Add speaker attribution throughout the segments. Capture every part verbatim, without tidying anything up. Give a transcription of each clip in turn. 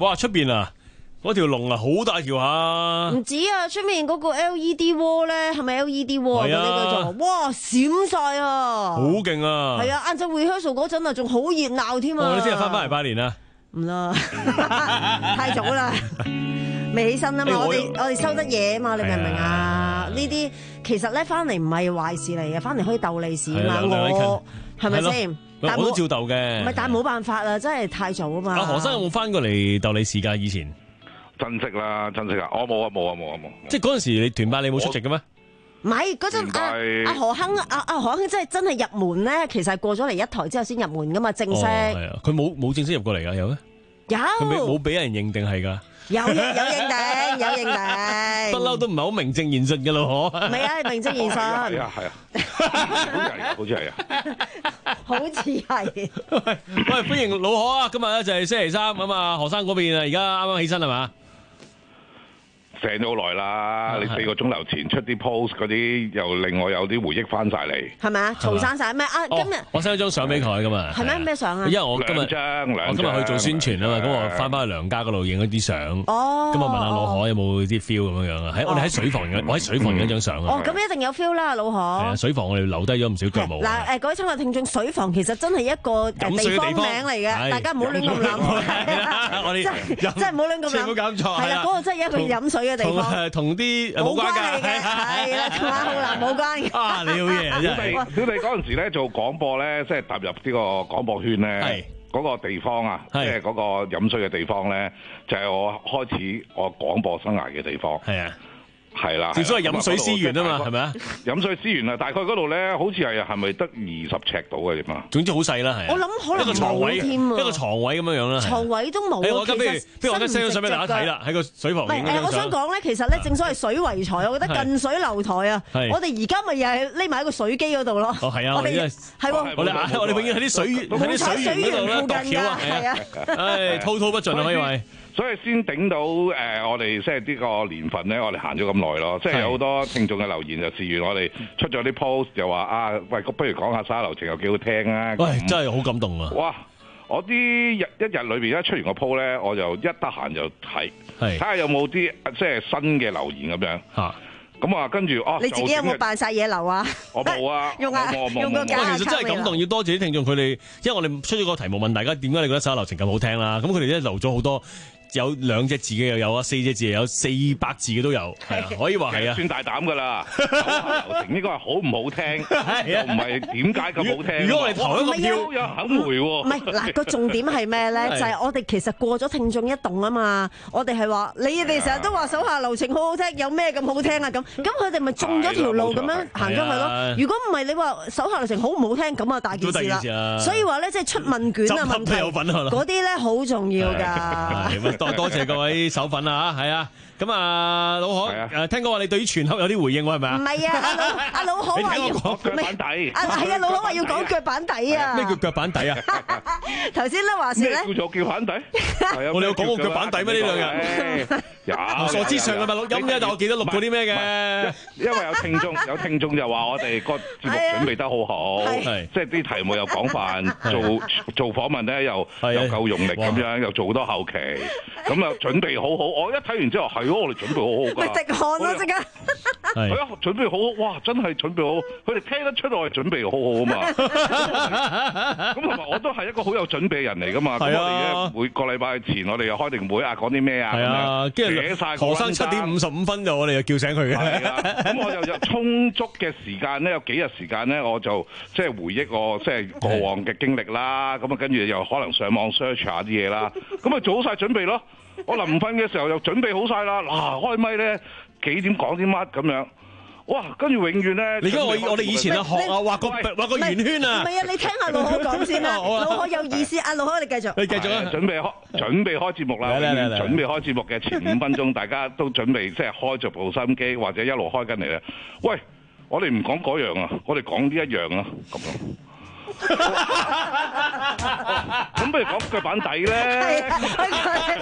Speaker 1: 哇，出邊啊，嗰條龍啊，好大條下。
Speaker 2: 唔止啊，出面嗰個 L E D 窩咧，係咪 L E D 窩啊？嗰啲叫做，哇，閃晒啊！
Speaker 1: 好勁啊！
Speaker 2: 係啊，晏晝 rehearsal 嗰陣啊，仲好熱鬧添啊！
Speaker 1: 你聽日翻返嚟拜年啊？
Speaker 2: 唔啦，太早啦，未起身啊嘛！我哋我哋收得嘢啊嘛，你明唔明啊？呢啲其實咧翻嚟唔係壞事嚟嘅，翻嚟可以鬥利是啊嘛！我係咪先？
Speaker 1: 我都照鬥嘅。
Speaker 2: 唔係，但係冇辦法啦，真係太早啊嘛！
Speaker 1: 阿何生有冇翻過嚟鬥利是㗎？以前
Speaker 3: 珍惜啦，珍惜啊！我冇啊，冇啊，冇啊，冇。
Speaker 1: 即係嗰陣時你團拜你冇出席嘅咩？
Speaker 2: 唔係嗰陣阿阿何亨阿阿何亨真係真係入門咧，其實係過咗嚟一台之後先入門噶嘛，正式。
Speaker 1: 係啊，佢冇冇正式入過嚟㗎，有咩？
Speaker 2: 有。
Speaker 1: 佢冇俾人認定係㗎。
Speaker 2: 有有有認定，有認定。
Speaker 1: 不嬲都唔係好名正言順嘅咯，嗬。
Speaker 2: 唔係啊，名正言順。
Speaker 3: 係啊係啊，好似係啊，好似係啊。
Speaker 2: 好似係。
Speaker 1: 喂，歡迎老何啊！今日咧就係星期三咁啊，何生嗰邊啊，而家啱啱起身係嘛？
Speaker 3: 醒咗好耐啦！你四個鐘頭前出啲 post 嗰啲，又令我有啲回憶翻晒嚟。
Speaker 2: 係咪啊？嘈生晒咩啊？今日
Speaker 1: 我 send 咗張相俾佢噶嘛。
Speaker 2: 係咩咩相啊？
Speaker 1: 因為我今日
Speaker 3: 兩張兩
Speaker 1: 我今日去做宣傳啊嘛，咁我翻返去娘家嗰度影咗啲相。
Speaker 2: 哦。
Speaker 1: 咁我問下老何有冇啲 feel 咁樣樣啊？喺我哋喺水房嘅，我喺水房影張相啊。
Speaker 2: 哦，咁一定有 feel 啦，老何。係
Speaker 1: 啊，水房我哋留低咗唔少腳毛。
Speaker 2: 嗱誒，各位親愛聽眾，水房其實真係一個地方名嚟嘅，大家唔好亂咁諗。
Speaker 1: 我哋
Speaker 2: 真係唔好亂咁諗。
Speaker 1: 唔好搞錯。
Speaker 2: 係啦，嗰個真係一個飲水嘅地方。
Speaker 1: 同啲冇關㗎，
Speaker 2: 係啦，同阿浩南冇關嘅。
Speaker 1: 啊，你好嘢啊！
Speaker 3: 小弟小弟嗰陣時咧做廣播咧，即係踏入呢個廣播圈咧，嗰個地方啊，即係嗰個飲水嘅地方咧，就係我開始我廣播生涯嘅地方。
Speaker 1: 係啊。
Speaker 3: 係啦，
Speaker 1: 正所謂飲水思源啊嘛，係咪啊？
Speaker 3: 飲水思源啊，大概嗰度咧，好似係係咪得二十尺到嘅啫嘛？
Speaker 1: 總之好細啦，係。
Speaker 2: 我諗可能
Speaker 1: 一個床位
Speaker 2: 添啊，
Speaker 1: 一個床位咁樣樣啦。
Speaker 2: 床位都冇。
Speaker 1: 誒，我而家不如不如我而家 send 張相俾大家睇啦，喺個水旁影嗰張相。
Speaker 2: 誒，我想講咧，其實咧，正所謂水為財，我覺得近水樓台啊。我哋而家咪又係匿埋喺個水機嗰度咯。
Speaker 1: 哦，係啊，我哋
Speaker 2: 係喎，
Speaker 1: 我哋我哋永遠喺啲水喺啲水源嗰度咧度橋啊，係啊，誒，滔滔不盡啊，可以話。
Speaker 3: 所以先頂到誒、呃，我哋即係呢個年份咧，我哋行咗咁耐咯。即係有好多聽眾嘅留言就事緣我哋出咗啲 post，就話啊，喂，不如講下沙流情又幾好聽啊！
Speaker 1: 喂，真係好感動啊！
Speaker 3: 哇！我啲日一日裏邊一出完個 post 咧，我就一得閒就睇，睇下有冇啲即係新嘅留言咁樣。嚇！咁啊，跟住哦，
Speaker 2: 你自己有冇扮晒嘢流啊？
Speaker 3: 我冇啊，
Speaker 2: 用啊，用個假
Speaker 1: 我其實真係感動，要多謝啲聽眾佢哋，因為我哋出咗個題目問大家點解你覺得沙流情咁好聽啦？咁佢哋咧留咗好多。有兩隻字嘅又有啊，四隻字又有，四百字嘅都有，係啊，可以話係啊，
Speaker 3: 算大膽噶啦。手下留情應該係好唔好聽，又唔係點解咁好聽。
Speaker 1: 如果我哋投一個票，
Speaker 3: 有肯回喎。
Speaker 2: 唔係嗱，個重點係咩咧？就係我哋其實過咗聽眾一動啊嘛。我哋係話你哋成日都話手下留情好好聽，有咩咁好聽啊？咁咁佢哋咪中咗條路咁樣行咗去咯。如果唔係你話手下留情好唔好聽，咁啊大件事啦。所以話咧，即係出問卷啊問題，嗰啲咧好重要㗎。
Speaker 1: 多多謝各位手粉啊，係啊，咁啊老何誒，聽講話你對於全盒有啲回應喎，係咪啊？
Speaker 2: 唔係啊，阿老阿老何話要
Speaker 3: 講腳板底，
Speaker 2: 啊係啊，老何話要講腳板底啊。
Speaker 1: 咩叫腳板底啊？
Speaker 2: 頭先咧話說咧，
Speaker 3: 叫做腳板底。
Speaker 1: 我哋有講過腳板底咩？呢兩日有傻之上嘅咪錄音啫，但我記得錄過啲咩嘅。
Speaker 3: 因為有聽眾有聽眾就話我哋個節目準備得好好，即係啲題目又廣泛，做做訪問咧又又夠用力咁樣，又做好多後期。咁啊，準備好好，我一睇完之後係咯，我哋準備好好㗎。
Speaker 2: 咪滴汗咯，即刻
Speaker 3: 係啊，準備好好，哇！真係準備好好，佢哋聽得出我係準備好好啊嘛。咁同埋我都係一個好有準備嘅人嚟㗎嘛。咁我哋咧每個禮拜前，我哋又開定會啊，講啲咩啊？
Speaker 1: 係啊，跟住
Speaker 3: 寫曬
Speaker 1: 何生七點五十五分就我哋就叫醒佢嘅。
Speaker 3: 係啊，咁我又有充足嘅時間咧，有幾日時間咧，我就即係回憶我即係過往嘅經歷啦。咁啊，跟住又可能上網 search 下啲嘢啦。咁啊，做好晒準備咯。我臨瞓嘅時候又準備好晒啦，嗱，開咪咧幾點講啲乜咁樣，哇！跟住永遠咧，
Speaker 1: 你而家我我哋以前啊學啊畫個畫個圓圈啊，
Speaker 2: 唔係啊，你聽下老何講先啦，老何有意思，阿老何你繼續，
Speaker 1: 你繼續啊，
Speaker 3: 準備開準備開節目啦，準備開節目嘅前五分鐘，大家都準備即係開著部收音機或者一路開緊嚟咧，喂，我哋唔講嗰樣啊，我哋講呢一樣啊，咁樣。咁不如講腳板底咧，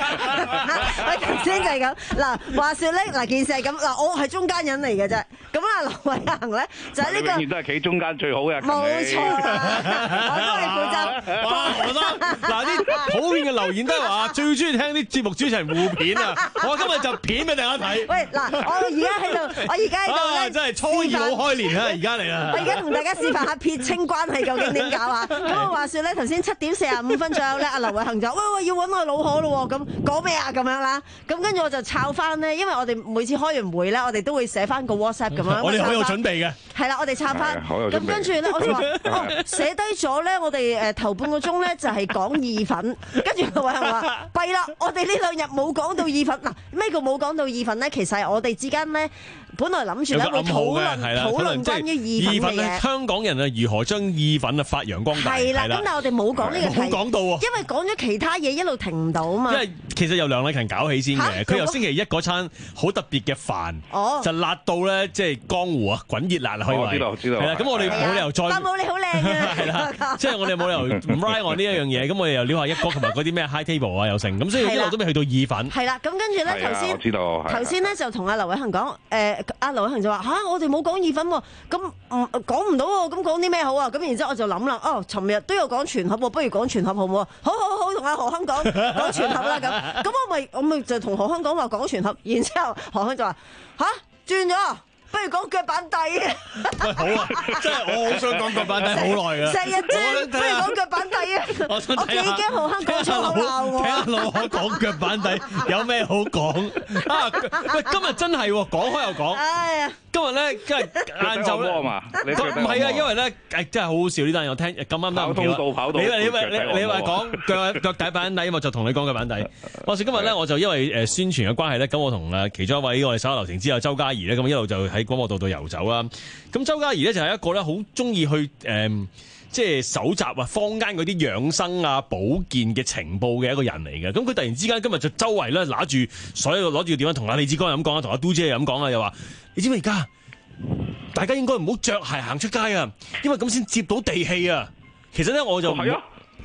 Speaker 2: 喂，頭先就係咁嗱，話説咧嗱，件事係咁嗱，我係中間人嚟嘅啫。咁啊，劉偉恒咧就喺呢個，
Speaker 3: 永遠都係企中間最好嘅。
Speaker 2: 冇錯啦，我都係負責。
Speaker 1: 哇！我得嗱啲普遍嘅留言都係話最中意聽啲節目主持人互片啊！我今日就片俾大家睇。
Speaker 2: 喂嗱，我而家喺度，我而家喺度咧，
Speaker 1: 真係初二冇開年啦！而家嚟啦。
Speaker 2: 我而家同大家示範下撇清關係究竟點搞啊？咁我話説咧，頭先七點四十五分左右咧，阿劉偉恒就喂喂要揾我老婆咯喎，咁講咩啊咁樣啦？咁跟住我就抄翻咧，因為我哋每次開完會咧，我哋都會寫翻個 WhatsApp 咁樣。
Speaker 1: 我哋好有準備嘅。
Speaker 2: 係啦，我哋抄翻。咁跟住咧，我就話哦，寫低咗咧，我哋誒頭半個鐘咧就係講意粉，跟住劉偉恒話弊啦，我哋呢兩日冇講到意粉。嗱，咩叫冇講到意粉咧？其實係我哋之間咧，本來諗住咧會討論討論關於意粉嘅嘢。
Speaker 1: 香港人啊，如何將意粉啊發揚光大？
Speaker 2: 係啦，咁但係我哋冇講呢個題，
Speaker 1: 冇講到喎，
Speaker 2: 因為講咗其他嘢一路停唔到啊嘛。
Speaker 1: 因為其實由梁禮勤搞起先嘅，佢由星期一嗰餐好特別嘅飯，就辣到咧，即係江湖啊，滾熱辣啊，可以話。
Speaker 3: 知道知道。
Speaker 1: 係啦，咁我哋冇理由再。
Speaker 2: 但冇你好靚啊！
Speaker 1: 係啦，即係我哋冇理由唔 ride on 呢一樣嘢，咁我哋又撩下一哥同埋嗰啲咩 high table 啊，又成，咁所以一路都未去到意粉。
Speaker 2: 係啦，咁跟住咧頭先，
Speaker 3: 知道。
Speaker 2: 頭先咧就同阿劉偉恒講，誒阿劉偉恒就話嚇，我哋冇講意粉喎，咁唔講唔到喎，咁講啲咩好啊？咁然之後我就諗啦，哦，尋日都有講全盒喎，不如講全盒好唔好啊？好好好，同阿何亨講講全盒啦咁，咁我咪我咪就同何亨講話講全盒，然之後何亨就話吓，轉咗。不如講腳板底啊！
Speaker 1: 喂，好啊，真係我好想講腳板底好耐㗎。
Speaker 2: 成日啫，不如講腳板底啊！我幾驚何亨講粗口鬧我。
Speaker 1: 睇下老何講腳板底有咩好講啊？喂，今日真係喎，講開又講。哎呀！今日咧，今日晏晝咧，唔係啊，因為咧，誒真係好好笑呢單嘢，我聽咁啱得唔巧。你你你你話講腳腳底板底，我就同你講腳板底。話說今日咧，我就因為誒宣傳嘅關係咧，咁我同誒其中一位我哋手下留情之後周嘉怡咧，咁一路就喺廣播道度遊走啦。咁周嘉怡咧就係一個咧好中意去誒，即係搜集啊坊間嗰啲養生啊保健嘅情報嘅一個人嚟嘅。咁佢突然之間今日就周圍咧拿住所有攞住電話同阿李志剛咁講啊，同阿嘟姐咁講啊，又話你知唔知而家大家應該唔好着鞋行出街啊，因為咁先接到地氣啊。其實咧我就係啊。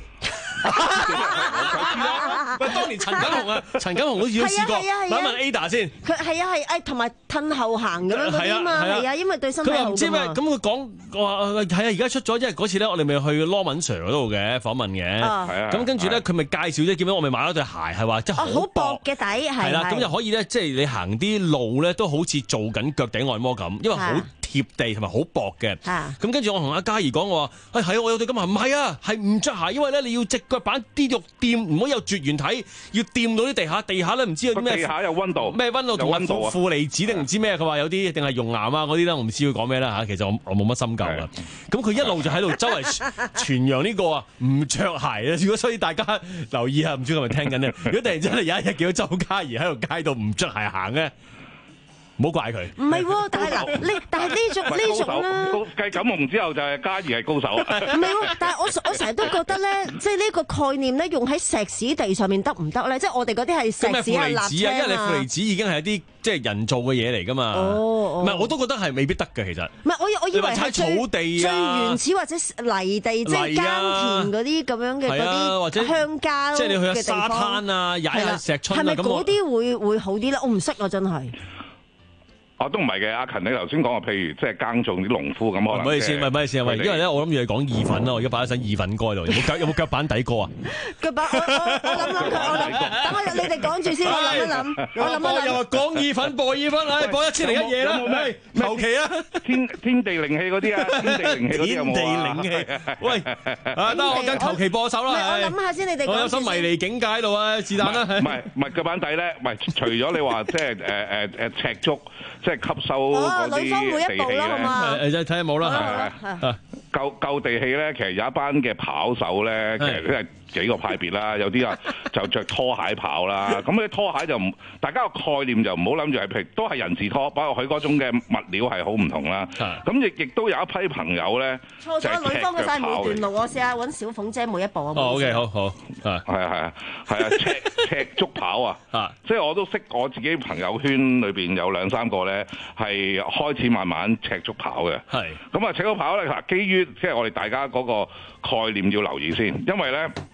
Speaker 1: 喂，當年陳錦鴻啊，陳錦鴻好似都試過。問一問 Ada 先，
Speaker 2: 佢係啊係誒，同埋褪後行咁樣嗰啲嘛，係啊，因為對身體好。佢又唔知咩，咁佢講話係啊，而家出咗，因為嗰次咧，我哋咪去羅文 Sir 嗰度嘅訪問嘅。係啊。咁跟住咧，佢咪介紹啫，見到我咪買咗對鞋，係話即係好薄嘅底，係啦。咁就可以咧，即係你行啲路咧，都好似做緊腳底按摩咁，因為好貼地同埋好薄嘅。咁跟住我同阿嘉怡講，我話：，誒係啊，我有對咁鞋，唔係啊，係唔着鞋，因為咧你要隻腳板啲肉掂，唔好有絕緣體，要掂到啲地下，地下咧唔知有啲咩。地下有溫度。咩溫度同埋負負離子定唔知咩？佢話有啲定係熔岩啊嗰啲咧，我唔知佢講咩啦嚇。其實我我冇乜深究啊。咁佢一路就喺度周圍傳揚呢個啊，唔着鞋啊。如果所以大家留意下，唔知係咪聽緊咧？如果突然之間有一日見到周嘉怡喺度街度唔着鞋行咧，唔好怪佢。唔係喎，但係嗱，呢但係呢種呢種咧，
Speaker 3: 繼錦鴻之後就係嘉怡係高手。
Speaker 2: 唔係喎，但係我我成日都覺得咧，即係呢個概念咧，用喺石屎地上面得唔得咧？即係我哋嗰啲係石屎啊、瀝青啊，
Speaker 1: 因為你負離子已經係一啲即係人造嘅嘢嚟㗎嘛。哦，唔係我都覺得係未必得嘅，其實。唔係我我以為係草地最原始或者泥地，即係耕田嗰啲咁樣嘅嗰啲或者鄉郊，即係你去下沙灘啊、踩下石春啊，係咪嗰啲會會好啲咧？我唔識啊，真係。
Speaker 3: 哦，都唔係嘅，阿勤你頭先講話，譬如即係耕種啲農夫咁可能。唔好意思，唔好意思，因為咧我諗住你講意粉啦，我而家擺咗首意粉歌喺度，有冇腳有冇腳板底歌啊？腳板，我我我諗諗佢，我諗，等我你哋講住先，我諗一諗，我諗一諗。又話講意粉播意粉，唉，播一千零一夜啦，求其啊，天天地靈氣嗰啲啊，天地靈氣嗰啲有冇啊？天地靈氣，喂，啊得我跟求其播首啦。我諗下先，你哋我有首迷離境界喺度啊，是但啦。唔係唔係腳板底咧，唔係除咗你話即係誒誒誒赤足。即係吸收嗰啲地氣咧，誒誒睇下冇啦，係係夠夠地氣咧。其實有一班嘅跑手咧，其實都係幾個派別啦。有啲啊就着拖鞋跑啦。咁啲拖鞋就唔，大家個概念就唔好諗住係譬如都係人字拖，不過佢嗰種嘅物料係好唔同啦。咁亦亦都有一批朋友咧，錯咗女方嘅晒每段路，我試下揾小鳳姐每一步啊。哦 ，OK， 好好，係啊係啊係啊，赤赤足跑啊，即係我都識我自己朋友圈裏邊有兩三個咧。係開始慢慢赤足跑嘅，係咁啊！赤足跑咧，嗱，基於即係我哋大家嗰個概念要留意先，因為咧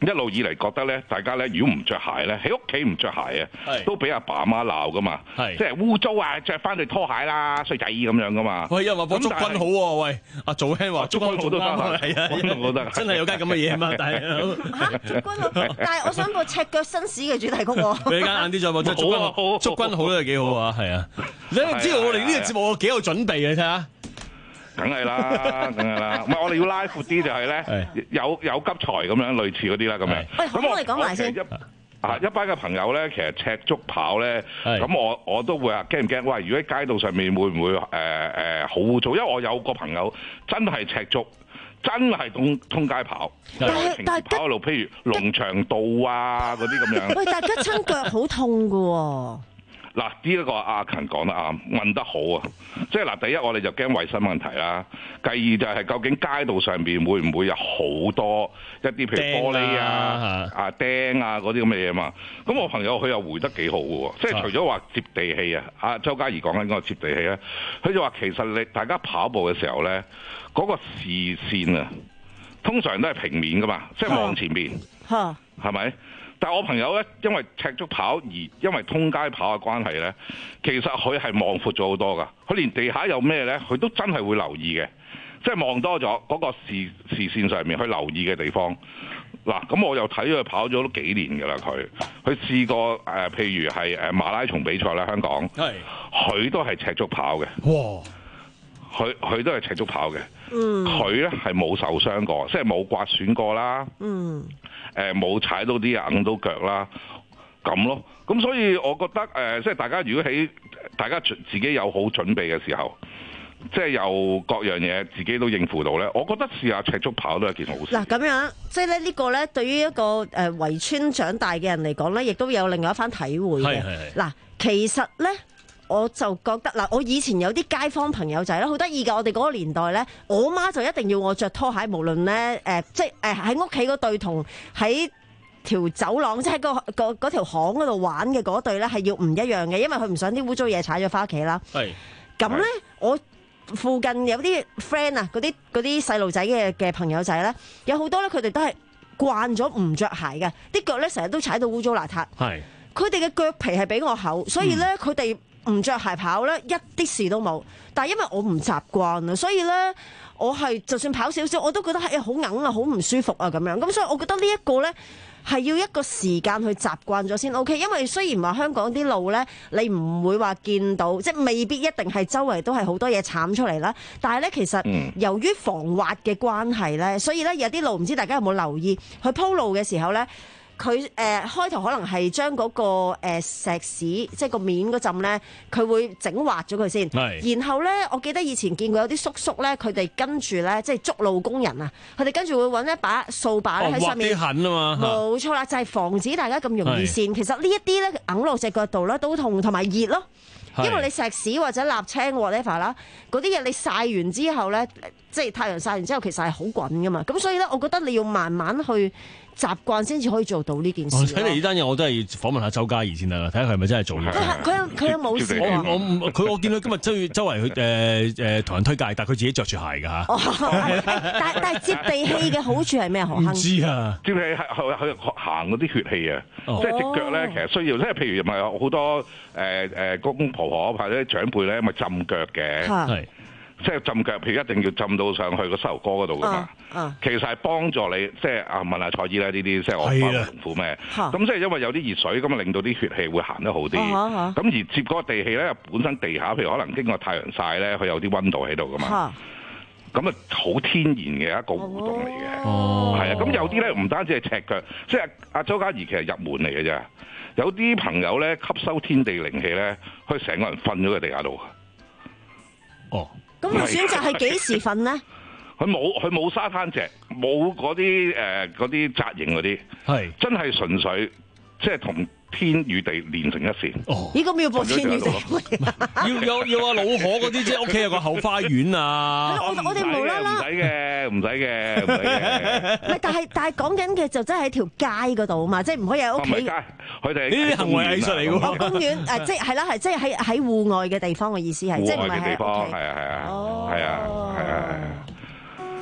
Speaker 3: 一路以嚟覺得咧，大家咧如果唔着鞋咧，喺屋企唔着鞋啊，都俾阿爸阿媽鬧噶嘛，即係污糟啊，着翻對拖鞋啦，衰仔咁樣噶嘛。
Speaker 1: 喂，又話幫祝君好喎，喂，阿祖興話祝君好都得，係啊，
Speaker 3: 我得
Speaker 1: 真係有間咁嘅嘢啊嘛，但係
Speaker 2: 嚇祝君好，但係我想播赤腳紳士嘅主題曲喎。
Speaker 1: 俾間晏啲再播，即係祝君好，祝君好都係幾好啊，係啊，你都知道我哋呢個節目幾有準備嘅，睇下。
Speaker 3: 梗係啦，梗係啦，唔係我哋要拉闊啲就係咧，有有急才咁樣類似嗰啲啦，咁樣。
Speaker 2: 喂，咁我哋講埋先。
Speaker 3: 啊，一班嘅朋友咧，其實赤足跑咧，咁我我都會話驚唔驚？喂，如果喺街道上面會唔會誒誒好污糟？因為我有個朋友真係赤足，真係通通街跑，
Speaker 2: 但係但係
Speaker 3: 跑路，譬如龍翔道啊嗰啲咁樣。
Speaker 2: 喂，但係吉親腳好痛㗎喎。
Speaker 3: 嗱，呢一個阿勤講得啱，問得好啊！即係嗱，第一我哋就驚衞生問題啦，第二就係究竟街道上邊會唔會有好多一啲譬如玻璃啊、啊釘啊嗰啲咁嘅嘢嘛？咁我朋友佢又回得幾好嘅喎，即係除咗話接地氣啊，阿周嘉怡講緊嗰個接地氣咧，佢就話其實你大家跑步嘅時候咧，嗰個視線啊，通常都係平面噶嘛，即係望前面，係咪？但係我朋友咧，因為赤足跑而因為通街跑嘅關係咧，其實佢係望闊咗好多噶。佢連地下有咩咧，佢都真係會留意嘅，即係望多咗嗰個視視線上面去留意嘅地方。嗱，咁我又睇咗佢跑咗都幾年㗎啦，佢佢試過誒、呃，譬如係誒馬拉松比賽啦，香港，係佢都係赤足跑嘅。哇！佢佢都係赤足跑嘅。嗯，佢咧係冇受傷過，即係冇刮損過啦。嗯。誒冇踩到啲硬到腳啦，咁咯，咁所以我覺得誒、呃，即係大家如果喺大家自己有好準備嘅時候，即係有各樣嘢自己都應付到咧，我覺得試下赤足跑都係件好事。嗱，
Speaker 2: 咁樣即係咧呢個咧，對於一個誒圍村長大嘅人嚟講咧，亦都有另外一番體會嘅。嗱，其實咧。我就覺得嗱，我以前有啲街坊朋友仔咧，好得意㗎。我哋嗰個年代咧，我媽就一定要我着拖鞋，無論咧誒，即係誒喺屋企嗰對同喺條走廊，即係個個嗰條巷嗰度玩嘅嗰對咧，係要唔一樣嘅，因為佢唔想啲污糟嘢踩咗翻屋企啦。係咁咧，我附近有啲 friend 啊，嗰啲嗰啲細路仔嘅嘅朋友仔咧，有好多咧，佢哋都係慣咗唔着鞋嘅，啲腳咧成日都踩到污糟邋遢。係佢哋嘅腳皮係比我厚，所以咧佢哋。唔着鞋跑咧，一啲事都冇。但係因為我唔習慣啊，所以咧我係就算跑少少，我都覺得係好硬啊，好唔舒服啊咁樣。咁所以我覺得呢一個咧係要一個時間去習慣咗先 OK。因為雖然話香港啲路咧，你唔會話見到，即係未必一定係周圍都係好多嘢鏟出嚟啦。但係咧其實由於防滑嘅關係咧，所以咧有啲路唔知大家有冇留意，去鋪路嘅時候咧。佢誒、呃、開頭可能係將嗰個誒石屎，即係個面嗰陣咧，佢會整滑咗佢先。然後咧，我記得以前見過有啲叔叔咧，佢哋跟住咧，即係築路工人啊，佢哋跟住會揾一把掃把咧喺上面。哦，劃啲痕啊嘛。冇錯啦，就係、是、防止大家咁容易跣。其實呢一啲咧，揞落隻腳度咧都痛，同埋熱咯。因為你石屎或者瀝青 whatever 啦，嗰啲嘢你曬完之後咧，即係太陽曬完之後，其實係好滾噶嘛。咁所以咧，我覺得你要慢慢去習慣先至可以做到呢件事。睇嚟呢單嘢我都係訪問下周嘉怡先得啦，睇下佢係咪真係做嘢。佢佢有佢有冇事？我我佢我見到今日周周圍去誒誒同人推介，但係佢自己着住鞋㗎嚇。但但係接地氣嘅好處係咩？何亨？唔知啊，接地氣係係行嗰啲血氣啊，即係隻腳咧其實需要，即係譬如咪有好多誒誒公公婆婆或者長輩咧，咪浸腳嘅。係。即係浸腳，譬如一定要浸到上去個膝頭哥嗰度噶嘛。啊啊、其實係幫助你，即係啊問下蔡姨咧呢啲，即係我包龍虎咩？咁即係因為有啲熱水，咁啊令到啲血氣會行得好啲。咁、啊啊、而接嗰個地氣咧，本身地下譬如可能經過太陽曬咧，佢有啲溫度喺度噶嘛。咁啊好天然嘅一個互動嚟嘅。哦，係啊。咁有啲咧唔單止係赤腳，即係阿周嘉怡其實入門嚟嘅啫。有啲朋友咧吸收天地靈氣咧，佢成個人瞓咗喺地下度。哦。咁佢選擇係幾時瞓呢？佢冇佢冇沙灘席，冇嗰啲誒嗰啲紮營嗰啲，係真係純粹即係同天與地連成一線。哦，咦咁要播天與地？要有要啊老河嗰啲，即係屋企有個後花園啊！我我哋無啦啦唔使嘅，唔使嘅，唔使嘅。唔係，但係但係講緊嘅就真係喺條街嗰度啊嘛，即係唔可以喺屋企。佢哋呢啲行為藝術嚟㗎喎。公園誒，即係係啦，係即係喺喺戶外嘅地方嘅意思係，即係唔係喺屋企。係啊係啊，係啊係啊。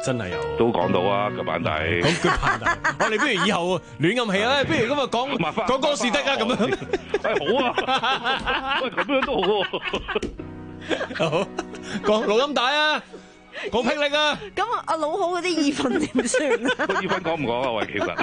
Speaker 1: 真係有
Speaker 3: 都講到啊，腳板底。
Speaker 1: 講腳板底，我哋不如以後亂咁氣啦，不如今日講講歌士的啊咁樣。
Speaker 3: 誒好啊，喂咁樣都好喎。
Speaker 1: 好，講錄音帶啊，講霹靂啊。
Speaker 2: 咁阿老好嗰啲意粉點算啊？
Speaker 3: 意粉講唔講啊？喂，其實。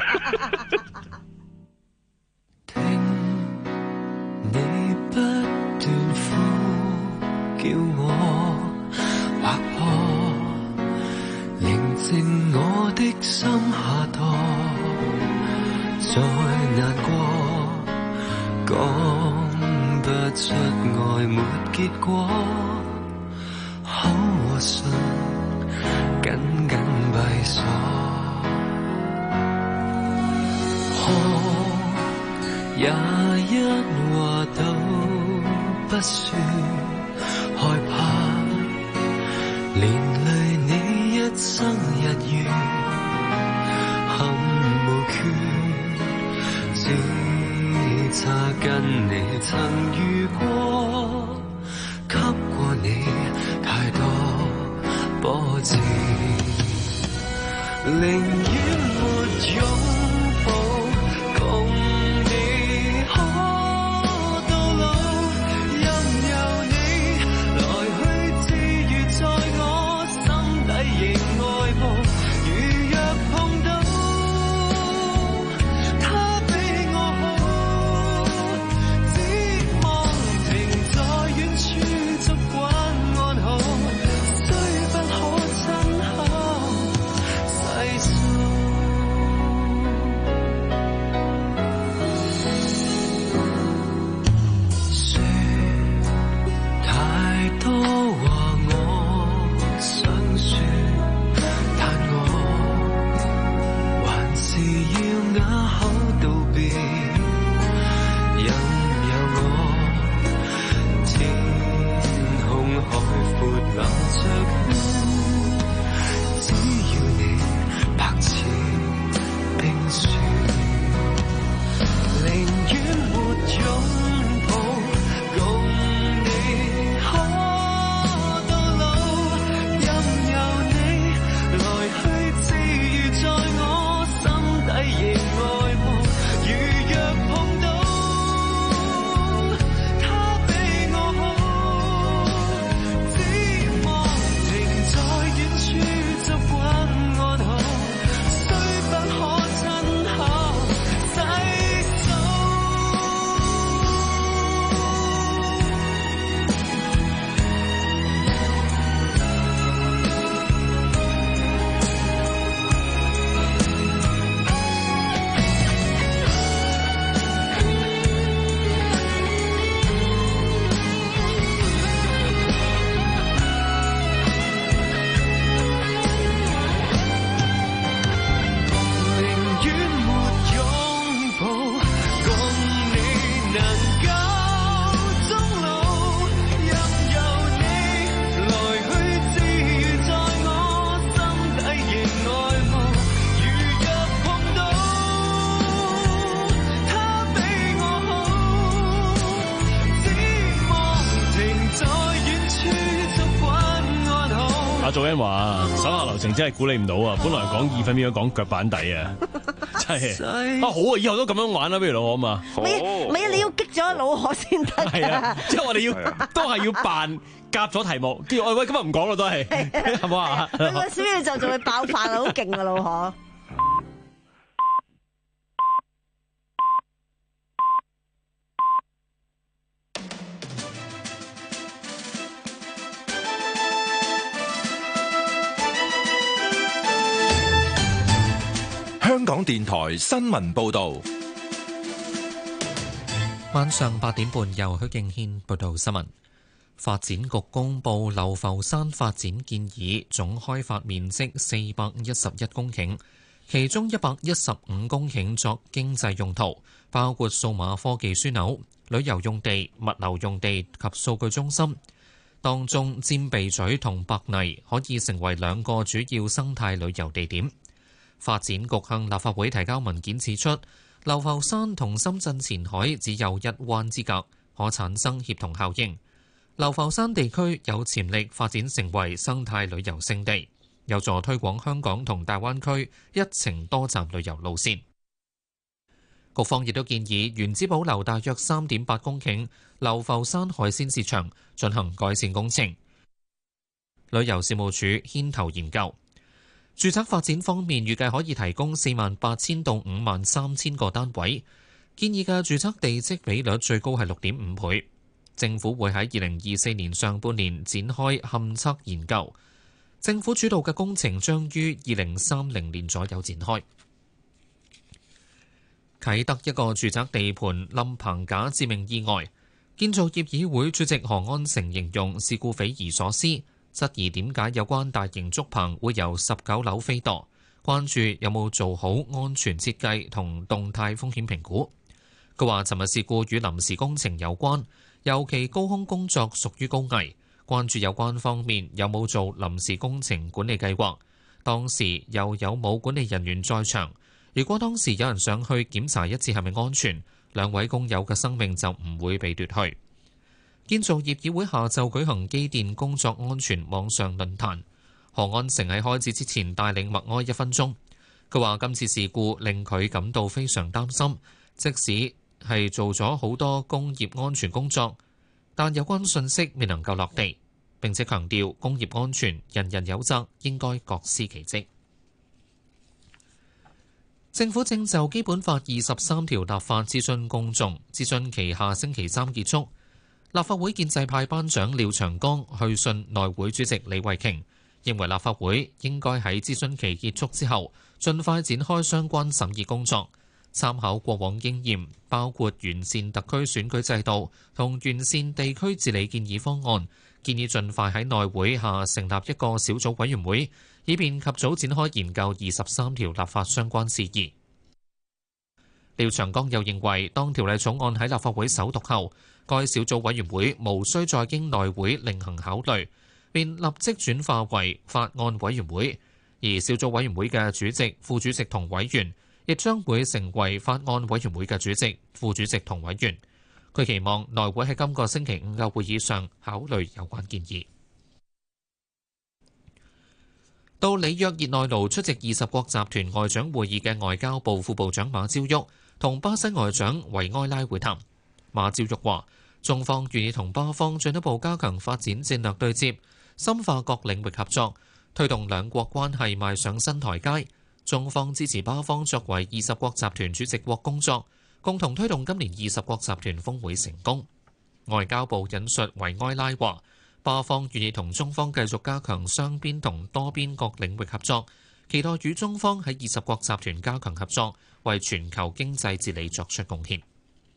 Speaker 4: 聽你不斷呼叫我，劃破寧靜我的心下墮，再難過講不出愛沒結果，口和唇緊緊閉鎖，可也一話都不說，害怕連累你一生日月，恨無缺，只差跟你曾遇過，給過你太多波折，寧願沒擁抱。
Speaker 1: 阿祖恩話手下留情真係估你唔到啊！本來講意粉變咗講腳板底啊，真係啊好啊！以後都咁樣玩啦，不如老何啊嘛。
Speaker 2: 唔係唔係啊！你要激咗老何先得。
Speaker 1: 係啊，即係我哋要都係要扮夾咗題目，跟住喂喂，今日唔講啦都係，係冇啊？
Speaker 2: 呢個小宇宙就會爆發啦，好勁啊老何！
Speaker 5: 香港電台新聞報道，
Speaker 6: 晚上八點半由許敬軒報道新聞。發展局公布流浮山發展建議，總開發面積四百一十一公頃，其中一百一十五公頃作經濟用途，包括數碼科技樞紐、旅遊用地、物流用地及數據中心。當中尖鼻咀同白泥可以成為兩個主要生態旅遊地點。發展局向立法會提交文件指出，流浮山同深圳前海只有一灣之隔，可產生協同效應。流浮山地區有潛力發展成為生態旅遊勝地， 有助推廣香港同大灣區一程多站旅遊路線。局方亦都建議原址保留大約三點八公頃流浮山海鮮市場進行改善工程。旅遊事務署牽頭研究。住宅發展方面，預計可以提供四萬八千到五萬三千個單位，建議嘅住宅地積比率最高係六點五倍。政府會喺二零二四年上半年展開勘測研究，政府主導嘅工程將於二零三零年左右展開。啟德一個住宅地盤冧棚架致命意外，建造業議會主席何安成形容事故匪夷所思，質疑點解有關大型竹棚會由十九樓飛墮，關注有冇做好安全設計同動態風險評估。佢話尋日事故與臨時工程有關，尤其高空工作屬於高危，關注有關方面有冇做臨時工程管理計劃，當時又有冇管理人員在場。如果當時有人上去檢查一次係咪安全，兩位工友嘅生命就唔會被奪去。建造業議會下晝舉行機電工作安全網上論壇，何安成喺開始之前帶領默哀一分鐘。佢話今次事故令佢感到非常擔心，即使係做咗好多工業安全工作，但有關信息未能夠落地。並且強調工業安全人人有責，應該各司其職。政府正就《基本法》二十三條立法諮詢公眾，諮詢期下星期三結束。立法會建制派班長廖長江去信內會主席李慧瓊，認為立法會應該喺諮詢期結束之後，盡快展開相關審議工作，參考過往經驗，包括完善特區選舉制度同完善地區治理建議方案，建議盡快喺內會下成立一個小組委員會，以便及早展開研究二十三條立法相關事宜。廖長江又認為，當條例草案喺立法會首讀後，該小組委員會無需再經內會另行考慮，便立即轉化為法案委員會，而小組委員會嘅主席、副主席同委員亦將會成為法案委員會嘅主席、副主席同委員。佢期望內會喺今個星期五嘅會議上考慮有關建議。到里約熱內盧出席二十國集團外長會議嘅外交部副部長馬朝旭同巴西外長維埃拉會談。馬朝旭話：中方願意同巴方進一步加強發展戰略對接，深化各領域合作，推動兩國關係邁上新台階。中方支持巴方作為二十國集團主席國工作，共同推動今年二十國集團峰會成功。外交部引述維埃拉話：巴方願意同中方繼續加強雙邊同多邊各領域合作，期待與中方喺二十國集團加強合作，為全球經濟治理作出貢獻。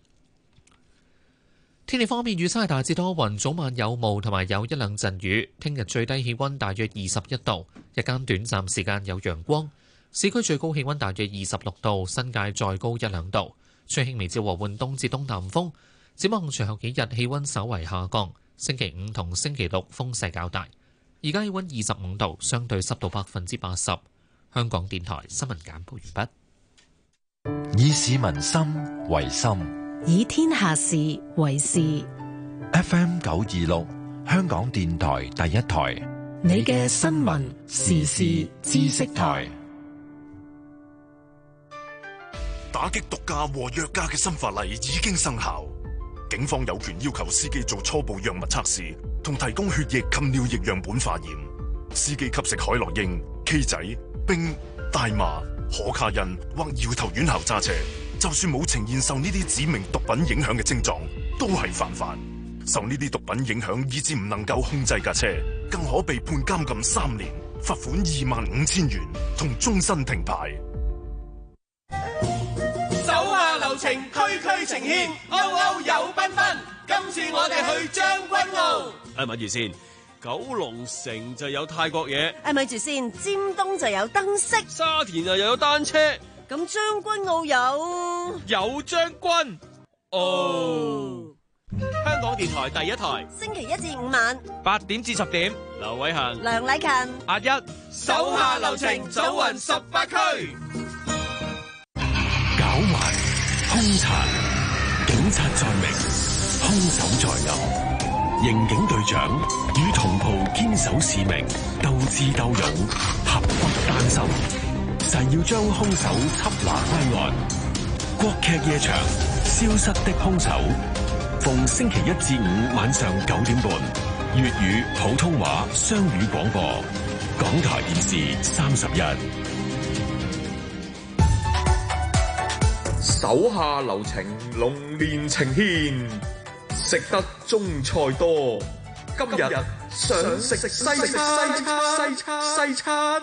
Speaker 6: 天氣方面，預測係大致多雲，早晚有霧同埋有一兩陣雨。聽日最低氣溫大約二十一度，日間短暫時間有陽光。市區最高氣溫大約二十六度，新界再高一兩度。吹輕微至和緩東至東南風。展望隨後幾日氣溫稍為下降，星期五同星期六風勢較大。而家氣溫二十五度，相對濕度百分之八十。香港電台新聞簡報完畢。
Speaker 5: 以市民心為心，
Speaker 7: 以天下事為事。
Speaker 5: F M 九二六，香港電台第一台，
Speaker 7: 你嘅新聞時事知識台。
Speaker 8: 打擊毒駕和藥駕嘅新法例已經生效，警方有權要求司機做初步藥物測試，同提供血液及尿液樣本化驗。司機吸食海洛因、K 仔、冰、大麻、可卡因或搖頭丸後揸車，就算冇呈現受呢啲指明毒品影響嘅症狀，都係犯法。受呢啲毒品影響以致唔能夠控制架車，更可被判監禁三年、罰款二萬五千元同終身停牌。
Speaker 9: 手下留情，區區情牽，歐歐有繽紛。今次我哋去將軍澳。
Speaker 1: 哎，咪住先，九龍城就有泰國嘢。
Speaker 2: 哎，咪住先，尖東就有燈飾，
Speaker 1: 沙田又有單車。
Speaker 2: 咁將軍澳有
Speaker 1: 有將軍澳。香港電台第一台，
Speaker 2: 星期一至五晚
Speaker 1: 八點至十點，劉偉恒、
Speaker 2: 梁禮勤、
Speaker 1: 阿一，
Speaker 9: 手下留情，走勻十八區。
Speaker 5: 狡猾、兇殘，警察在明，兇手在暗。
Speaker 10: 刑警隊長與同袍堅守使命，鬥智鬥勇，合骨丹心，就係要將兇手緝拿歸案。國劇夜場，消失的兇手，逢星期一至五晚上九點半，粵語、普通話雙語廣播，港台電視三十一。
Speaker 11: 手下留情，龍年呈獻，食得中菜多。今日想食西餐，西餐，西餐。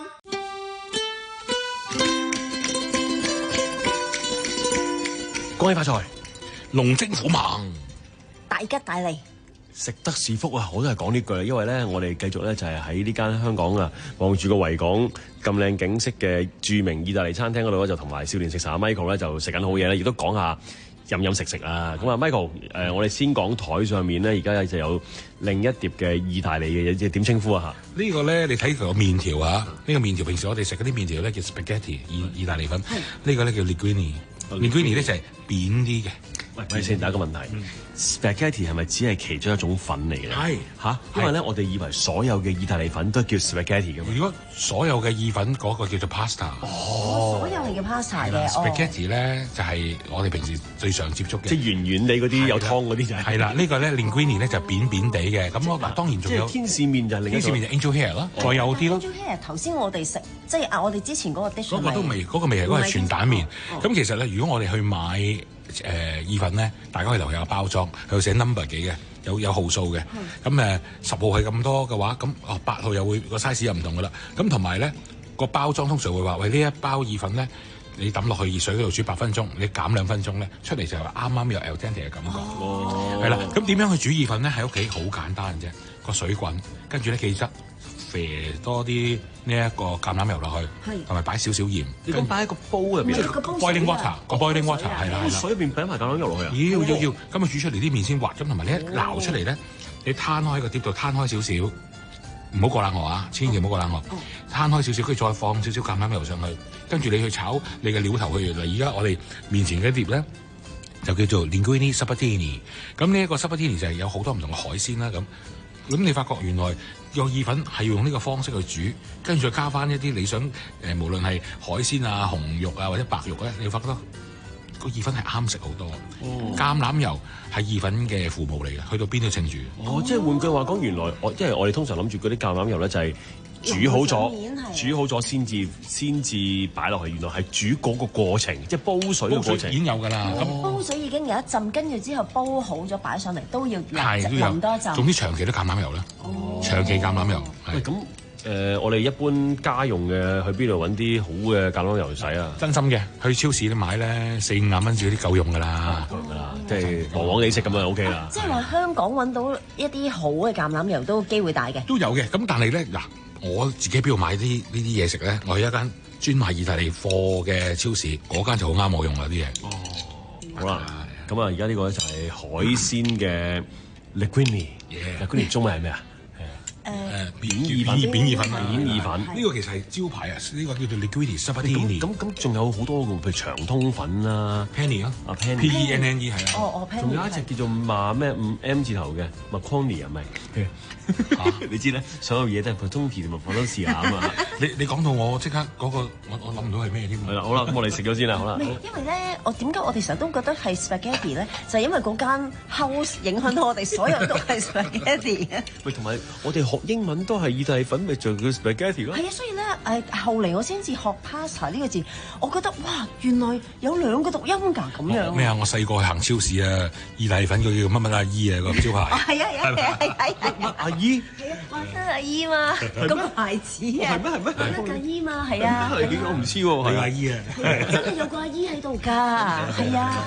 Speaker 1: 恭喜發財，龍精虎猛，
Speaker 2: 大吉大利。
Speaker 1: 食得是福啊！我都係講呢句啦，因為咧，我哋繼續咧就係喺呢間香港啊，望住個維港咁靚景色嘅著名意大利餐廳嗰度咧，就同埋少年食神阿 Michael 咧就食緊好嘢咧，亦都講下飲飲食食啊。咁啊，Michael，誒、呃，我哋先講台上面咧，而家就有另一碟嘅意大利嘅嘢，即係點稱呼啊？嚇，
Speaker 12: 呢個咧，你睇佢個麵條啊，呢、呢個麵條平時我哋食嗰啲麵條咧叫 spaghetti 意意大利粉，呢個咧叫 linguine，linguine 咧就係扁啲嘅。
Speaker 1: 喂，睇先第一個問題、嗯、spaghetti 係咪只係其中一種粉嚟嘅？係嚇，因為咧我哋以為所有嘅意大利粉都叫 spaghetti 嘅嘛。
Speaker 12: 如果所有嘅意粉嗰個叫做 pasta，
Speaker 2: 哦，所有係叫 pasta 嘅。
Speaker 12: spaghetti 咧就係我哋平時最常接觸嘅，
Speaker 1: 即係圓圓地嗰啲有湯嗰啲就係。
Speaker 12: 係啦，呢個咧 linguine 咧就扁扁地嘅。咁我嗱當然仲有
Speaker 1: 天使麵就係另一個。
Speaker 12: 天使麵就 angel hair 咯，再有啲咯。
Speaker 2: angel hair 頭先我哋食即係啊，我哋之前嗰個 dish
Speaker 12: 嗰個都未，嗰個未係嗰個係全蛋麵。咁其實咧，如果我哋去買誒、呃、意粉咧，大家可以留意下包裝，佢有寫 number 幾嘅，有有號數嘅。咁誒十號係咁多嘅話，咁哦八號又會個 size 又唔同噶啦。咁同埋咧個包裝通常會話，喂，呢一包意粉咧，你抌落去熱水嗰度煮八分鐘，你減兩分鐘咧，出嚟就係啱啱有 al dente 嘅感覺。係啦、哦，咁點樣去煮意粉咧？喺屋企好簡單嘅啫，個水滾，跟住咧記得肥多啲呢一個橄欖油落去，同埋擺少少鹽。
Speaker 1: 你講擺喺個煲入邊
Speaker 12: ，boiling water，個 boiling water 係啦係啦。
Speaker 1: 水入邊擺埋橄欖油落去啊？
Speaker 12: 要要要，咁啊煮出嚟啲麵先滑，咁同埋你一撈出嚟咧，你攤開個碟度攤開少少，唔好過冷河啊，千祈唔好過冷河。攤開少少，跟住再放少少橄欖油上去，跟住你去炒你嘅料頭去。嗱，而家我哋面前嘅碟咧就叫做 linguine spaghetti。咁呢一個 spaghetti 就係有好多唔同嘅海鮮啦咁。咁你發覺原來個意粉係要用呢個方式去煮，跟住再加翻一啲你想誒、呃，無論係海鮮啊、紅肉啊或者白肉咧，你會發覺個意粉係啱食好多。哦、橄欖油係意粉嘅父母嚟嘅，去到邊都稱住。
Speaker 1: 哦，即係換句話講，原來我即係我哋通常諗住嗰啲橄欖油咧就係煮好咗，煮好咗先至先至擺落去。原來係煮嗰個過程，即係煲水嘅過程
Speaker 12: 已經有㗎啦。咁、
Speaker 2: 嗯、煲水已經有一浸，跟住之後煲好咗擺上嚟都要淋多一浸。
Speaker 12: 總之長期都橄欖油啦，哦、長期橄欖油。
Speaker 1: 喂，咁誒、呃，我哋一般家用嘅去邊度揾啲好嘅橄欖油洗啊？
Speaker 12: 真心嘅，去超市咧買咧四五廿蚊紙嗰啲夠用㗎啦，夠用㗎啦，
Speaker 1: 即係黃黃地食咁就 O K 啦。
Speaker 2: 即係話香港揾到一啲好嘅橄欖油都機會大嘅。
Speaker 12: 都有嘅，咁但係咧嗱。我自己邊度買啲呢啲嘢食咧？我去一間專賣意大利貨嘅超市，嗰間就好啱我用啦啲嘢。哦，
Speaker 1: 好啦，咁啊，而家呢個咧就係海鮮嘅 linguine。linguine 中文係咩啊？
Speaker 2: 誒
Speaker 1: 扁意粉，
Speaker 12: 扁意粉，
Speaker 1: 扁意粉。
Speaker 12: 呢個其實係招牌啊！呢個叫做 linguine spaghetti。
Speaker 1: 咁咁仲有好多嘅，譬如長通粉啦
Speaker 12: ，penny 咯，
Speaker 1: 啊
Speaker 12: penny，P E N N E 係啊。
Speaker 2: 哦哦 penny。
Speaker 1: 仲有一隻叫做馬咩五 M 字頭嘅 macaroni 係咪？你知咧，所有嘢都係 potato 同埋 potato 啊嘛。
Speaker 12: 你你講到我即刻嗰個，我我諗唔到係咩添。
Speaker 1: 係啦，好啦，咁我哋食咗先啦，好啦。
Speaker 2: 因為咧，我點解我哋成日都覺得係 spaghetti 咧？就係因為嗰間 house 影響到我哋所有都係 spaghetti 嘅。
Speaker 1: 喂，同埋我哋學英文都係意大利粉，咪就叫 spaghetti 咯。
Speaker 2: 係啊，所以咧誒，後嚟我先至學 pasta 呢個字，我覺得哇，原來有兩個讀音㗎咁樣。
Speaker 12: 咩啊？我細個去行超市啊，意大利粉佢叫乜乜阿姨啊個招牌。
Speaker 2: 係啊係啊係啊係啊！
Speaker 1: 阿姨。
Speaker 2: 係啊，華德阿姨嘛，咁牌子啊。
Speaker 1: 係咩係咩？
Speaker 2: 華德阿姨嘛，係啊。
Speaker 1: 係我唔知喎，係
Speaker 12: 阿姨啊。
Speaker 2: 真係有個阿姨喺度㗎，係啊。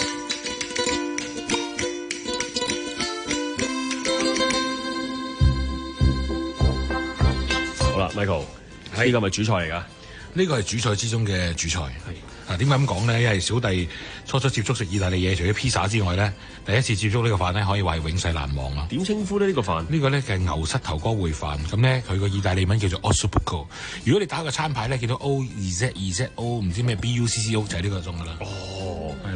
Speaker 1: 好啦 ，Michael，呢個係咪主菜嚟㗎？
Speaker 12: 呢個係主菜之中嘅主菜。係嗱，點解咁講咧？因為小弟初初接觸食意大利嘢，除咗披薩之外咧，第一次接觸呢個飯咧，可以話係永世難忘啦。
Speaker 1: 點稱呼呢？呢個飯
Speaker 12: 呢個咧係牛膝頭哥燴飯，咁咧佢個意大利文叫做 ossobuco。如果你打個餐牌咧，見到 O 二 Z 二 Z O 唔知咩 B U C C O 就係呢個鐘㗎啦。
Speaker 1: 哦，係啦。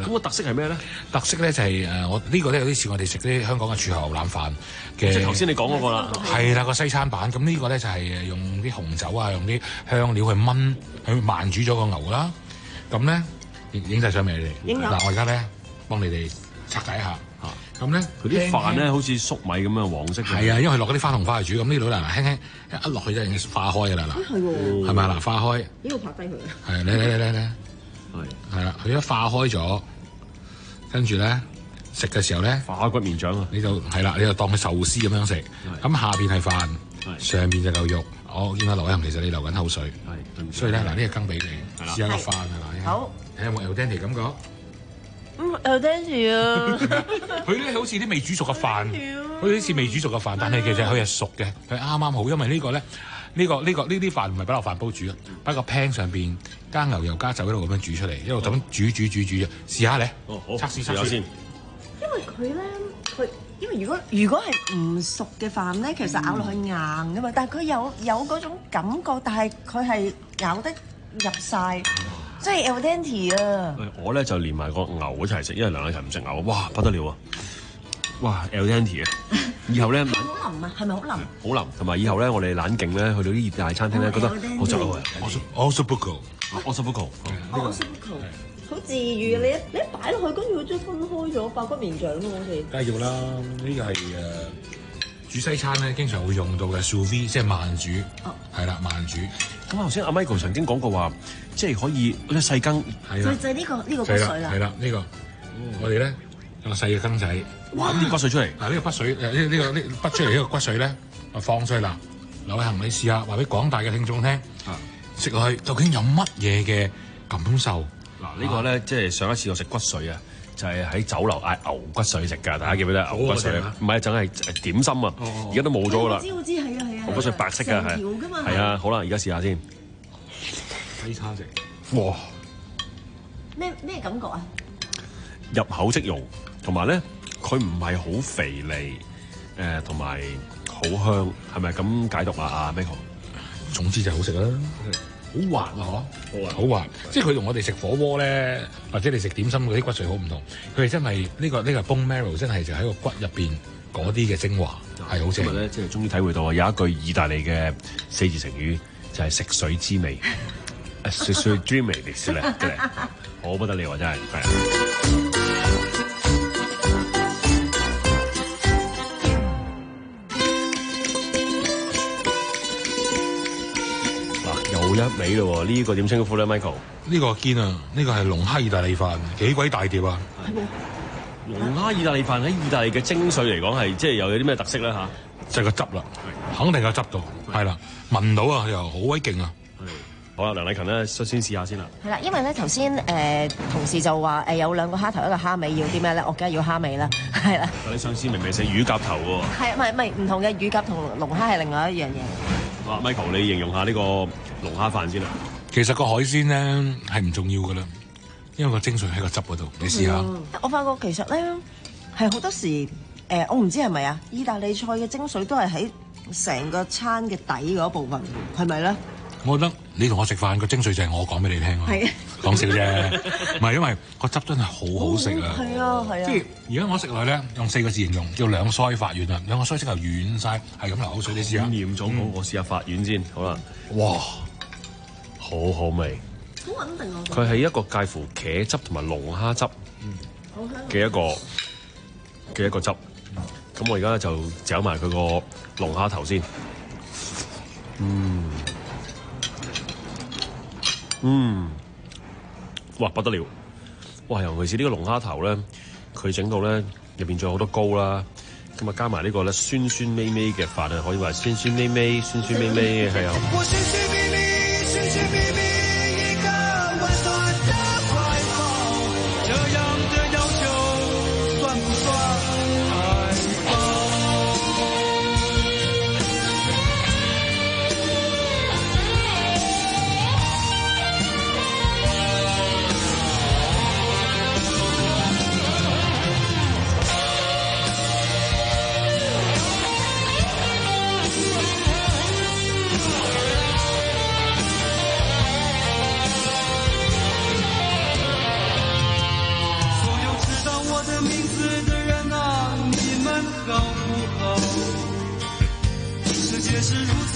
Speaker 1: 咁個特色係咩咧？
Speaker 12: 特色咧就係誒我呢個咧有啲似我哋食啲香港嘅柱侯牛腩飯嘅。
Speaker 1: 即係頭先你講嗰個啦。
Speaker 12: 係啦，個西餐版。咁呢個咧就係用啲紅酒啊，用啲香料去燜去慢煮咗個牛啦。咁咧影影曬相未你哋？嗱，我而家咧幫你哋拆解一下。咁咧
Speaker 1: 佢啲飯咧好似粟米咁樣黃色嘅。係
Speaker 12: 啊，因為落嗰啲花紅花去煮。咁呢度嗱輕輕一落去就已經化開㗎啦嗱。
Speaker 2: 係喎。
Speaker 12: 係咪嗱化開？
Speaker 2: 呢個拍低佢啊。
Speaker 12: 係，嚟嚟嚟嚟嚟。係係啦，佢一化開咗，跟住咧食嘅時候咧，
Speaker 1: 化開骨麵醬啊，
Speaker 12: 你就係啦，你就當佢壽司咁樣食。咁下邊係飯，上邊就嚿肉。我見到劉偉恒其實你流緊口水，所以咧嗱呢個羹俾你，試下個飯啊嗱。
Speaker 2: 好。
Speaker 12: 睇下有冇 al dente 感覺？
Speaker 2: 嗯 al dente 啊。
Speaker 12: 佢咧好似啲未煮熟嘅飯，好似似未煮熟嘅飯，但係其實佢係熟嘅，佢啱啱好，因為呢個咧。呢、這個呢、這個呢啲飯唔係擺落飯煲煮啊，擺個 pan 上邊加牛油加酒一路咁樣煮出嚟，一路咁煮煮煮煮，試下咧。哦，好，測試測試先。
Speaker 2: 因為佢咧，佢因為如果如果係唔熟嘅飯咧，其實咬落去硬噶嘛，但係佢有有嗰種感覺，但係佢係咬得入晒，即係 al dente 啊。
Speaker 1: 我咧就連埋個牛一齊食，因為梁禮勤唔食牛，哇不得了啊！哇 al dente 啊！以後咧，
Speaker 2: 好腍啊，係咪好腍？
Speaker 1: 好腍，同埋以後咧，我哋冷勁咧，去到啲意大利餐廳咧，覺得好執啊！
Speaker 12: 我 ossobuco，
Speaker 1: ossobuco，
Speaker 2: ossobuco， 好治癒啊！你一你一擺落去，跟住佢將分開咗，爆骨麵醬咯，好似。
Speaker 12: 梗係要啦，呢個係誒煮西餐咧，經常會用到嘅 sous vide，即係慢煮。哦，係啦，慢煮。
Speaker 1: 咁頭先阿 Michael 曾經講過話，即係可以嗰啲細羹。
Speaker 12: 係
Speaker 2: 啦。就係呢個呢個骨髓啦。
Speaker 12: 係啦，呢個我哋咧有個細嘅羹仔。
Speaker 1: 哇！啲骨髓出嚟，
Speaker 12: 嗱呢個骨髓，誒呢呢個呢骨出嚟呢個骨髓咧，啊放出去啦。劉偉恒，你試下話俾廣大嘅聽眾聽，食落去究竟有乜嘢嘅感受？
Speaker 1: 嗱呢個咧即係上一次我食骨髓啊，就係喺酒樓嗌牛骨髓食㗎，大家記唔記得牛骨髓？唔係，淨係點心啊！而家都冇咗㗎啦。
Speaker 2: 知我知係啊係啊。
Speaker 1: 牛骨髓白色㗎係。係啊，好啦，而家試下先。
Speaker 12: 西餐食。
Speaker 1: 哇！
Speaker 2: 咩咩感覺啊？
Speaker 1: 入口即溶，同埋咧。佢唔係好肥膩，誒同埋好香，係咪咁解讀啊？阿 Michael，
Speaker 12: 總之就好食啦，好滑啊！嗬，好滑，好滑。即係佢同我哋食火鍋咧，或者你食點心嗰啲骨髓好唔同。佢係真係呢、呢個呢、呢個 bone marrow 真係就喺個骨入邊嗰啲嘅精華係好正。
Speaker 1: 今日咧即係終於體會到啊，有一句意大利嘅四字成語就係、是、食水之味，食水之味嚟食咧，真係好不得了啊！真係係啊。一味咯喎，呢、這個點稱呼咧 ，Michael？
Speaker 12: 呢個堅啊，呢個係龍蝦意大利飯，幾鬼大碟啊！
Speaker 2: 係喎，
Speaker 1: 龍蝦意大利飯喺意大利嘅精髓嚟講係即係又有啲咩特色咧嚇？
Speaker 12: 就係個汁啦，肯定有汁到，係啦，聞到啊又好鬼勁啊！
Speaker 1: 好啦，梁禮勤咧，率先試下先啦。
Speaker 2: 係啦，因為咧頭先誒同事就話誒、呃、有兩個蝦頭一個蝦尾，要啲咩咧？我梗係要蝦尾啦，係啦。
Speaker 1: 你上次明明食乳鴿頭喎。
Speaker 2: 係唔係唔係唔同嘅乳鴿同龍蝦係另外一樣嘢。
Speaker 1: 啊 ，Michael，你形容下呢個龍蝦飯先啦。
Speaker 12: 其實個海鮮咧係唔重要噶啦，因為個精髓喺個汁嗰度。你試下、嗯。
Speaker 2: 我發覺其實咧係好多時誒、呃，我唔知係咪啊？意大利菜嘅精髓都係喺成個餐嘅底嗰部分，係咪咧？
Speaker 12: 我覺得你同我食飯個精髓就係我講俾你聽咯，講笑啫，唔係因為個汁真係好好食啊！
Speaker 2: 係啊係啊！
Speaker 12: 即係而家我食落去咧，用四個字形容叫兩腮發軟啊！兩個腮即係軟晒，係咁流口水。你試下。
Speaker 1: 嚴重好，我試下發軟先，好啦。哇，好好味，
Speaker 2: 好穩定啊！
Speaker 1: 佢係一個介乎茄汁同埋龍蝦汁嘅一個嘅一個汁。咁我而家就嚼埋佢個龍蝦頭先。嗯。嗯，哇不得了！哇，尤其是呢個龍蝦頭咧，佢整到咧入邊仲有好多膏啦，咁啊加埋呢個咧酸酸味味嘅飯啊，可以話酸酸味味、酸酸味味係啊。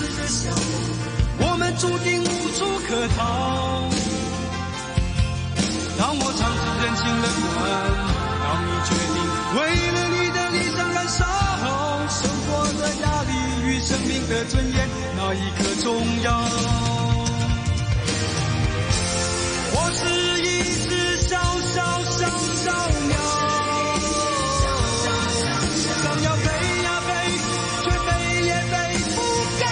Speaker 13: 的笑，我們注定無處可逃。當我唱出人情冷暖，當你決定為了你的理想燃燒，生活的壓力與生命的尊嚴，哪一個重要？我是一隻小小小小鳥，想要飛呀飛，卻飛也飛不高。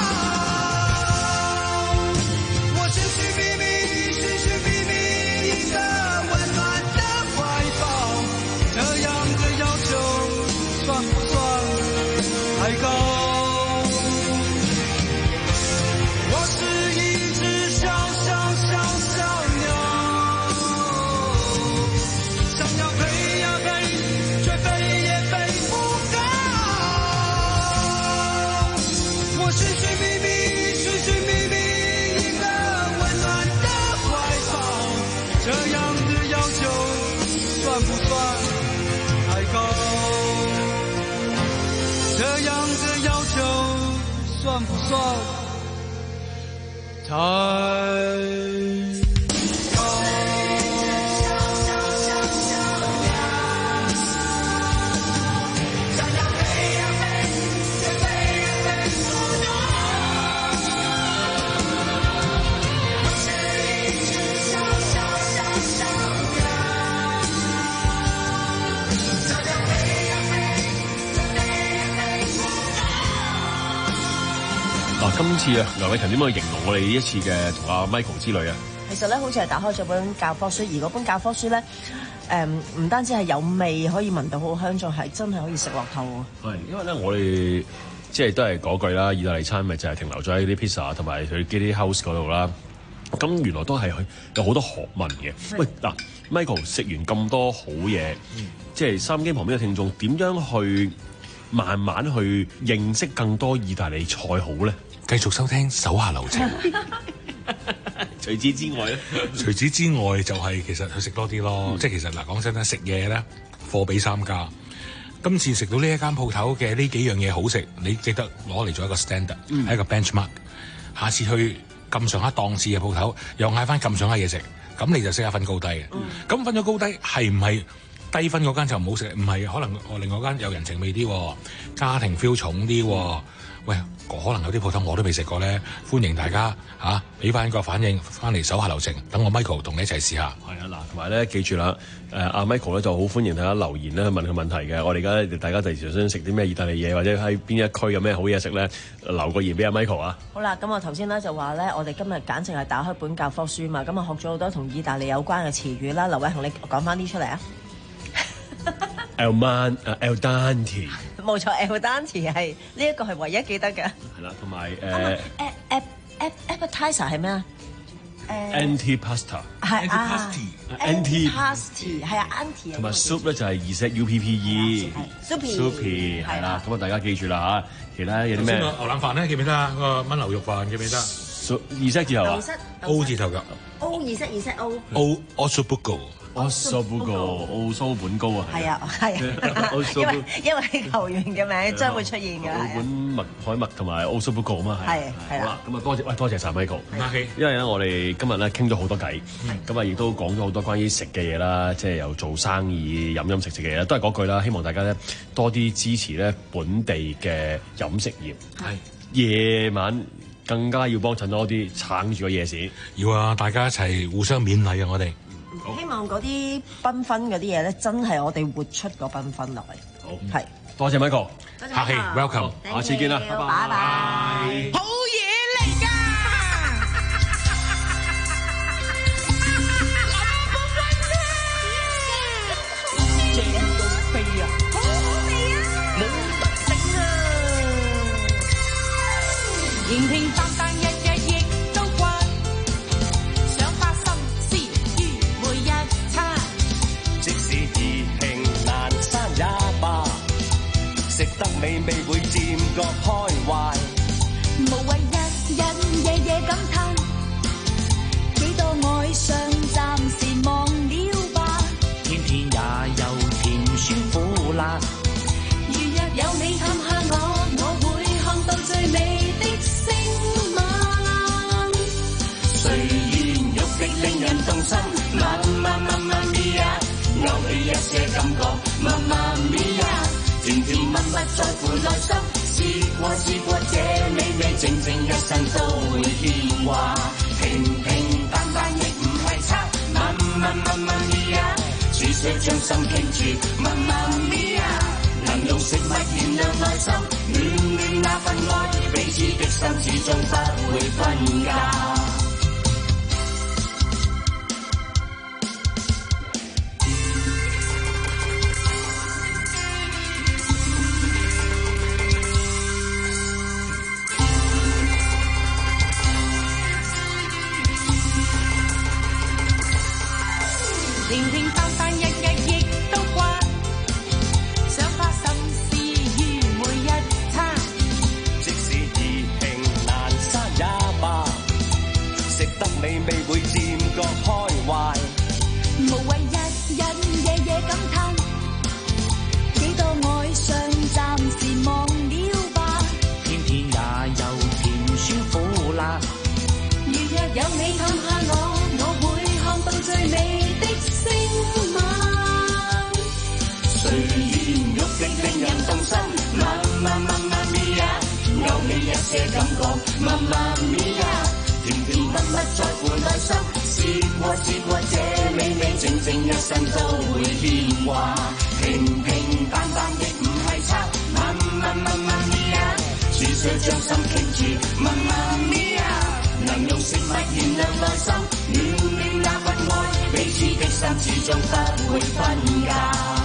Speaker 13: 我尋尋覓覓，尋尋覓覓一個溫暖的懷抱，這樣的要求算不算太高？我是一隻小小小小鳥，想要飛呀飛，卻飛也飛不高。我尋尋覓覓，尋尋覓覓一個溫暖的懷抱，這樣的要求算不算太高？這樣的要求算不算太？
Speaker 1: 今次啊，梁偉勤點樣去形容我哋呢一次嘅同阿 Michael 之旅啊？
Speaker 2: 其實咧，好似係打開咗本教科書，而嗰本教科書咧，誒、嗯、唔單止係有味，可以聞到好香，仲係真係可以食落肚喎。
Speaker 1: 係，因為咧我哋即係都係嗰句啦，意大利餐咪就係停留咗喺啲 pizza 同埋佢 Gilly House 嗰度啦。咁原來都係有好多學問嘅。喂，嗱 ，Michael 食完咁多好嘢，嗯、即係收音機旁邊嘅聽眾點樣去慢慢去認識更多意大利菜好咧？
Speaker 12: 繼續收聽手下留情。
Speaker 1: 除此之外咧，
Speaker 12: 除此之外就係其實去食多啲咯。嗯、即係其實嗱講真啦，食嘢咧貨比三家。今次食到呢一間鋪頭嘅呢幾樣嘢好食，你記得攞嚟做一個 standard，係、嗯、一個 benchmark。下次去咁上下檔次嘅鋪頭，又嗌翻咁上下嘢食，咁你就識下分高低嘅。咁、嗯、分咗高低係唔係低分嗰間就唔好食？唔係，可能我另外間有人情味啲，家庭 feel 重啲。喂，可能有啲鋪頭我都未食過咧，歡迎大家嚇俾翻個反應，翻嚟手下留情，等我 Michael 同你一齊試下。
Speaker 1: 係啊，嗱，同埋咧記住啦，誒、呃、阿 Michael 咧就好歡迎大家留言咧問佢問題嘅。我哋而家大家第時想食啲咩意大利嘢，或者喺邊一區有咩好嘢食咧，留個言俾阿 Michael 啊。
Speaker 2: 好啦，咁我頭先咧就話咧，我哋今日簡直係打開本教科書嘛，咁啊學咗好多同意大利有關嘅詞語啦。劉偉雄，你講翻啲出嚟啊！
Speaker 1: El man 誒 El Dante，
Speaker 2: 冇錯 El Dante 係呢一個係唯一記得嘅。
Speaker 1: 係啦，同埋誒
Speaker 2: appetizer 係咩啊？誒
Speaker 1: Antipasta
Speaker 2: 係啊
Speaker 1: Antipasti
Speaker 2: 係啊 Anti
Speaker 1: 同埋 soup 咧就係 Z U P P E
Speaker 2: Soupy
Speaker 1: Soupy 係啦，咁啊大家記住啦嚇。其他有啲咩？
Speaker 12: 牛腩飯咧記唔記得啊？個燜牛肉飯記唔記得？
Speaker 1: 二色字頭啊
Speaker 12: ，O 字頭㗎
Speaker 2: O 二色二色 O
Speaker 12: O Ossobuco
Speaker 1: Ossobuco 奧蘇本高啊，
Speaker 2: 係啊係啊，因為因為球員嘅名將會出現嘅，
Speaker 1: 奧本麥海默同埋奧蘇本高啊嘛，係係啦，咁啊多謝喂多謝曬 Michael，因為咧我哋今日咧傾咗好多偈，咁啊亦都講咗好多關於食嘅嘢啦，即係又做生意飲飲食食嘅嘢，都係嗰句啦，希望大家咧多啲支持咧本地嘅飲食業，係夜晚更加要幫襯多啲撐住個夜市，
Speaker 12: 要啊，大家一齊互相勉勵啊，我哋。
Speaker 2: 希望嗰啲繽紛嗰啲嘢咧，真係我哋活出個繽紛落嚟。
Speaker 1: 好，
Speaker 2: 係
Speaker 1: 多謝 Michael，
Speaker 2: 客
Speaker 12: 氣 ，welcome，
Speaker 1: 下次見啦，拜拜。
Speaker 13: 好嘢嚟㗎！正到飛啊！好好味啊！冇得頂啊！平平淡淡日日亦都慣，想花心思於每一餐。即使意興闌珊也罷，食得美味會漸覺開懷。無謂日日夜夜感嘆，幾多愛上暫時忘了吧。天天也有甜酸苦辣，如若有你探下我，我會看到最美的星。 心。Mamma Mamma Mia， 勾起一些感覺。Mamma Mia， 甜甜蜜蜜在乎內心。試過試過這美味，靜靜一生都會牽掛。平平淡淡亦唔係差。Mamma Mamma Mia， 煮水將心傾住。Mamma Mia， 能用食物燃亮內心。暖暖那份愛，彼此的心始終不會分家。
Speaker 14: 平平淡淡日日亦都慣，想花心思於每一餐。
Speaker 13: 即使意興闌珊也罷，食得美味會漸覺開懷。
Speaker 14: 無謂日日夜夜感嘆，幾多愛上暫時忘了吧。
Speaker 13: 天天也有甜酸苦辣，
Speaker 14: 如若有你氹下我，我會看到最美的星晚。
Speaker 13: 睡蓮玉的令人動心。Mamma Mamma Mia， 勾起一些感覺。Mamma Mia， 甜甜蜜蜜在乎內心。試過試過這美味，靜靜一生都會牽掛。平平淡淡亦唔係差。Mamma Mamma Mia， 煮水將心傾住。Mamma Mia， 能用食物燃亮內心。暖暖那份愛，彼此的心始終不會分家。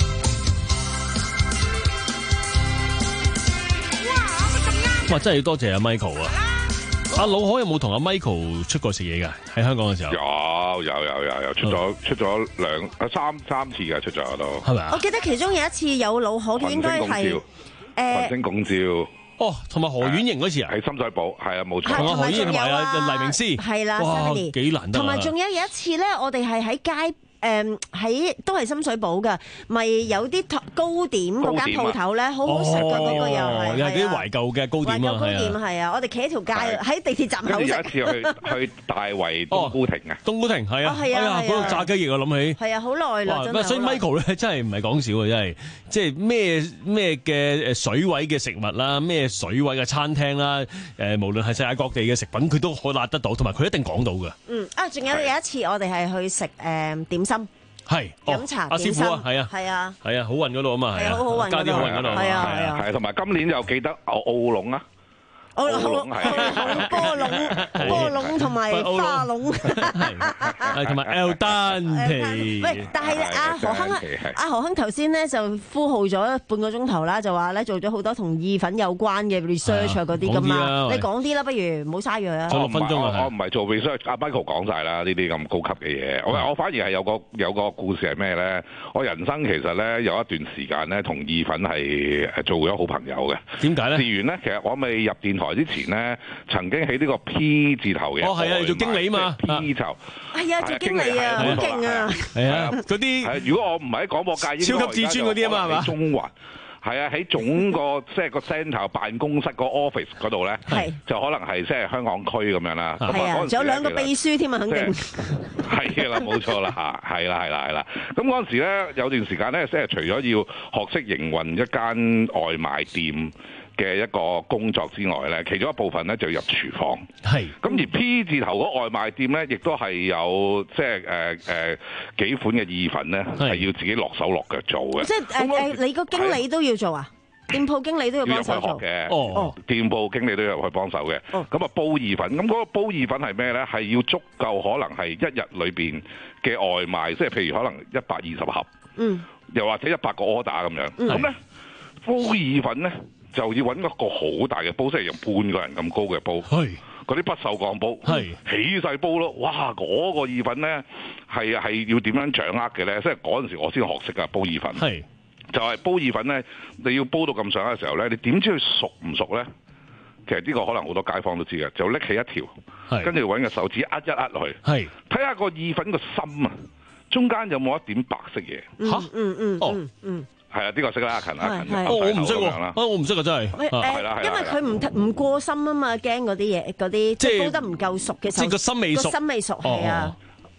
Speaker 1: 哇！真係要多謝阿 Michael 啊！阿老可有冇同阿 Michael 出過食嘢㗎？喺香港嘅時候
Speaker 3: 有有有有有出咗出咗兩啊三三次嘅出咗都
Speaker 1: 係咪啊？
Speaker 2: 我記得其中有一次有老可嘅，應該係
Speaker 3: 群星拱照。
Speaker 1: 哦，同埋何婉瑩嗰次啊，
Speaker 3: 喺深水埗，係啊冇錯。
Speaker 1: 同阿何婉瑩同埋阿黎明詩，
Speaker 2: 係啦，
Speaker 1: 哇幾難得啊！
Speaker 2: 同埋仲有有一次咧，我哋係喺街。誒喺都係深水埗㗎，咪有啲糕點嗰間鋪頭咧，好好食㗎，嗰個又係，
Speaker 1: 又係啲懷舊嘅糕點啊，
Speaker 2: 糕點係啊，我哋企喺條街喺地鐵站口食。
Speaker 3: 有一次去去大圍冬菇亭啊，
Speaker 1: 冬菇亭係啊，
Speaker 2: 係啊，
Speaker 1: 嗰度炸雞翼我諗起，
Speaker 2: 係啊，好耐啦，真係。
Speaker 1: 所以 Michael 咧真係唔係講笑啊，真係即係咩咩嘅誒水位嘅食物啦，咩水位嘅餐廳啦，誒無論係世界各地嘅食品，佢都可辣得到，同埋佢一定講到㗎。
Speaker 2: 嗯啊，仲有有一次我哋係去食誒點心。
Speaker 1: 係
Speaker 2: 飲茶
Speaker 1: 阿師傅啊，係啊，
Speaker 2: 係啊，
Speaker 1: 係啊，好運嗰度啊嘛，係啊，
Speaker 2: 好好運
Speaker 1: 加啲好運嗰度，
Speaker 3: 係啊，係啊，係同埋今年又記得澳龍啊。
Speaker 2: 澳龍係波龍、波龍同埋花龍，
Speaker 1: 係同埋 L 丹皮。
Speaker 2: 喂，但係阿何亨阿何亨頭先咧就呼號咗半個鐘頭啦，就話咧做咗好多同意粉有關嘅 research 啊嗰啲噶嘛，你講啲啦，不如唔好嘥藥啊。
Speaker 3: 仲六分鐘啊！我唔係做 research，阿 Michael 講晒啦，呢啲咁高級嘅嘢。我我反而係有個有個故事係咩咧？我人生其實咧有一段時間咧同意粉係係做咗好朋友嘅。
Speaker 1: 點解咧？
Speaker 3: 事緣咧，其實我未入電台之前咧。曾經喺呢個 P 字頭嘅，
Speaker 1: 哦係啊，你做經理嘛
Speaker 3: ，P 頭，
Speaker 2: 係啊，做經理啊，好勁啊，
Speaker 1: 係啊，嗰啲，
Speaker 3: 如果我唔係喺廣播界，
Speaker 1: 超級至尊嗰啲啊嘛，係嘛？
Speaker 3: 中環係啊，喺總個即係個 centre 辦公室個 office 嗰度咧，就可能係即係香港區咁樣啦。
Speaker 2: 係啊，仲有兩個秘書添啊，肯定
Speaker 3: 係啦，冇錯啦嚇，係啦係啦係啦。咁嗰陣時咧，有段時間咧，即係除咗要學識營運一間外賣店嘅一個工作之外咧，其中一部分咧就入廚房。
Speaker 1: 係。
Speaker 3: 咁而 P 字頭嗰外賣店咧，亦都係有即係誒誒幾款嘅意粉咧，係要自己落手落腳做嘅。
Speaker 2: 即係誒誒，你個經理都要做啊？店鋪經理都要幫手做
Speaker 3: 嘅。
Speaker 2: 哦。
Speaker 3: 店鋪經理都要入去幫手嘅。哦。咁啊煲意粉，咁嗰個煲意粉係咩咧？係要足夠可能係一日裏邊嘅外賣，即係譬如可能一百二十盒。嗯。又或者一百個 order 咁樣。嗯。咁咧煲意粉咧，就要揾一個好大嘅煲，即係用半個人咁高嘅煲，嗰啲不鏽鋼煲，起細煲咯。哇！嗰、那個意粉咧係係要點樣掌握嘅咧？即係嗰陣時我先學識㗎煲意粉，就係、是、煲意粉咧，你要煲到咁上下嘅時候咧，你點知佢熟唔熟咧？其實呢個可能好多街坊都知嘅，就拎起一條，跟住揾個手指扼一扼落去，睇下個意粉個心啊，中間有冇一點白色嘢？嚇、嗯，嗯嗯，哦，嗯。係啊，呢個識啦，勤啊勤。
Speaker 1: 我唔識喎，啊我唔識啊真係。
Speaker 2: 係啦，因為佢唔唔過深啊嘛，驚嗰啲嘢嗰啲即係煲得唔夠熟嘅時候，
Speaker 1: 即係個心未熟。
Speaker 2: 個心未熟係啊。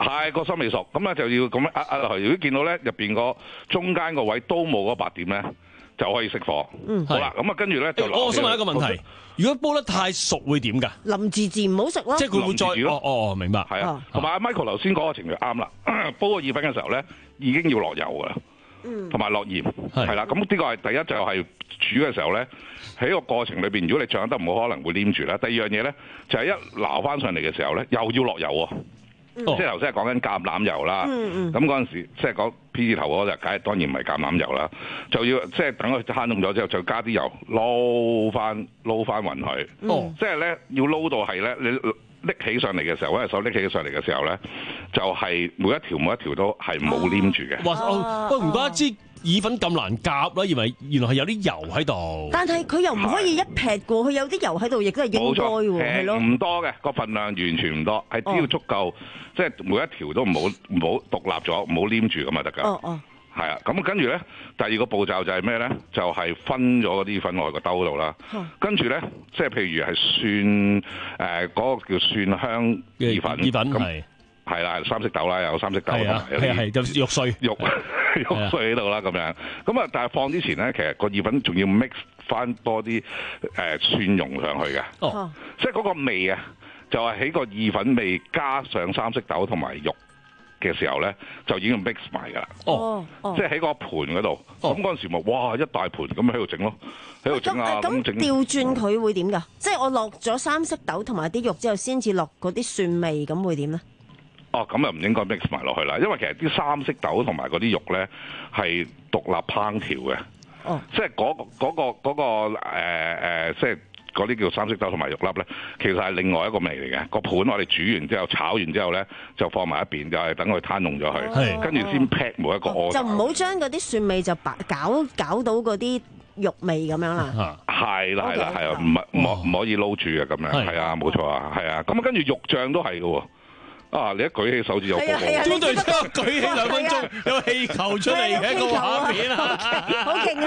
Speaker 3: 係個心未熟，咁咧就要咁樣壓壓落去。如果見到咧入邊個中間個位都冇嗰白點咧，就可以熄火。
Speaker 2: 嗯，
Speaker 3: 好啦，咁啊跟住咧就
Speaker 1: 我想問一個問題，如果煲得太熟會點㗎？
Speaker 2: 淋住字唔好食咯。
Speaker 1: 即係佢會再哦哦，明白。
Speaker 3: 係啊，同埋阿 Michael 頭先講嘅程序啱啦。煲個意粉嘅時候咧，已經要落油㗎啦。同埋落鹽，係啦，咁呢個係第一就係煮嘅時候咧，喺個過程裏邊，如果你掌握得唔好，可能會黏住啦。第二樣嘢咧，就係、是、一撈翻上嚟嘅時候咧，又要落油喎、嗯，即係頭先係講緊橄欖油啦。咁嗰陣時即係講 P 字頭嗰隻，梗係當然唔係橄欖油啦，就要即係等佢攤凍咗之後，就加啲油撈翻撈翻勻佢。嗯、即係咧要撈到係咧你。拎起上嚟嘅時候，揾隻手拎起上嚟嘅時候咧，就係、是、每一條每一條都係冇黏住嘅。
Speaker 1: 哇！喂，唔怪得知意粉咁難夾啦，因為原來係有啲油喺度。
Speaker 2: 但係佢又唔可以一劈過，佢有啲油喺度，亦都係應該喎，係咯。
Speaker 3: 唔多嘅個份量完全唔多，係只要足夠，哦、即係每一條都唔好唔好獨立咗，唔好黏住咁就得㗎。
Speaker 2: 哦哦。
Speaker 3: 係啊，咁跟住咧，第二個步驟就係咩咧？就係、是、分咗嗰啲粉落去個兜度啦。跟住咧，即係譬如係蒜誒嗰、呃那個叫蒜香意粉。意粉係係啦，三色豆啦，有三色豆同埋有啲
Speaker 1: 係肉碎
Speaker 3: 肉肉碎喺度啦，咁樣。咁啊，但係放之前咧，其實個意粉仲要 mix 翻多啲誒、呃、蒜蓉上去嘅。哦，即係嗰個味啊，就係、是、喺個意粉味加上三色豆同埋肉嘅時候咧，就已經 mix 埋㗎啦。哦，即係喺個盤嗰度。咁嗰陣時咪哇一大盤咁喺度整咯，喺度整啊咁整。
Speaker 2: 調轉佢會點㗎？即係我落咗三色豆同埋啲肉之後，先至落嗰啲蒜味，咁會點咧？
Speaker 3: 哦，咁又唔應該 mix 埋落去啦，因為其實啲三色豆同埋嗰啲肉咧係獨立烹調嘅。哦，即係嗰、嗰個嗰、嗰個嗰、嗰個誒、呃、即係。嗰啲叫三色豆同埋肉粒咧，其實係另外一個味嚟嘅。個盤我哋煮完之後炒完之後咧，就放埋一邊，就係、是、等佢攤濃咗佢，跟住先 pack 每一個鍋。
Speaker 2: 就唔好將嗰啲蒜味就白搞搞到嗰啲肉味咁樣啦。
Speaker 3: 係啦係啦係啊，唔係唔可唔可以撈住嘅咁樣。係啊，冇錯啊，係啊。咁啊跟住肉醬都係嘅喎。啊！你一舉起手指有個個，
Speaker 1: 中隊長舉起兩分鐘，有氣球出嚟嘅一個畫面啊！
Speaker 2: 好勁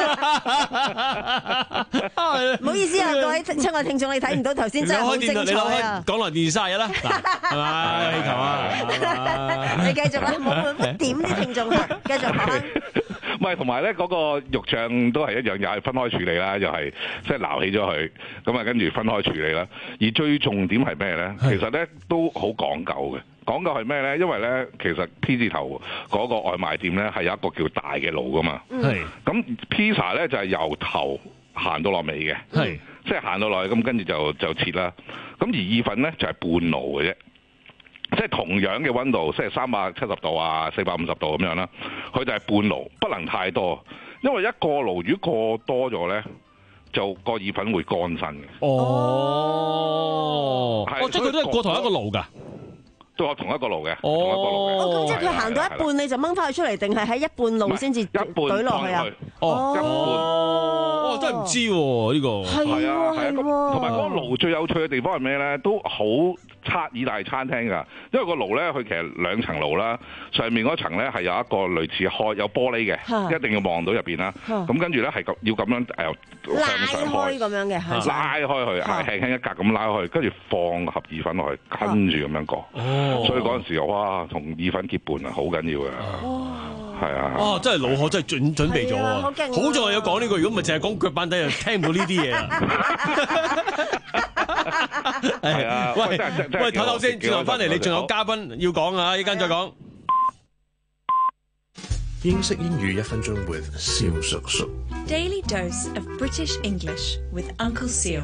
Speaker 2: 啊！唔好意思啊，各位親愛聽眾，你睇唔到頭先真係好精彩啊！
Speaker 1: 講來電視卅日啦，係嘛氣球啊！
Speaker 2: 你繼續啊，冇冇點啲聽眾啊，繼續講。
Speaker 3: 唔係，同埋咧嗰個肉醬都係一樣，又係分開處理啦，又係即係撈起咗佢，咁啊跟住分開處理啦。而最重點係咩咧？其實咧都好講究嘅。講究係咩咧？因為咧其實 P 字頭嗰個外賣店咧係有一個叫大嘅爐噶嘛。係。咁 pizza 咧就係由頭行到落尾嘅。係。即係行到落去，咁跟住就就切啦。咁而意粉咧就係半爐嘅啫。即係同樣嘅溫度，即係三百七十度啊、四百五十度咁樣啦。佢就係半爐，不能太多，因為一過爐如果過多咗咧，就個意粉會乾身嘅。
Speaker 1: 哦，哦，即係佢都係過同一個爐㗎。
Speaker 3: 都係同一個爐嘅，
Speaker 2: 同一個爐嘅。哦，咁即係佢行到一半你就掹翻佢出嚟，定係喺一半路先至懟落去啊？
Speaker 1: 哦，一半。哦，真係唔知喎呢個。
Speaker 2: 係啊，係喎。
Speaker 3: 同埋嗰個爐最有趣嘅地方係咩咧？都好差意大利餐廳㗎，因為個爐咧，佢其實兩層爐啦，上面嗰層咧係有一個類似開有玻璃嘅，一定要望到入邊啦。咁跟住咧係咁要咁樣誒向上開
Speaker 2: 咁樣嘅，
Speaker 3: 拉開佢，係輕輕一格咁拉開，跟住放個盒意粉落去，跟住咁樣過。所以嗰陣時哇，同意粉結伴啊，好緊要嘅。係啊！
Speaker 1: 哇，真係老何真係準準備咗喎，好在有講呢個，如果唔係淨係講腳板底，就聽唔到呢啲嘢啦。
Speaker 3: 係啊！
Speaker 1: 喂喂，唞唞先，轉頭翻嚟，你仲有嘉賓要講啊！依間再講。
Speaker 15: 英式英語一分鐘 with 蕭叔叔。
Speaker 16: Daily dose of British English with Uncle Seal。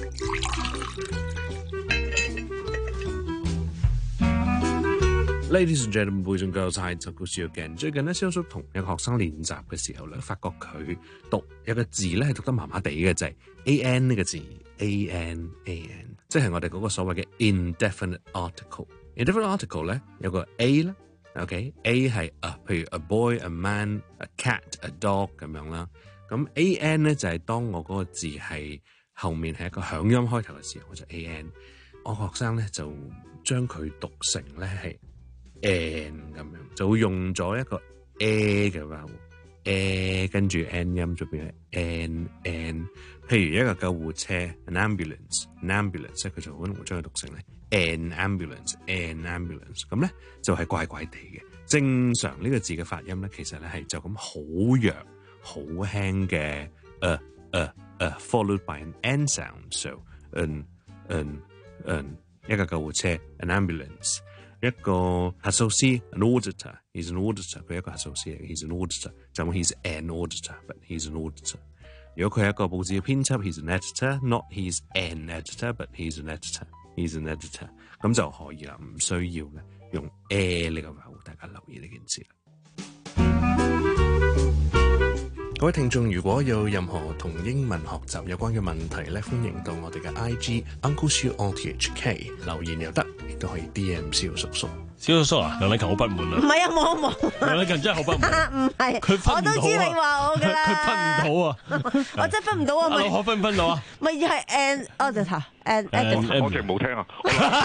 Speaker 15: Ladies and gentlemen, boys and girls, hi, Uncle Seal again。最近咧，蕭叔同一個學生練習嘅時候咧，發覺佢讀有個字咧係讀得麻麻地嘅，就係 A N 呢個字 ，A N A N， 即係我哋嗰個所謂嘅 indefinite article。indefinite article 咧有個 A 啦 ，OK，A 係啊，譬如 a boy、a man、a cat、a dog 咁樣啦。咁 A N 咧就係當我嗰個字係後面係一個響音開頭嘅時候，我就 A N。我學生咧就將佢讀成咧係 N 咁樣，就會用咗一個 A 嘅 vowel 誒跟住 n 音就變係 n n。譬如一個救護車 an ambulance，an ambulance 即係佢就可能會將佢讀成咧 an ambulance，an ambulance 咁咧就係怪怪地嘅。正常呢個字嘅發音咧，其實咧係就咁好弱、好輕嘅誒誒誒 followed by an n sound，so an an an 一個救護車 an ambulance， 一個核數師 an auditor，he's an auditor， 佢一個核數師嚟嘅 ，he's an auditor， 就咁 he's an auditor，but he's an auditor。如果佢係一個報紙嘅編輯 ，he's an editor，not he's an editor，but he's an editor，he's an editor， 咁就可以啦，唔需要咧用 a 呢個口，大家留意呢件事啦。各位聽眾，如果有任何同英文學習有關嘅問題咧，歡迎到我哋嘅 I G Uncle Siu O T H K 留言又得，亦都可以 D M 蕭叔叔。
Speaker 1: 蕭叔叔啊，梁禮勤好不滿啊！
Speaker 2: 唔係啊，冇冇。
Speaker 1: 梁禮勤真係好不滿。
Speaker 2: 唔係，
Speaker 1: 佢分唔到啊！
Speaker 2: 我都知你話我㗎啦。
Speaker 1: 佢分唔到啊！
Speaker 2: 我真係分唔到啊！
Speaker 1: 咪可分唔分到啊？
Speaker 2: 咪係 an auditor，an editor。
Speaker 3: 我淨冇聽啊！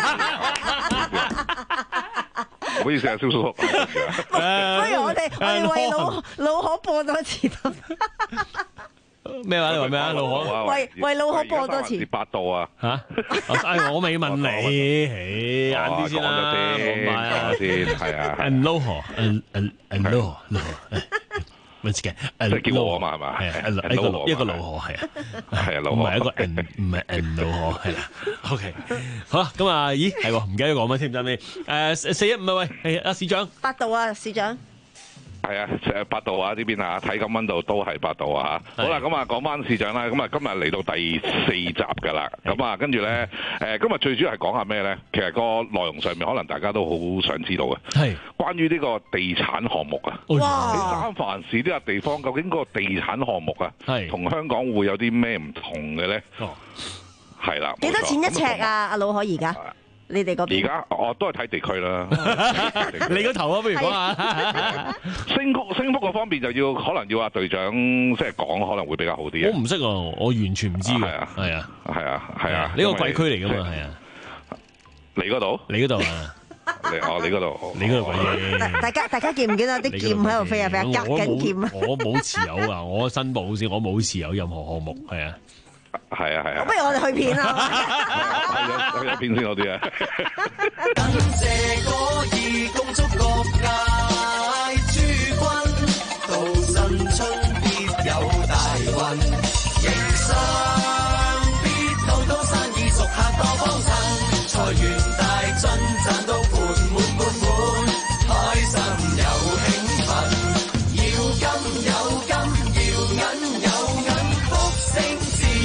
Speaker 3: 唔好意思啊，蕭叔叔。不
Speaker 2: 如我哋我哋為老老可播多次得。
Speaker 1: 咩話？你話咩啊？老可
Speaker 2: 為為老可播多次。
Speaker 3: 百度啊！
Speaker 1: 嚇！我未問你，誒晏啲先啦，
Speaker 3: 講下先，係啊。
Speaker 1: And 老可，and and and 老可，老可，乜嘅？
Speaker 3: 即係叫我啊嘛，係嘛？
Speaker 1: 係啊，一個一個老可係啊，
Speaker 3: 係啊，老可
Speaker 1: 唔係一個 and 唔係 and 老可係啦。OK，好啦，咁啊，咦係喎，唔記得講乜添真係。誒四一五啊喂，係阿市長。
Speaker 2: 百度啊，市長。
Speaker 3: 係啊，誒百度啊呢邊啊，睇緊溫度都係百度啊嚇。好啦，咁啊講翻市長啦，咁啊今日嚟到第四集㗎啦。咁啊跟住咧，誒今日最主要係講下咩咧？其實個內容上面可能大家都好想知道嘅。係關於呢個地產項目啊。哇！喺三藩市呢個地方，究竟嗰個地產項目啊，係同香港會有啲咩唔同嘅咧？哦，係啦。幾多錢一尺啊？阿老可而家？你哋嗰邊？而家我都係睇地區啦。
Speaker 1: 你個頭啊，不如講下
Speaker 3: 升幅升幅嗰方面就要可能要阿隊長即係講可能會比較好啲。
Speaker 1: 我唔識啊，我完全唔知嘅。係啊，係啊，
Speaker 3: 係啊，係啊。
Speaker 1: 呢個貴區嚟㗎嘛，係啊。
Speaker 3: 你嗰度？
Speaker 1: 你嗰度啊？
Speaker 3: 你哦，你嗰度？
Speaker 17: 你嗰度貴啲。大家大家見唔見到啲劍喺度飛啊飛啊？夾緊劍啊！
Speaker 1: 我冇持有啊，我申報先，我冇持有任何項目，係啊。
Speaker 3: 係啊係啊，
Speaker 2: 不如我哋去片啦，
Speaker 3: 去一片先好啲啊！
Speaker 9: 感謝可以共祝各界諸君，到新春必有大運，營商必到到生意熟客多幫襯，財源大進賺到盆滿缽滿，開心又興奮，要金有金，要銀有銀，福星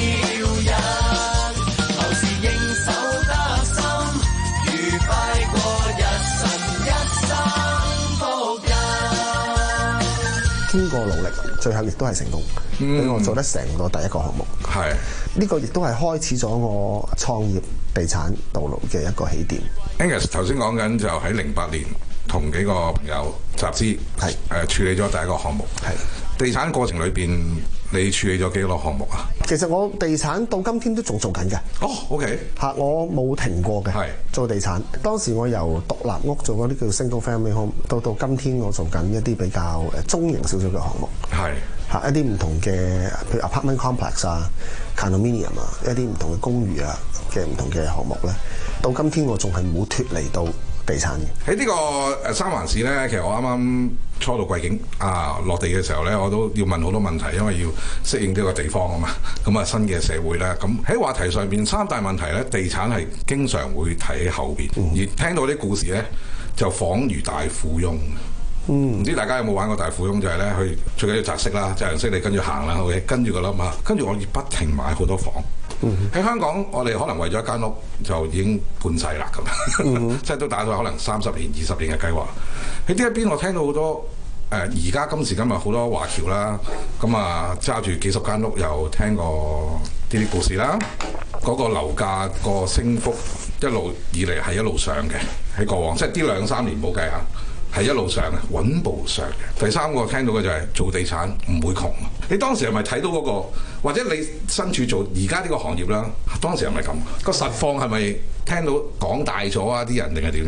Speaker 18: 經過努力，最後亦都係成功，俾、嗯、我做得成個第一個項目。係呢個亦都係開始咗我創業地產道路嘅一個起點。
Speaker 12: Angus 頭先講緊就喺零八年同幾個朋友集資，係誒、呃、處理咗第一個項目。係地產過程裏邊，你處理咗幾個項目啊？
Speaker 18: 其實我地產到今天都仲做緊嘅。哦 ，OK 嚇，我冇停過嘅。係做地產，當時我由獨立屋做嗰啲叫 single family home，到到今天我做緊一啲比較誒中型少少嘅項目。係嚇一啲唔同嘅，譬如 apartment complex 啊、condominium 啊，一啲唔同嘅公寓啊嘅唔同嘅項目咧，到今天我仲係冇脫離到地產嘅。喺呢個誒三藩市咧，其實我啱啱初到貴境啊落地嘅時候咧，我都要問好多問題，因為要適應呢個地方啊嘛。咁啊新嘅社會咧，咁喺話題上邊三大問題咧，地產係經常會睇喺後邊，嗯、而聽到啲故事咧，就恍如大富翁。嗯，唔知大家有冇玩過大富翁？就係咧，去最緊要擲色啦，擲完色你跟住行啦，OK，跟住個冧啊，跟住我不停買好多房。喺、嗯、香港，我哋可能為咗一間屋就已經半世啦咁，嗯、即係都打到可能三十年、二十年嘅計劃。喺呢一邊，我聽到好多誒，而、呃、家今時今日好多華僑啦，咁啊揸住幾十間屋，又聽過呢啲故事啦。嗰、那個樓價個升幅一路以嚟係一路上嘅，喺過往即係呢兩三年冇計下。係一路上嘅，穩步上嘅。第三個聽到嘅就係做地產唔會窮。你當時係咪睇到嗰、那個，或者你身處做而家呢個行業啦？當時係咪咁？個實況係咪聽到講大咗啊？啲人定係點樣？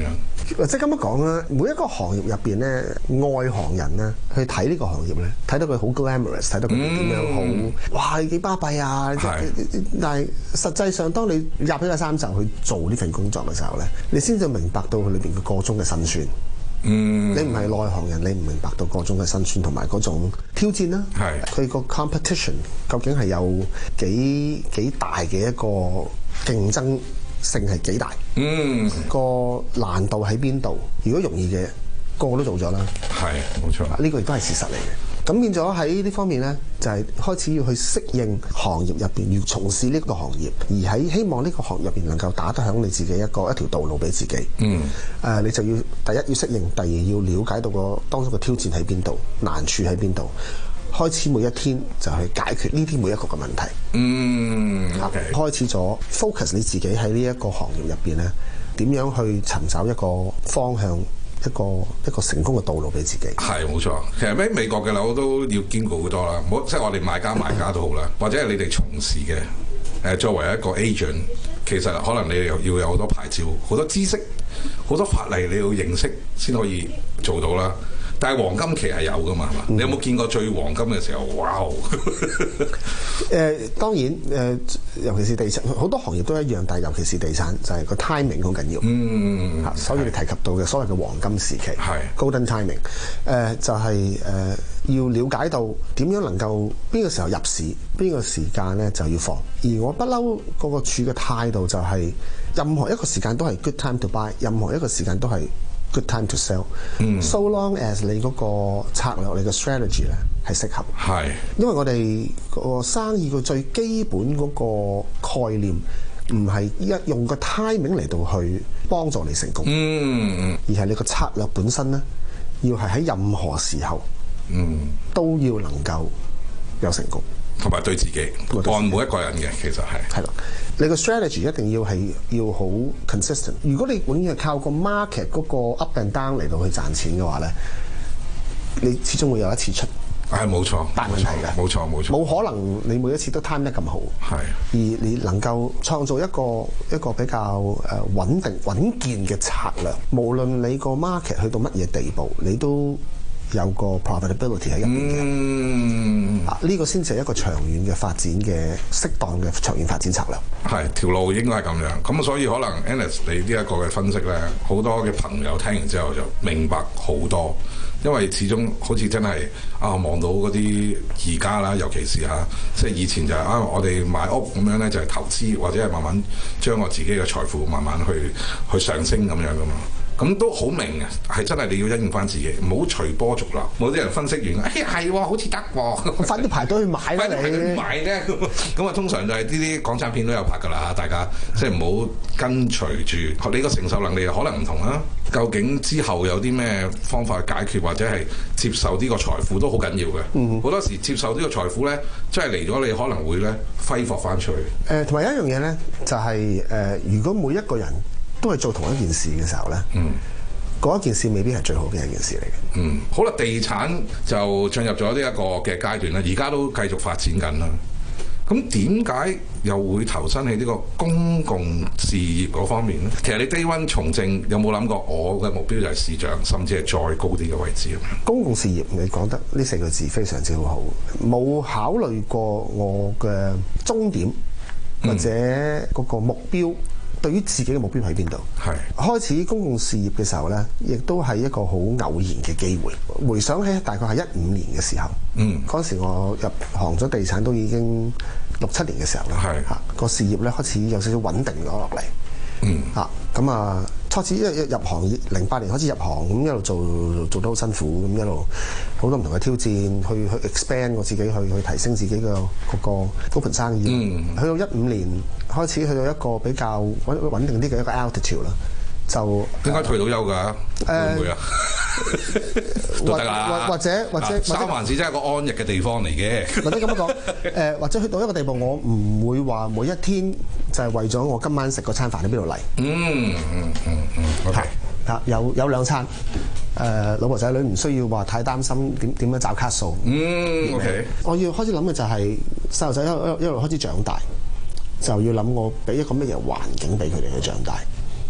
Speaker 18: 即係咁樣講啦，每一個行業入邊咧，外行人咧去睇呢個行業咧，睇到佢好 glamorous，睇到佢點樣好，嗯、哇幾巴閉啊！但係實際上，當你入起個衫袖去做呢份工作嘅時候咧，你先至明白到佢裏邊嘅個中嘅辛酸。嗯，你唔係內行人，你唔明白到個中嘅辛酸同埋嗰種挑戰啦。係佢個 competition 究竟係有幾幾大嘅一個競爭性係幾大？嗯，個難度喺邊度？如果容易嘅，個個都做咗啦。係，冇錯。呢個亦都係事實嚟嘅。咁變咗喺呢方面咧，就係、是、開始要去適應行業入邊，要從事呢個行業，而喺希望呢個行業入邊能夠打得響你自己一個一條道路俾自己。嗯。誒、呃，你就要第一要適應，第二要了解到個當中嘅挑戰喺邊度，難處喺邊度。開始每一天就去解決呢啲每一個嘅問題。嗯。Okay. 開始咗 focus 你自己喺呢一個行業入邊咧，點樣去尋找一個方向。一個一個成功嘅道路俾自己係冇錯，其實喺美國嘅樓都要兼顧好多啦，唔好即係我哋買家賣家都好啦，或者係你哋從事嘅誒作為一個 agent， 其實可能你要有好多牌照、好多知識、好多法例你要認識先可以做到啦。但係黃金期係有㗎嘛，係嘛？嗯、你有冇見過最黃金嘅時候？哇！誒、呃、當然誒、呃，尤其是地產，好多行業都一樣，但係尤其是地產就係、是、個 timing 好緊要。嗯嚇，所以你提及到嘅所謂嘅黃金時期，係 golden timing。誒、呃、就係、是、誒、呃、要了解到點樣能夠邊個時候入市，邊個時間咧就要放。而我不嬲嗰個處嘅態度就係、是，任何一個時間都係 good time to buy，任何一個時間都係good time to sell、嗯。So long as 你嗰個策略、你嘅 strategy 咧係適合。係。因為我哋個生意個最基本嗰個概念，唔係一用個 timing 嚟到去幫助你成功。嗯。而係你個策略本身咧，要係喺任何時候，嗯，都要能夠有成功。同埋對自己，按每一個人嘅，其實係係啦。你個 strategy 一定要係要好 consistent。如果你永遠係靠個 market 嗰個 up and down 嚟到去賺錢嘅話咧，你始終會有一次出。係冇錯，大問題嘅，冇錯冇錯。冇可能你每一次都 time 得咁好。係。而你能夠創造一個一個比較誒穩定穩健嘅策略，無論你個 market 去到乜嘢地步，你都有個 profitability 喺入邊嘅，嗯，啊呢、這個先至係一個長遠嘅發展嘅適當嘅長遠發展策略。係條路應該係咁樣，咁所以可能 Annis 你呢一個嘅分析咧，好多嘅朋友聽完之後就明白好多，因為始終好似真係啊望到嗰啲而家啦，尤其是嚇，即係以前就係、是、啊我哋買屋咁樣咧，就係投資或者係慢慢將我自己嘅財富慢慢去去上升咁樣噶嘛。咁都好明嘅，係真係你要因應翻自己，唔好隨波逐流。冇啲人分析完，哎係喎，好似得喎，快啲排隊去買啦你。買咧，咁啊通常就係呢啲港產片都有拍㗎啦，大家即係唔好跟隨住你個承受能力可能唔同啦。究竟之後有啲咩方法去解決，或者係接受呢個財富都好緊要嘅。嗯，好多時接受呢個財富咧，即係嚟咗你可能會咧揮霍翻出去。誒、呃，同埋一樣嘢咧，就係、是、誒、呃，如果每一個人都係做同一件事嘅時候咧，嗯，嗰一件事未必係最好嘅一件事嚟嘅。嗯，好啦，地產就進入咗呢一個嘅階段啦，而家都繼續發展緊啦。咁點解又會投身喺呢個公共事業嗰方面咧？其實你 day one 從政有冇諗過我嘅目標就係市長，甚至係再高啲嘅位置咁樣？公共事業你講得呢四個字非常之好，冇考慮過我嘅終點或者嗰個目標。嗯，對於自己嘅目標喺邊度？係開始公共事業嘅時候咧，亦都係一個好偶然嘅機會。回想起大概係一五年嘅時候，嗯，嗰時我入行咗地產都已經六七年嘅時候啦，係嚇個事業咧開始有少少穩定咗落嚟，嗯嚇咁啊，初始一一入行零八年開始入行，咁一路做做得好辛苦，咁一路好多唔同嘅挑戰，去去 expand 我自己，去去提升自己嘅嗰個嗰盤生意。嗯，去到一五年開始去到一個比較穩穩定啲嘅一個 altitude 啦，就應該退到休㗎，會唔會啊？都得啦，或者或者三藩市真係個安逸嘅地方嚟嘅，或者咁樣講，誒或者去到一個地步，我唔會話每一天就係為咗我今晚食嗰餐飯喺邊度嚟。嗯嗯嗯嗯 ，OK，嚇有有兩餐，誒老婆仔女唔需要話太擔心點點樣找卡數。嗯 ，OK，我要開始諗嘅就係細路仔一一一路開始長大，就要諗我俾一個乜嘢環境俾佢哋去長大。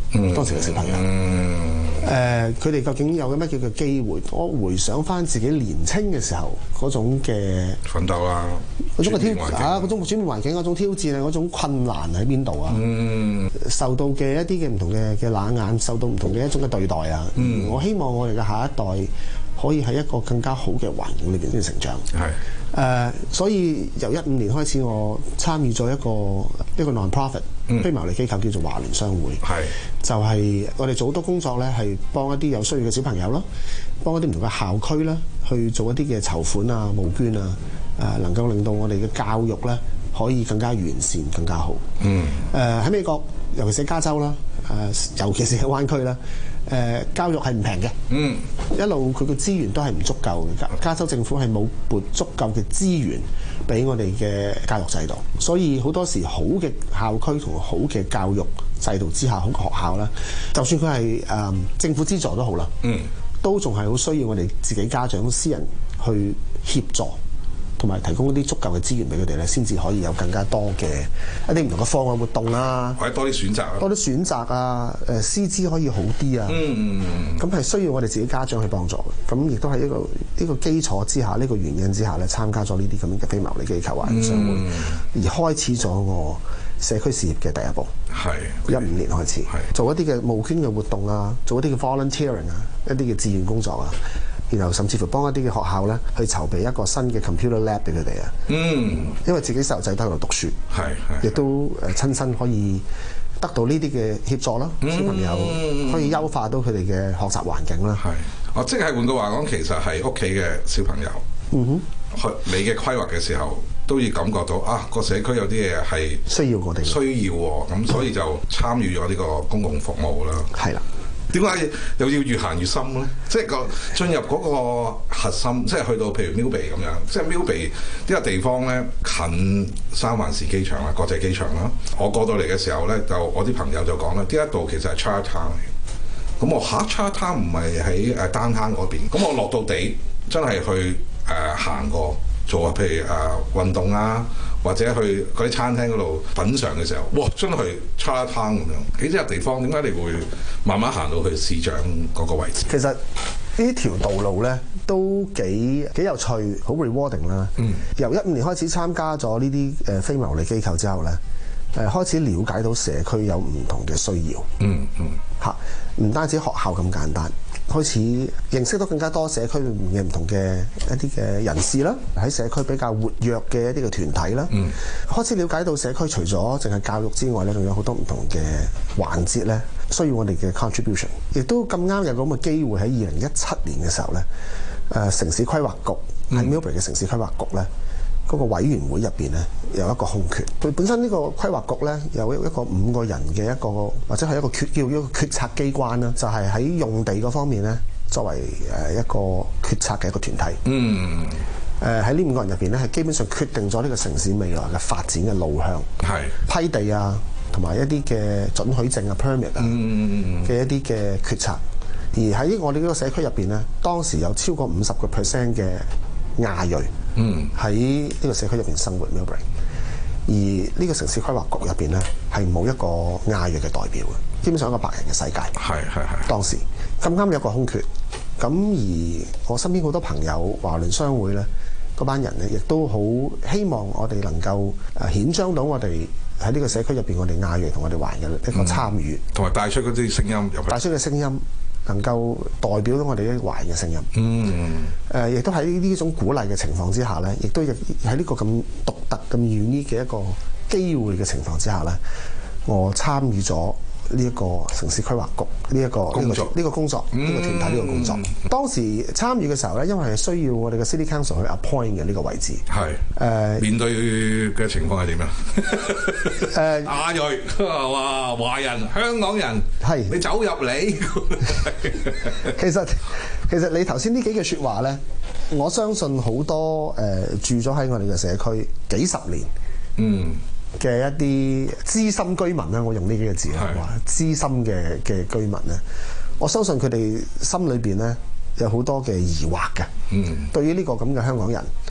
Speaker 18: 嗯、當時嘅小朋友。誒，佢哋究竟有咩叫做機會？我回想翻自己年青嘅時候嗰種嘅
Speaker 3: 奮鬥啦，
Speaker 18: 嗰種嘅挑啊，嗰種轉變環境嗰種挑戰啊，嗰種困難喺邊度啊？嗯，受到嘅一啲嘅唔同嘅嘅冷眼，受到唔同嘅一種嘅對待啊。嗯，我希望我哋嘅下一代可以喺一個更加好嘅環境裏邊先成長。係誒、呃，所以由一五年開始，我參與咗一個一個 non-profit、嗯、非牟利機構叫做華聯商會。係就係我哋做好多工作咧，係幫一啲有需要嘅小朋友啦，幫一啲唔同嘅校區啦，去做一啲嘅籌款啊、募捐啊，誒、呃、能夠令到我哋嘅教育咧可以更加完善、更加好。嗯。誒、呃、喺美國，尤其是加州啦，誒、呃、尤其是喺灣區啦。誒、呃、教育係唔平嘅，嗯，一路佢嘅資源都係唔足夠嘅。加加州政府係冇撥足夠嘅資源俾我哋嘅教育制度，所以好多時好嘅校區同好嘅教育制度之下，好嘅學校啦，就算佢係誒政府資助都好啦，嗯，都仲係好需要我哋自己家長、私人去協助，同埋提供一啲足夠嘅資源俾佢哋咧，先至可以有更加多嘅一啲唔同嘅課外活動啦，
Speaker 3: 或者多啲選擇，
Speaker 18: 多啲選擇啊，誒師資可以好啲啊，嗯嗯，咁係需要我哋自己家長去幫助嘅，咁亦都係一個呢個基礎之下，呢個原因之下咧，參加咗呢啲咁嘅非牟利機構華聯商會，嗯、而開始咗我社區事業嘅第一步，係一五年開始，做一啲嘅募捐嘅活動啊，做一啲嘅 volunteering 啊，一啲嘅志願工作啊。然後甚至乎幫一啲嘅學校咧，去籌備一個新嘅 computer lab 俾佢哋啊。嗯，因為自己細路仔都喺度讀書，係係，亦都誒親身可以得到呢啲嘅協助啦。嗯、小朋友可以優化到佢哋嘅學習環境啦。係，
Speaker 3: 哦，即係換句話講，其實係屋企嘅小朋友，嗯哼，你嘅規劃嘅時候都要感覺到啊，個社區有啲嘢係
Speaker 18: 需要我哋，
Speaker 3: 需要喎，咁所以就參與咗呢個公共服務啦。係啦。點解又要越行越深咧？即係個進入嗰個核心，即係去到譬如 Millbay 咁樣，即係 Millbay 呢個地方咧，近三藩市機場啦、國際機場啦。我過到嚟嘅時候咧，就我啲朋友就講啦，呢一度其實係 Chinatown 嚟。咁我嚇 Chinatown 唔係喺誒 downtown嗰邊。咁我落到地真係去誒、呃、行過做啊，譬如誒、呃、運動啊。或者去嗰啲餐廳嗰度品嚐嘅時候，哇！真係 Chinatown 咁樣，幾隻地方點解你會慢慢行到去市長嗰個位置？
Speaker 18: 其實呢條道路咧都幾幾有趣，好 rewarding 啦。嗯，由一五年開始參加咗呢啲誒非牟利機構之後咧，誒開始了解到社區有唔同嘅需要。嗯嗯，嚇，唔單止學校咁簡單。開始認識到更加多社區裏面嘅唔同嘅一啲嘅人士啦，喺社區比較活躍嘅一啲嘅團體啦，嗯、開始了解到社區除咗淨係教育之外咧，仲有好多唔同嘅環節咧，需要我哋嘅 contribution。亦都咁啱有咁嘅機會喺二零一七年嘅時候咧，誒、呃、城市規劃局喺 Millbay 嘅城市規劃局咧。嗰個委員會入邊咧有一個空缺，佢本身呢個規劃局咧有一個五個人嘅一個或者係一個決叫一個決策機關啦，就係、是、喺用地嗰方面咧作為誒一個決策嘅一個團體。嗯，誒喺呢五個人入邊咧係基本上決定咗呢個城市未來嘅發展嘅路向，係批地啊，同埋一啲嘅准許證啊 permit 啊嘅一啲嘅決策。而喺我哋呢個社區入邊咧，當時有超過五十個 percent 嘅亞裔。嗯，喺呢個社區入邊生活 Millbay， 而呢個城市規劃局入邊咧係冇一個亞裔嘅代表嘅，基本上一個白人嘅世界。係係係。當時咁啱有個空缺，咁而我身邊好多朋友華聯商會咧，嗰班人咧亦都好希望我哋能夠誒顯彰到我哋喺呢個社區入邊我哋亞裔同我哋華人嘅一個參與，同埋帶出嗰啲聲音入去，帶出嘅聲音。能夠代表到我哋啲華人嘅聲音，嗯，誒，亦都喺呢種鼓勵嘅情況之下咧，亦都亦喺呢個咁獨特、咁 unique 嘅一個機會嘅情況之下咧，我參與咗呢一個城市規劃局呢一個工作，呢個工作，呢個團體呢個工作。當時參與嘅時候咧，因為係需要我哋嘅 City Council 去 appoint 嘅呢個位置，係誒面對嘅情況係點樣？誒亞裔哇，華人、香港人係你走入嚟。其實其實你頭先呢幾句説話咧，我相信好多誒住咗喺我哋嘅社區幾十年，嗯。嘅一啲資深居民啦，我用呢幾個字啦，話資深嘅嘅居民咧，我相信佢哋心裏邊咧有好多嘅疑惑嘅。嗯，對於呢個咁嘅香港人，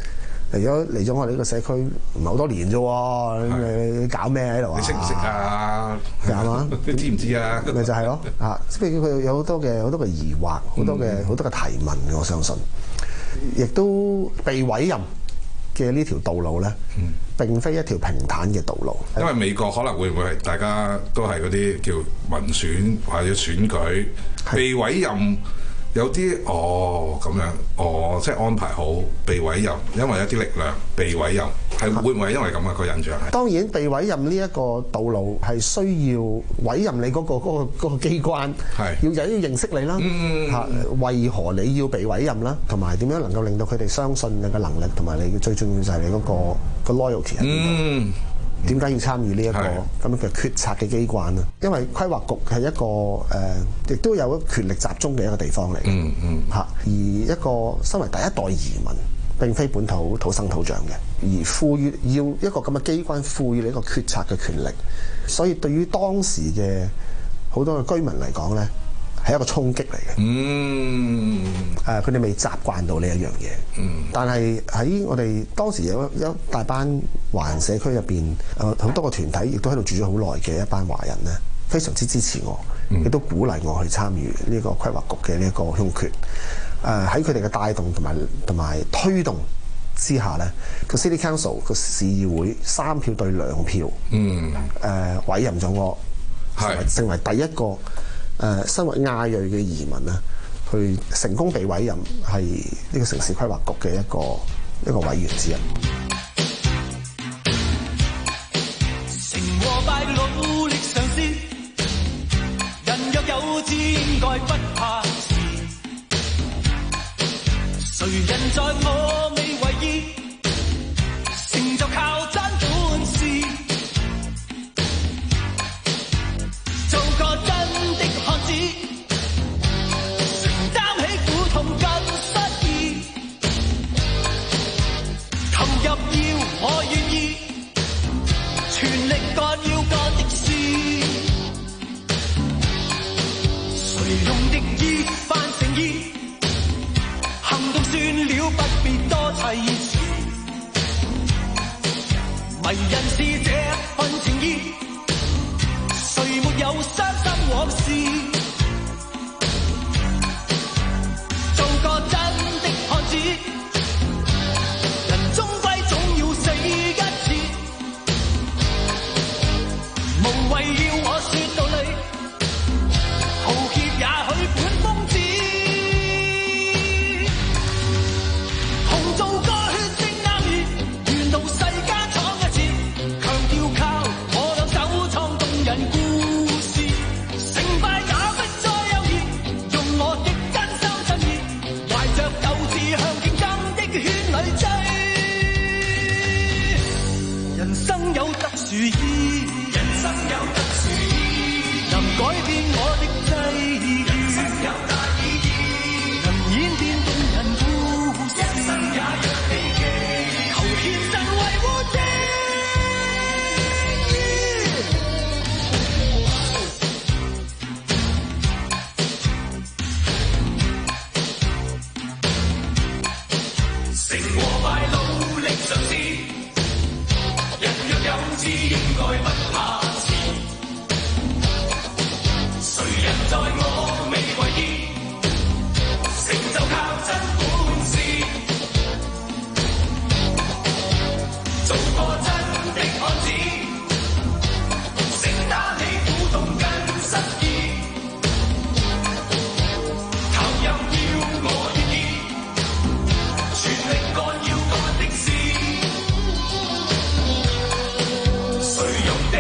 Speaker 18: 嚟咗嚟咗我哋呢個社區唔係好多年啫喎，你搞咩喺度啊？
Speaker 19: 你識唔識啊？
Speaker 18: 係嘛？
Speaker 19: 你知唔知啊？
Speaker 18: 咪就係咯嚇，譬如佢有好多嘅好多嘅疑惑，好多嘅好多嘅提問，我相信，亦都被委任嘅呢條道路咧，嗯、並非一條平坦嘅道路。
Speaker 19: 因為美國可能會唔會係大家都係嗰啲叫民選或者選舉被委任？有啲哦咁樣，哦即係安排好被委任，因為一啲力量被委任，係會唔會係因為咁嘅個印象係？
Speaker 18: 當然被委任呢一個道路係需要委任你嗰、嗰個嗰、嗰個嗰個機關，係要有要認識你啦，嚇、嗯、為何你要被委任啦，同埋點樣能夠令到佢哋相信你嘅能力，同埋你最重要就係你嗰、嗰個、嗰個 loyalty 喺邊度？點解要參與呢一個咁樣嘅決策嘅機關呢？因為規劃局係一個誒，亦、呃、都有一權力集中嘅一個地方嚟嘅。嗯嗯。嚇，而一個身為第一代移民，並非本土土生土長嘅，而賦予要一個咁嘅機關賦予你一個決策嘅權力，所以對於當時嘅好多嘅居民嚟講咧，係一個衝擊嚟嘅。嗯。誒、呃，佢哋未習慣到呢一樣嘢。嗯。但係喺我哋當時有有一大班華人社區入邊，誒好多個團體亦都喺度住咗好耐嘅一班華人咧，非常之支持我，亦、嗯、都鼓勵我去參與呢個規劃局嘅呢一個空缺。誒喺佢哋嘅帶動同埋同埋推動之下咧，個 City Council 個市議會三票對兩票，嗯，誒、呃、委任咗我，係成為第一個誒、呃、身為亞裔嘅移民啊，去成功被委任係呢個城市規劃局嘅一個一個委員之一。
Speaker 9: 成和敗努力嘗試，人若有志應該不怕事。誰人在我未為意，成就靠真本事。做個真的漢子，承擔起苦痛跟失意。投入要我願意，全力幹要幹的事。誰用敵意扮誠意？行動算了，不必多砌詞。迷人是這份情意，誰沒有傷心往事？做個真的漢子，人終歸總要死一次。無謂要我說道理，豪傑也許本瘋子。做個血性啱義，沿路世間闖一次，強調靠我兩手創動人故事，成敗也不再猶豫，用我的真心真意，懷着鬥志向競爭的圈裏追。人生有特殊意，人生有特殊意，能改變我的際遇，人生有大意義，能演變動人故事，人生也有奇蹟，求獻身維護正成和敗努力嘗試，人若有志應該不怕事。誰人在我未為意，成就靠真本事。做個真的漢子，承擔起苦痛跟失意。投入要我願意，全力幹要幹的事。誰用的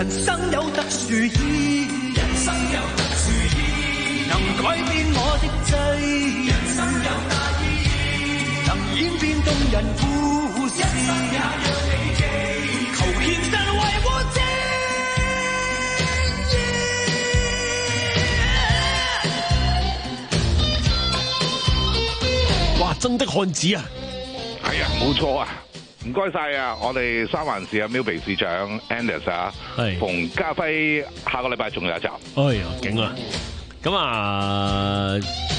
Speaker 9: 人生有特殊意，人生有特殊意，能改變我的際遇，人生有大意義，能演變動人故事，一生也讓你記，求獻身維護正義。
Speaker 1: 哇！真的漢子啊！
Speaker 3: 係啊，冇錯啊！唔該晒啊！我哋三藩市嘅喵鼻市長 Anders 啊，馮家輝下個禮拜仲有一集。
Speaker 1: 哎呀，勁啊！咁啊，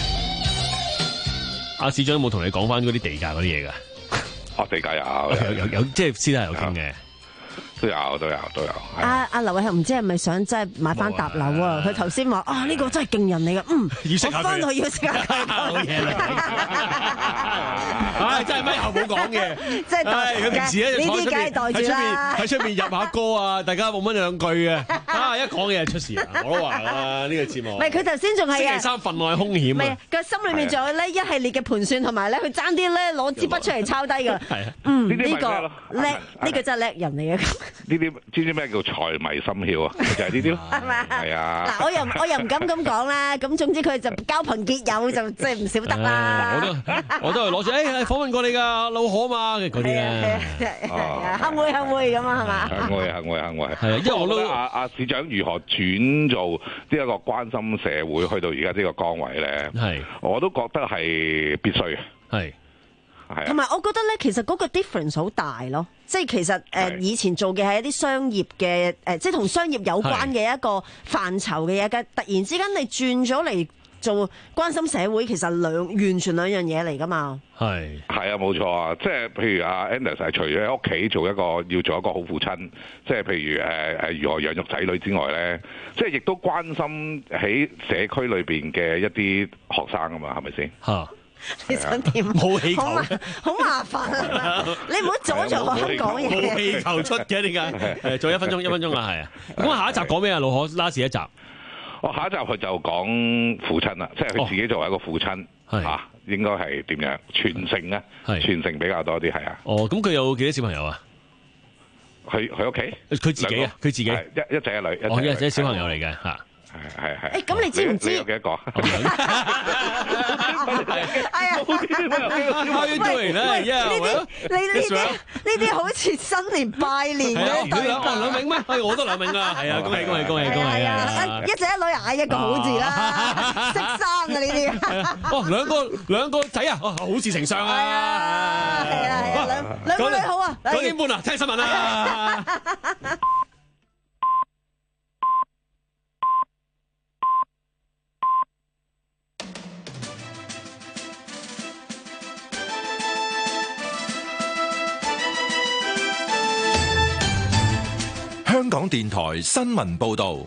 Speaker 1: 阿市長有冇同你講翻嗰啲地價嗰啲嘢㗎？
Speaker 3: 哦，地價有，
Speaker 1: 有有有，即係私底下有傾嘅。
Speaker 3: 都有都有都有。
Speaker 2: 阿阿劉偉恒唔知係咪想真係買翻搭樓啊？佢頭先話啊，呢個真係勁人嚟㗎，嗯，我翻去要識下好嘢啦。
Speaker 1: 唉，真係咪後冇講嘅，
Speaker 2: 即係
Speaker 1: 佢平時咧
Speaker 2: 呢啲梗係袋住啦，
Speaker 1: 喺出邊入下歌啊，大家冇乜兩句嘅，啊一講嘢就出事啊！我都話啦，呢個節目。
Speaker 2: 唔係佢頭先仲係
Speaker 1: 星期三分外兇險啊！
Speaker 2: 佢心裏面仲有咧一系列嘅盤算，同埋咧佢爭啲咧攞支筆出嚟抄低㗎。係啊，嗯，呢個叻，呢個真係叻人嚟嘅。
Speaker 3: 呢啲知唔知咩叫財迷心竅啊？就係呢啲咯，
Speaker 2: 係咪？
Speaker 3: 係啊。
Speaker 2: 嗱，我又我又唔敢咁講啦。咁總之佢就交朋結友就即係唔少得啦。
Speaker 1: 我都我都係攞住誒訪問過你㗎老可嘛嗰啲咧。
Speaker 2: 肯會肯會咁啊，係嘛？
Speaker 3: 肯會肯會肯會。
Speaker 1: 係啊，因為我都
Speaker 3: 阿阿市長如何轉做呢一個關心社會，去到而家呢個崗位咧，係我都覺得係必須嘅。
Speaker 1: 係。
Speaker 2: 同埋我覺得咧，其實嗰個 difference 好大咯，即係其實誒、呃、以前做嘅係一啲商業嘅誒、呃，即係同商業有關嘅一個範疇嘅嘢嘅，突然之間你轉咗嚟做關心社會，其實兩完全兩樣嘢嚟㗎嘛。
Speaker 3: 係係啊，冇錯啊，即係譬如阿 Anders 係除咗喺屋企做一個要做一個好父親，即係譬如誒誒如何養育仔女之外咧，即係亦都關心喺社區裏邊嘅一啲學生啊嘛，係咪先？嚇！
Speaker 2: 你想點？
Speaker 1: 冇氣球，
Speaker 2: 好麻煩啊！你唔好阻住我講嘢。
Speaker 1: 冇氣球出嘅點解？誒，做一分鐘，一分鐘啊，係啊。咁下一集講咩啊？老可拉士一集。
Speaker 3: 我下一集佢就講父親啦，即係佢自己作為一個父親嚇，應該係點樣傳承咧？傳承比較多啲係啊。
Speaker 1: 哦，咁佢有幾多小朋友啊？
Speaker 3: 佢佢屋企？
Speaker 1: 佢自己啊？佢自己
Speaker 3: 一一仔一女。
Speaker 1: 哦，一仔小朋友嚟嘅嚇。
Speaker 3: 係係係。
Speaker 2: 誒，咁你知唔知？
Speaker 3: 你有幾多個？
Speaker 2: 係啊。
Speaker 1: How you doing 咧？
Speaker 2: 呢啲你呢啲呢啲好似新年拜年嘅對白。
Speaker 1: 兩名咩？係我都兩名啊！係啊，恭喜恭喜恭喜恭喜啊！
Speaker 2: 一仔一女嗌一個好字啦，識生啊呢啲。
Speaker 1: 哦，兩個兩個仔啊！哦，好事成雙啊！係
Speaker 2: 啊係啊係啊，兩兩個女好啊！
Speaker 1: 九點半啊，聽新聞啊！
Speaker 5: 香港電台新聞報道，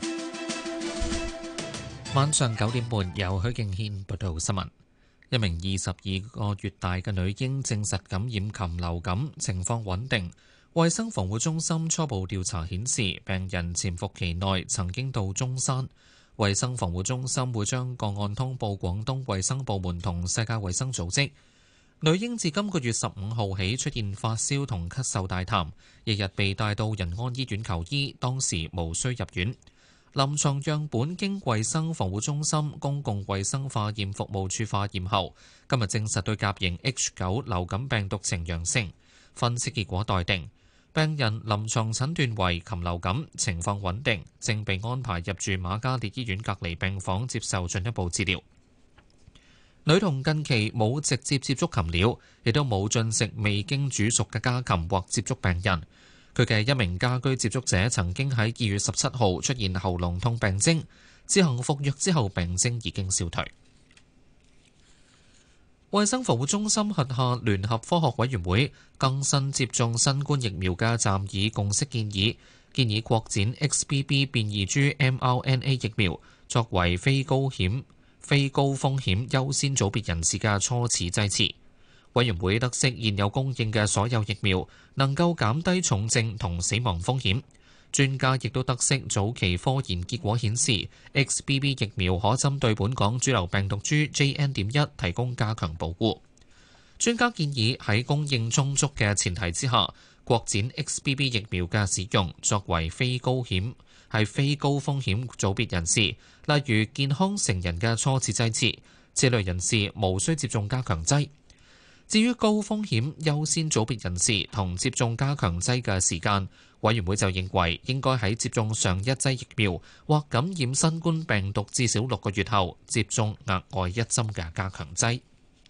Speaker 6: 晚上九點半由許敬軒報道新聞。一名二十二個月大嘅女嬰證實感染禽流感，情況穩定。衛生防護中心初步調查顯示，病人潛伏期內曾經到中山。衛生防護中心會將個案通報廣東衛生部門同世界衛生組織。女嬰自今個月十五號起出現發燒同咳嗽大痰，翌日被帶到仁安醫院求醫，當時無需入院。臨床樣本經衛生防護中心公共衛生化驗服務處化驗後，今日證實對甲型 H 九 流感病毒呈陽性，分析結果待定。病人臨床診斷為禽流感，情況穩定，正被安排入住瑪嘉烈醫院隔離病房接受進一步治療。女童近期冇直接接觸禽鳥，亦都冇進食未經煮熟嘅家禽或接觸病人。佢嘅一名家居接觸者曾經喺二月十七號出現喉嚨痛病徵，自行服藥之後病徵已經消退。衛生防護中心轄下聯合科學委員會更新接種新冠疫苗嘅暫議共識建議，建議擴展 X B B 變異株 mRNA 疫苗作為非高險非高風險優先組別人士嘅初始劑次。委員會得悉現有供應嘅所有疫苗能夠減低重症同死亡風險。專家亦都得悉早期科研結果顯示 ，X B B 疫苗可針對本港主流病毒株 J N 點一提供加強保護。專家建議喺供應充足嘅前提之下，擴展 X B B 疫苗嘅使用，作為非高險係非高風險組別人士，例如健康成人嘅初次劑次，這類人士無需接種加強劑。至於高風險優先組別人士同接種加強劑嘅時間，委員會就認為應該喺接種上一劑疫苗或感染新冠病毒至少六個月後接種額外一針嘅加強劑。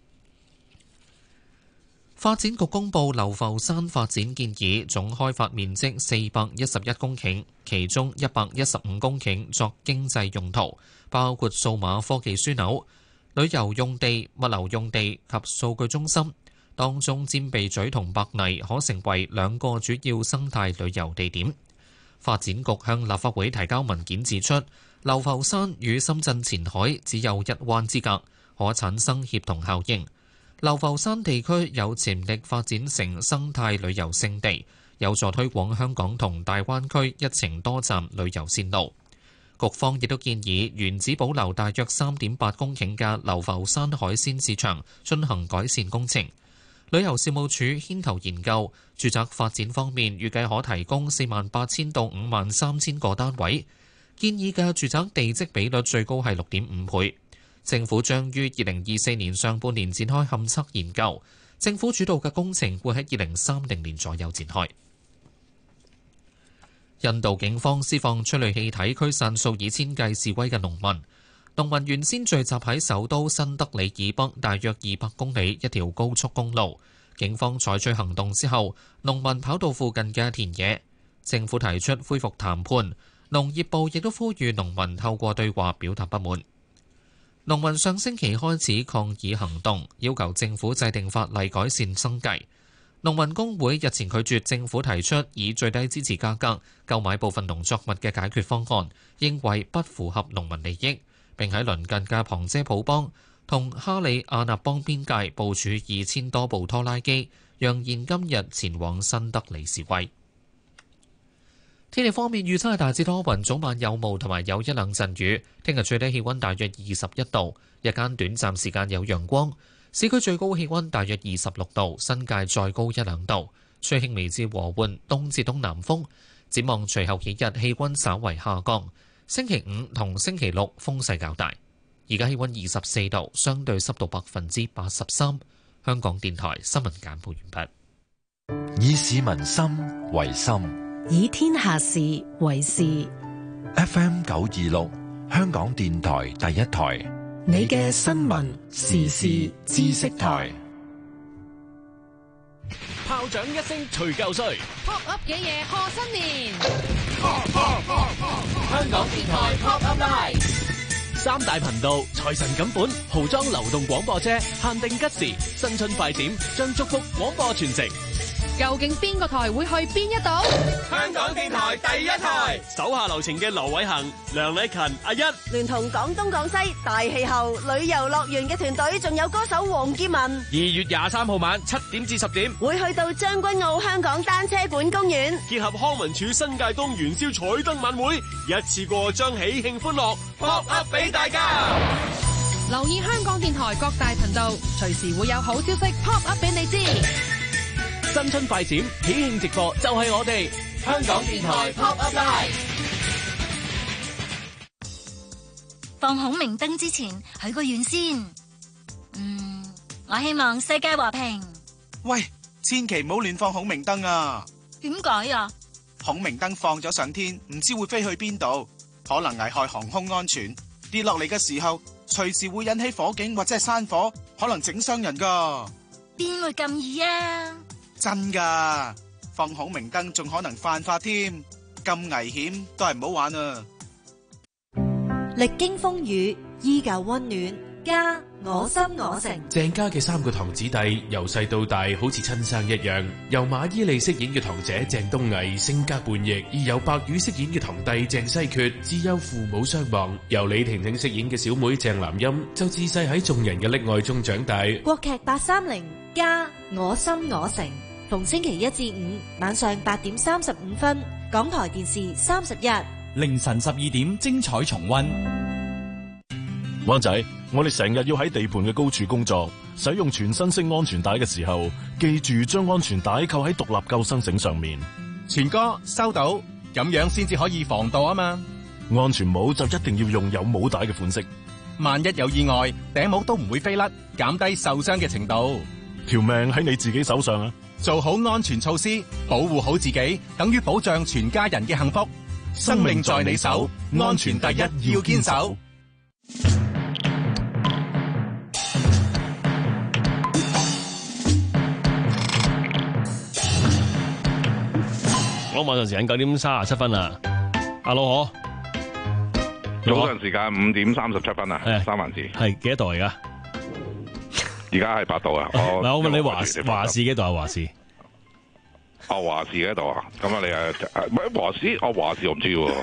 Speaker 6: 發展局公布流浮山發展建議，總開發面積四百一十一公頃，其中一百一十五公頃作經濟用途，包括數碼科技樞紐、旅遊用地、物流用地及數據中心。當中尖鼻咀同白泥可成為兩個主要生態旅遊地點。發展局向立法會提交文件指出，流浮山與深圳前海只有一灣之隔，可產生協同效應。流浮山地區有潛力發展成生態旅遊勝地，有助推廣香港同大灣區一程多站旅遊線路。局方亦都建議原址保留大約三點八公頃嘅流浮山海鮮市場進行改善工程。旅遊事務署牽頭研究，住宅發展方面預計可提供四萬八千到五萬三千個單位，建議嘅住宅地積比率最高係六點五倍。政府將於二零二四年上半年展開勘測研究，政府主導嘅工程會喺二零三零年左右展開。印度警方施放催淚氣體驅散數以千計示威嘅農民。農民原先聚集喺首都新德里以北大約二百公里一條高速公路，警方採取行動之後，農民跑到附近嘅田野。政府提出恢復談判，農業部亦都呼籲農民透過對話表達不滿。農民上星期開始抗議行動，要求政府制定法例改善生計。農民工會日前拒絕政府提出以最低支持價格購買部分農作物嘅解決方案，認為不符合農民利益，並喺鄰近嘅旁遮普邦同哈里亞納邦邊界部署二千多部拖拉機，讓現今日前往新德里示威。天氣方面預測係大致多雲，早晚有霧同埋有一兩陣雨。聽日最低氣溫大約二十一度，日間短暫時間有陽光。市區最高氣溫大約二十六度，新界再高一兩度。吹輕微至和緩東至東南風。展望隨後幾日氣溫稍為下降。星期五同星期六風勢較大。而家氣溫二十四度，相對濕度百分之八十三。香港電台新聞簡報完畢。
Speaker 5: 以市民心為心，
Speaker 7: 以天下事為事。
Speaker 5: F M 九二六，香港電台第一台，
Speaker 7: 你嘅新聞時事知識台。
Speaker 1: 炮仗一聲除舊歲
Speaker 20: ，pop up 嘅嘢賀新年。
Speaker 1: 香港電台 Pop Up Live， 三大頻道財神錦本豪裝流動廣播車，限定吉時，新春快閃將祝福廣播全城。
Speaker 20: 究竟邊個台會去邊一度？
Speaker 1: 香港電台第一台，手下留情嘅劉偉恒、梁禮勤、阿一，
Speaker 2: 聯同廣東廣西大氣候旅遊樂園嘅團隊，仲有歌手黃劍文。
Speaker 1: 二月廿三號晚七點至十點，
Speaker 2: 會去到將軍澳香港單車館公園，
Speaker 1: 結合康文署新界東元宵彩燈晚會，一次過將喜慶歡樂 pop up 俾大家。
Speaker 20: 留意香港電台各大頻道，隨時會有好消息 pop up 俾你知。
Speaker 1: 新春快閃喜慶直播就係我哋香港電台 Pop Up Live。
Speaker 21: 放孔明燈之前許個願先。嗯，我希望世界和平。
Speaker 22: 喂，千祈唔好亂放孔明燈啊！
Speaker 21: 點解啊？
Speaker 22: 孔明燈放咗上天，唔知會飛去邊度，可能危害航空安全。跌落嚟嘅時候，隨時會引起火警或者係山火，可能整傷人噶。
Speaker 21: 邊會咁易啊？
Speaker 22: 真噶，放孔明燈仲可能犯法添，咁危險都係唔好玩啊！
Speaker 23: 歷經風雨，依舊溫暖，家我心我城。
Speaker 24: 鄭家嘅三個堂子弟由細到大好似親生一樣，由馬伊琍飾演嘅堂姐鄭東毅性格叛逆，而由白宇飾演嘅堂弟鄭西決自幼父母雙亡，由李婷婷飾演嘅小妹鄭南音就自細喺眾人嘅溺愛中長大。
Speaker 23: 國劇八三零，家我心我城，逢星期一至五晚上八點三十五分，港台電視三十一，
Speaker 25: 凌晨十二點精彩重溫。
Speaker 26: 灣仔，我哋成日要喺地盤嘅高處工作，使用全身式安全帶嘅時候，記住將安全帶扣喺獨立救生繩上面。
Speaker 25: 全哥收到，
Speaker 4: 咁樣先至可以防墮啊嘛。
Speaker 26: 安全帽就一定要用有帽帶嘅款式，
Speaker 4: 萬一有意外，頂帽都唔會飛甩，減低受傷嘅程度。
Speaker 26: 條命喺你自己手上啊！
Speaker 4: 做好安全措施，保護好自己，等於保障全家人嘅幸福。生命在你手，安全第一，要堅守。
Speaker 1: 我晚上時間九點三十七分啦，阿老可，
Speaker 3: 早上時間五點三十七分啊，三環字
Speaker 1: 係幾多度而家？
Speaker 3: 而家係八度啊！
Speaker 1: 嗱，我問你華華氏幾度啊？華氏？
Speaker 3: 哦，華氏幾度啊？咁啊，你啊，唔係華氏，哦華氏我唔知喎。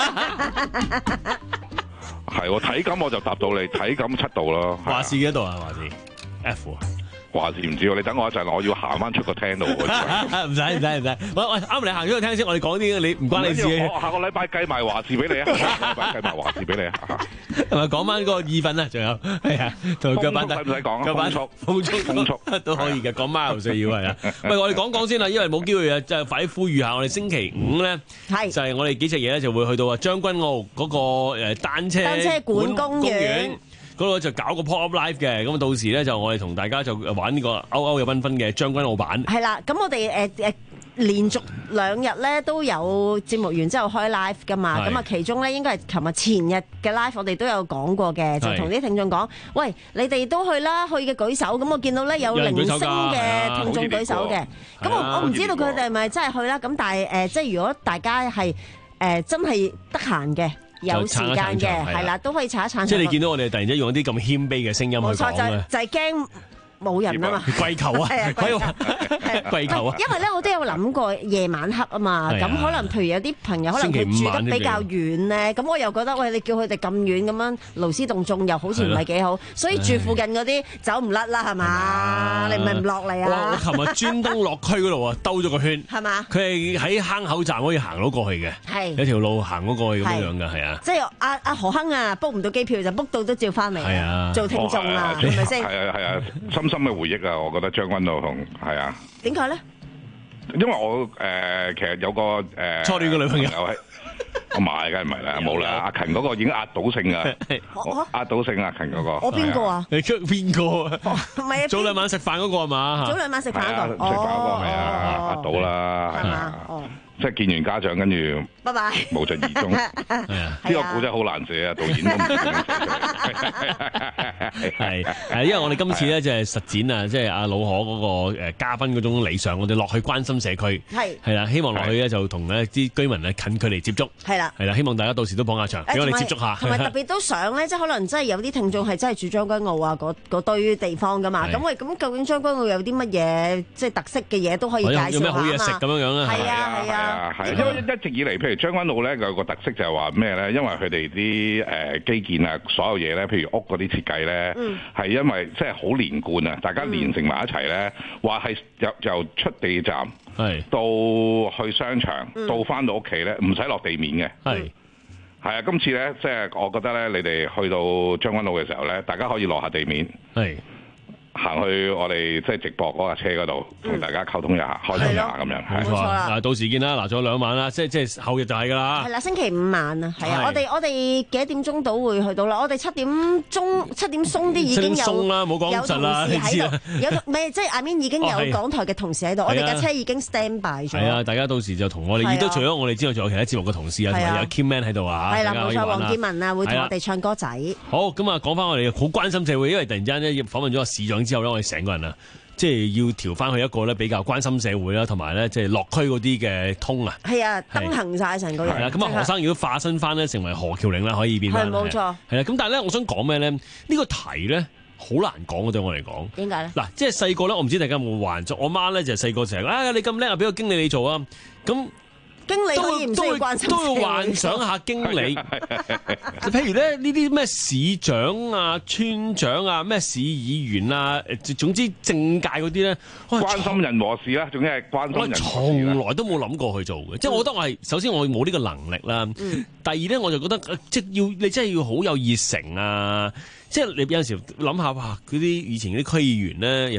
Speaker 3: 係喎，體感我就答到你，體感七度咯。
Speaker 1: 華氏幾度啊？華氏 F 啊？
Speaker 3: 華氏唔知喎，你等我一陣，我要行翻出個廳度。
Speaker 1: 唔使唔使唔使，喂喂，啱你行出個廳先，我哋講啲你唔關你事嘅。
Speaker 3: 我下個禮拜計埋華氏俾你啊！下個禮拜計埋華氏俾你啊！
Speaker 1: 係咪講翻嗰個意粉啊？仲有係啊，同腳板底，
Speaker 3: 使唔使講啊？
Speaker 1: 風速風速風速都可以嘅，講 mile 需要係啊。喂，我哋講講先啦，因為冇機會啊，就快啲呼籲下，我哋星期五咧，就係我哋幾隻嘢咧就會去到啊將軍澳嗰個誒單車
Speaker 2: 單車館公園。
Speaker 1: 嗰度就搞個 pop up live 嘅，咁到時咧就我哋同大家就玩呢個歐歐有繽紛嘅將軍澳版。
Speaker 2: 係啦，咁我哋誒誒連續兩日咧都有節目完之後開 live 噶嘛，咁啊其中咧應該係琴日前日嘅 live 我哋都有講過嘅，就同啲聽眾講，喂，你哋都去啦，去嘅舉手，咁我見到咧有零星嘅聽眾舉手嘅，咁我我唔知道佢哋係咪真係去啦，咁但係誒即係如果大家係誒真係得閒嘅。有時間嘅係啦，都可以查一查。
Speaker 1: 即係你見到我哋突然之間用啲咁謙卑嘅聲音去講咧，
Speaker 2: 就係驚冇人啊嘛，
Speaker 1: 跪求啊，跪求啊！
Speaker 2: 因為咧，我都有諗過夜晚黑啊嘛，咁可能譬如有啲朋友可能佢住得比較遠咧，咁我又覺得喂，你叫佢哋咁遠咁樣勞師動眾，又好似唔係幾好，所以住附近嗰啲走唔甩啦，係嘛？你唔係唔落嚟啊？
Speaker 1: 我琴日專登落區嗰度啊，兜咗個圈，
Speaker 2: 係嘛？
Speaker 1: 佢係喺坑口站可以行到過去嘅，
Speaker 2: 係
Speaker 1: 有條路行嗰過去咁樣嘅，係啊。
Speaker 2: 即係阿阿何亨啊，book 唔到機票就 book 到都照翻嚟，
Speaker 1: 係啊，
Speaker 2: 做聽眾啊，係咪先？
Speaker 3: 係啊係啊，深深嘅回憶啊！我覺得將軍澳同係啊。
Speaker 2: 點解咧？
Speaker 3: 因為我誒其實有個誒
Speaker 1: 初戀嘅女朋友
Speaker 3: 係，我買梗係唔係啦，冇啦。阿勤嗰個已經壓倒性啊，壓倒性阿勤嗰個。
Speaker 2: 我邊個啊？
Speaker 1: 你出邊個啊？
Speaker 2: 唔係啊！
Speaker 1: 早兩晚食飯嗰個係嘛？
Speaker 2: 早兩晚食飯嗰個，
Speaker 3: 食飯嗰個係啊，壓倒啦，係啊。即係見完家長，跟住
Speaker 2: 拜拜，
Speaker 3: 無疾而終。呢個故真係好難寫啊，導演都唔知點寫出嚟。
Speaker 1: 係係，因為我哋今次咧就係實踐啊，即係阿老可嗰個誒嘉賓嗰種理想，我哋落去關心社區，係係啦，希望落去咧就同咧啲居民咧近距離接觸，係啦，係啦，希望大家到時都捧下場，俾我哋接觸下。
Speaker 2: 同埋特別都想咧，即係可能真係有啲聽眾係真係住將軍澳啊嗰嗰堆地方噶嘛。咁喂，咁究竟將軍澳有啲乜嘢即係特色嘅嘢都可以介紹下嘛？
Speaker 1: 有咩好嘢食咁樣樣咧？
Speaker 2: 係啊係啊。
Speaker 3: 啊，係，因為一直以嚟，譬如將軍澳咧，有個特色就係話咩咧？因為佢哋啲誒基建啊，所有嘢咧，譬如屋嗰啲設計咧，係、嗯、因為即係好連貫啊，大家連成埋一齊咧，話係由由出地站係到去商場，嗯、到翻到屋企咧，唔使落地面嘅。係係啊，今次咧，即係我覺得咧，你哋去到將軍澳嘅時候咧，大家可以落下地面。係。行去我哋即係直播嗰架車嗰度，同大家溝通一下，開心一下咁樣。
Speaker 2: 冇錯啦，
Speaker 1: 嗱，到時見啦，嗱，仲有兩晚啦，即係即係後日就係㗎啦。係
Speaker 2: 啦，星期五晚啊，係啊，我哋我哋幾點鐘到會去到啦？我哋七點鐘七點鬆啲已經有
Speaker 1: 鬆啦，冇講實啦，你知啦。
Speaker 2: 有唔係即係下面已經有港台嘅同事喺度，我哋架車已經 stand by 咗。
Speaker 1: 係啊，大家到時就同我哋，亦都除咗我哋之外，仲有其他節目嘅同事啊，同埋有 Kim Man 喺度啊。
Speaker 2: 係啦，冇錯，黃建文啊，會同我哋唱歌仔。
Speaker 1: 好，咁啊，講翻我哋好關心社會，因為突然之間咧訪問咗個市長之後咧，我哋成個人即係要調翻去一個咧比較關心社會啦，同埋咧即係落區嗰啲嘅通啊。係
Speaker 2: 啊，登行晒成個人。係
Speaker 1: 啦，咁啊何生如果化身翻咧成為何橋嶺啦，可以變翻。
Speaker 2: 係冇錯。
Speaker 1: 係啦，咁但係咧，我想講咩咧？呢、呢個題咧好難講嘅，對我嚟講。
Speaker 2: 點解咧？嗱，
Speaker 1: 即係細個咧，我唔知大家有冇幻想。我媽咧就係細個成日啊，你咁叻啊，俾個經理你做啊，咁。
Speaker 2: 經理可以唔需要關心，
Speaker 1: 都要幻想下經理。譬如咧呢啲咩市長啊、村長啊、咩市議員啊，總之政界嗰啲咧，
Speaker 3: 關心人和事啦，總之係關心人和事。
Speaker 1: 我從來都冇諗過去做嘅，即係、嗯、我覺得我係首先我冇呢個能力啦。嗯、第二咧我就覺得即係要你真係要好有熱誠啊！即係你有陣時諗下哇，嗰啲以前嗰啲區議員咧又要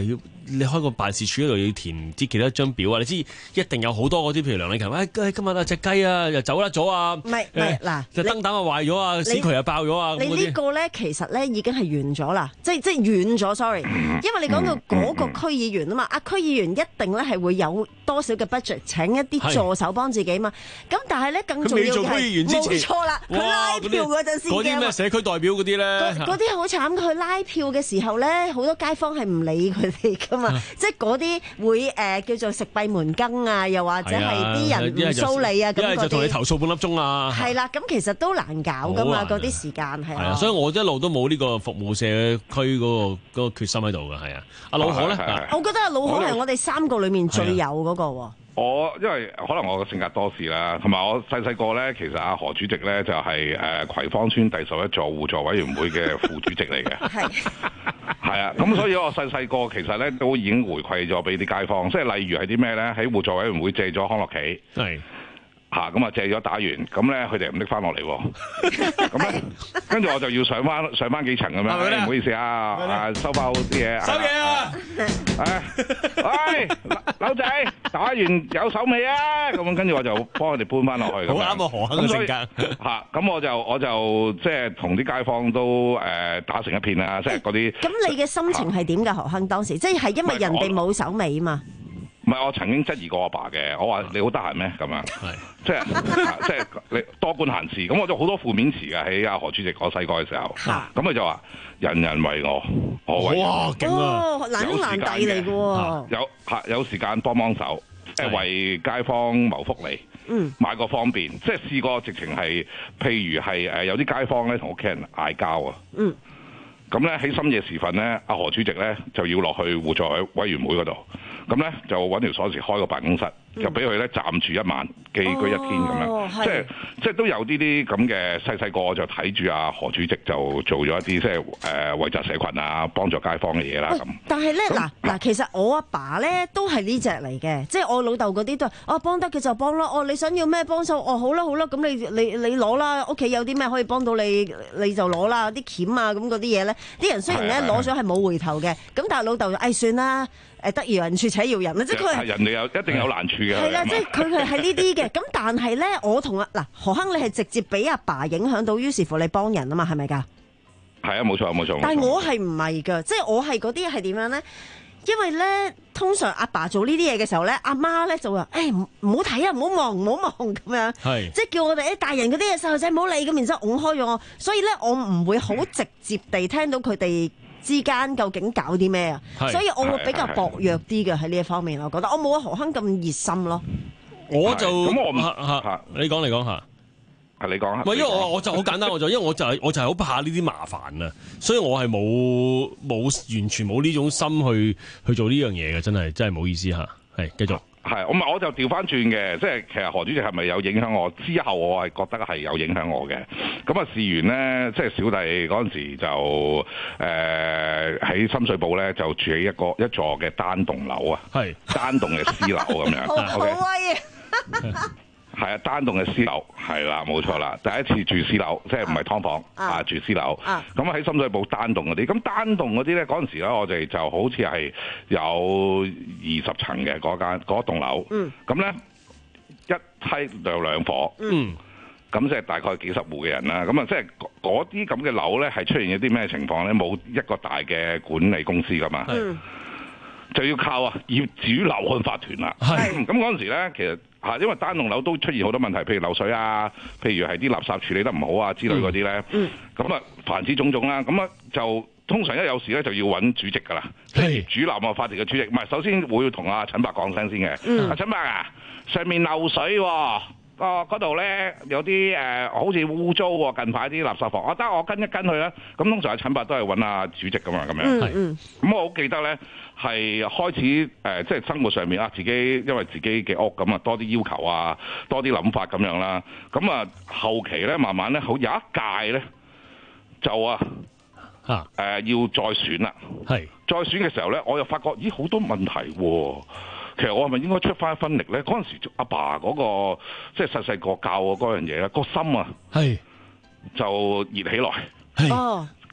Speaker 1: 你開個辦事處嗰度要填唔知幾多張表啊？你知一定有好多嗰啲，譬如梁禮勤，喂、哎，今日啊隻雞啊又走甩咗啊，
Speaker 2: 唔係唔係嗱，
Speaker 1: 就燈膽啊壞咗啊，屎渠啊爆咗啊，
Speaker 2: 你呢個咧其實咧已經係完咗啦，即係即係遠咗 ，sorry，因為你講到嗰個區議員啊嘛，啊區議員一定咧係會有多少嘅 budget 請一啲助手幫自己嘛，咁但係咧更重要嘅係冇錯啦，佢拉票嗰陣先
Speaker 1: 嗰啲咩社區代表嗰啲咧，
Speaker 2: 嗰啲好慘，佢拉票嘅時候咧，好多街坊係唔理佢哋噶嘛，即係嗰啲會誒叫做食閉門羹啊，又或者係啲人唔騷你啊，咁嗰啲，一係就同你投訴半粒鐘啊，係啦，咁其實都難搞噶嘛，嗰啲時間係啊，
Speaker 1: 所以我一路都冇呢個服務社區嗰個嗰個決心喺度嘅，係啊，阿老何咧，
Speaker 2: 我覺得阿老何係我哋三個裡面最有嗰個喎。
Speaker 3: 我因為可能我個性格多事啦，同埋我細細個咧，其實阿何主席咧就係誒葵芳村第十一座互助委員會嘅副主席嚟嘅，係係啊，咁所以我細細個其實咧都已經回饋咗俾啲街坊，即係例如係啲咩咧，喺互助委員會借咗康樂棋，係。嚇咁啊借咗打完，咁咧佢哋唔拎翻落嚟喎，咁咧跟住我就要上翻上翻幾層咁樣，唔好意思啊，啊收翻好啲嘢，收嘢啊，誒，喂，柳仔打完有手尾啊，咁跟住我就幫佢哋搬翻落去，好啱啊何肯嘅性格嚇，咁我就我就即係同啲街坊都誒打成一片啦，即係嗰啲。咁
Speaker 2: 你嘅心情係點㗎何亨當時？即係係因為人哋冇手尾嘛？
Speaker 3: 唔係，我曾經質疑過阿爸嘅，我話你好得閒咩咁樣？係即係即係你多管閒事，咁我就好多負面詞嘅喺阿何主席我細個嘅時候，咁佢就話人人為我，我為人。哇，勁啊！難兄難弟嚟嘅喎，有嚇有時間幫幫手，即係為街坊謀福利，嗯，買個方便，即係試過直情係，譬如係誒有啲街坊咧同屋企人嗌交啊，嗯，咁咧喺深夜時分咧，阿何主席咧就要落去互助委員會嗰度。咁咧就揾條鎖匙開個辦公室，嗯、就俾佢咧暫住一晚，寄居一天咁樣，哦、即係即係都有啲啲咁嘅細細個，我就睇住阿何主席就做咗一啲即係誒惠澤社群啊，幫助街坊嘅嘢啦咁。
Speaker 2: 但係咧嗱嗱，其實我阿爸咧都係呢隻嚟嘅，即係我老豆嗰啲都係，哦幫得嘅就幫啦，哦你想要咩幫手，哦好啦好啦，咁你你你攞啦，屋企有啲咩可以幫到你你就攞啦，啲鉗啊咁嗰啲嘢咧，啲人雖然咧攞咗係冇回頭嘅，咁但係老豆就誒算啦。誒得饒人處且饒人啦，即係佢係
Speaker 3: 人哋有一定有難處嘅。
Speaker 2: 係啦，即係佢係係呢啲嘅。咁但係咧，我同阿嗱何亨，你係直接俾阿爸影響到，於是乎你幫人啊嘛，係咪㗎？係
Speaker 3: 啊，冇錯冇錯。
Speaker 2: 但係我係唔係㗎？即係我係嗰啲係點樣咧？因為咧，通常阿爸做呢啲嘢嘅時候咧，阿媽咧就話：誒唔唔好睇啊，唔好望唔好望咁樣。係，即係叫我哋啲大人嗰啲嘢細路仔唔好理咁，然之後拱開咗我。所以咧，我唔會好直接地聽到佢哋之間究竟搞啲咩啊？所以我會比較薄弱啲嘅喺呢一方面，我覺得我冇阿何亨咁熱心咯。
Speaker 1: 我就咁我唔嚇，你講你講下，
Speaker 3: 係你講下。
Speaker 1: 唔係因為我我就好簡單，我就因為我就係我就係好怕呢啲麻煩啊，所以我係冇冇完全冇呢種心去去做呢樣嘢嘅，真係真係冇意思嚇。係繼續。
Speaker 3: 係，我咪我就調翻轉嘅，即係其實何主席係咪有影響我？之後我係覺得係有影響我嘅。咁啊，事緣咧，即係小弟嗰陣時就誒喺、呃、深水埗咧，就住喺一個一座嘅單棟樓啊，係單棟嘅私樓咁樣。
Speaker 2: 好威啊！
Speaker 3: 係啊，單棟嘅私樓係啦，冇錯啦。第一次住私樓，即係唔係劏房啊，啊，住私樓。咁喺深水埗單棟嗰啲，咁單棟嗰啲咧，嗰陣時咧，我哋就好似係有二十層嘅嗰間嗰棟樓。嗯。咁咧一梯就有兩伙。嗯。咁即係大概幾十戶嘅人啦。咁啊，即係嗰啲咁嘅樓咧，係出現一啲咩情況咧？冇一個大嘅管理公司㗎嘛。嗯。就要靠啊業主立案法團啦。係。咁嗰陣時咧，其實嚇，因為單棟樓都出現好多問題，譬如漏水啊，譬如係啲垃圾處理得唔好啊之類嗰啲咧。嗯。咁啊，凡此種種啦，咁啊就通常一有事咧就要揾主席噶啦，即係主立案法團嘅主席。唔係，首先會同阿陳伯講聲先嘅。嗯。阿陳伯啊，上面漏水喎，嗰度咧有啲誒、呃、好似污糟喎，近排啲垃圾房，我、啊、得我跟一跟佢啦。咁通常阿陳伯都係揾阿主席噶嘛，咁樣。嗯嗯。咁我好記得咧。係開始誒、呃，即係生活上面啊，自己因為自己嘅屋咁啊，多啲要求啊，多啲諗法咁樣啦。咁啊，後期咧，慢慢咧，好有一屆咧，就啊嚇誒、呃、要再選啦。係再選嘅時候咧，我又發覺咦好多問題喎、啊。其實我係咪應該出翻一分力咧？嗰陣時阿爸嗰、那個即係細細個教我嗰樣嘢咧，個心啊係就熱起來。係。哦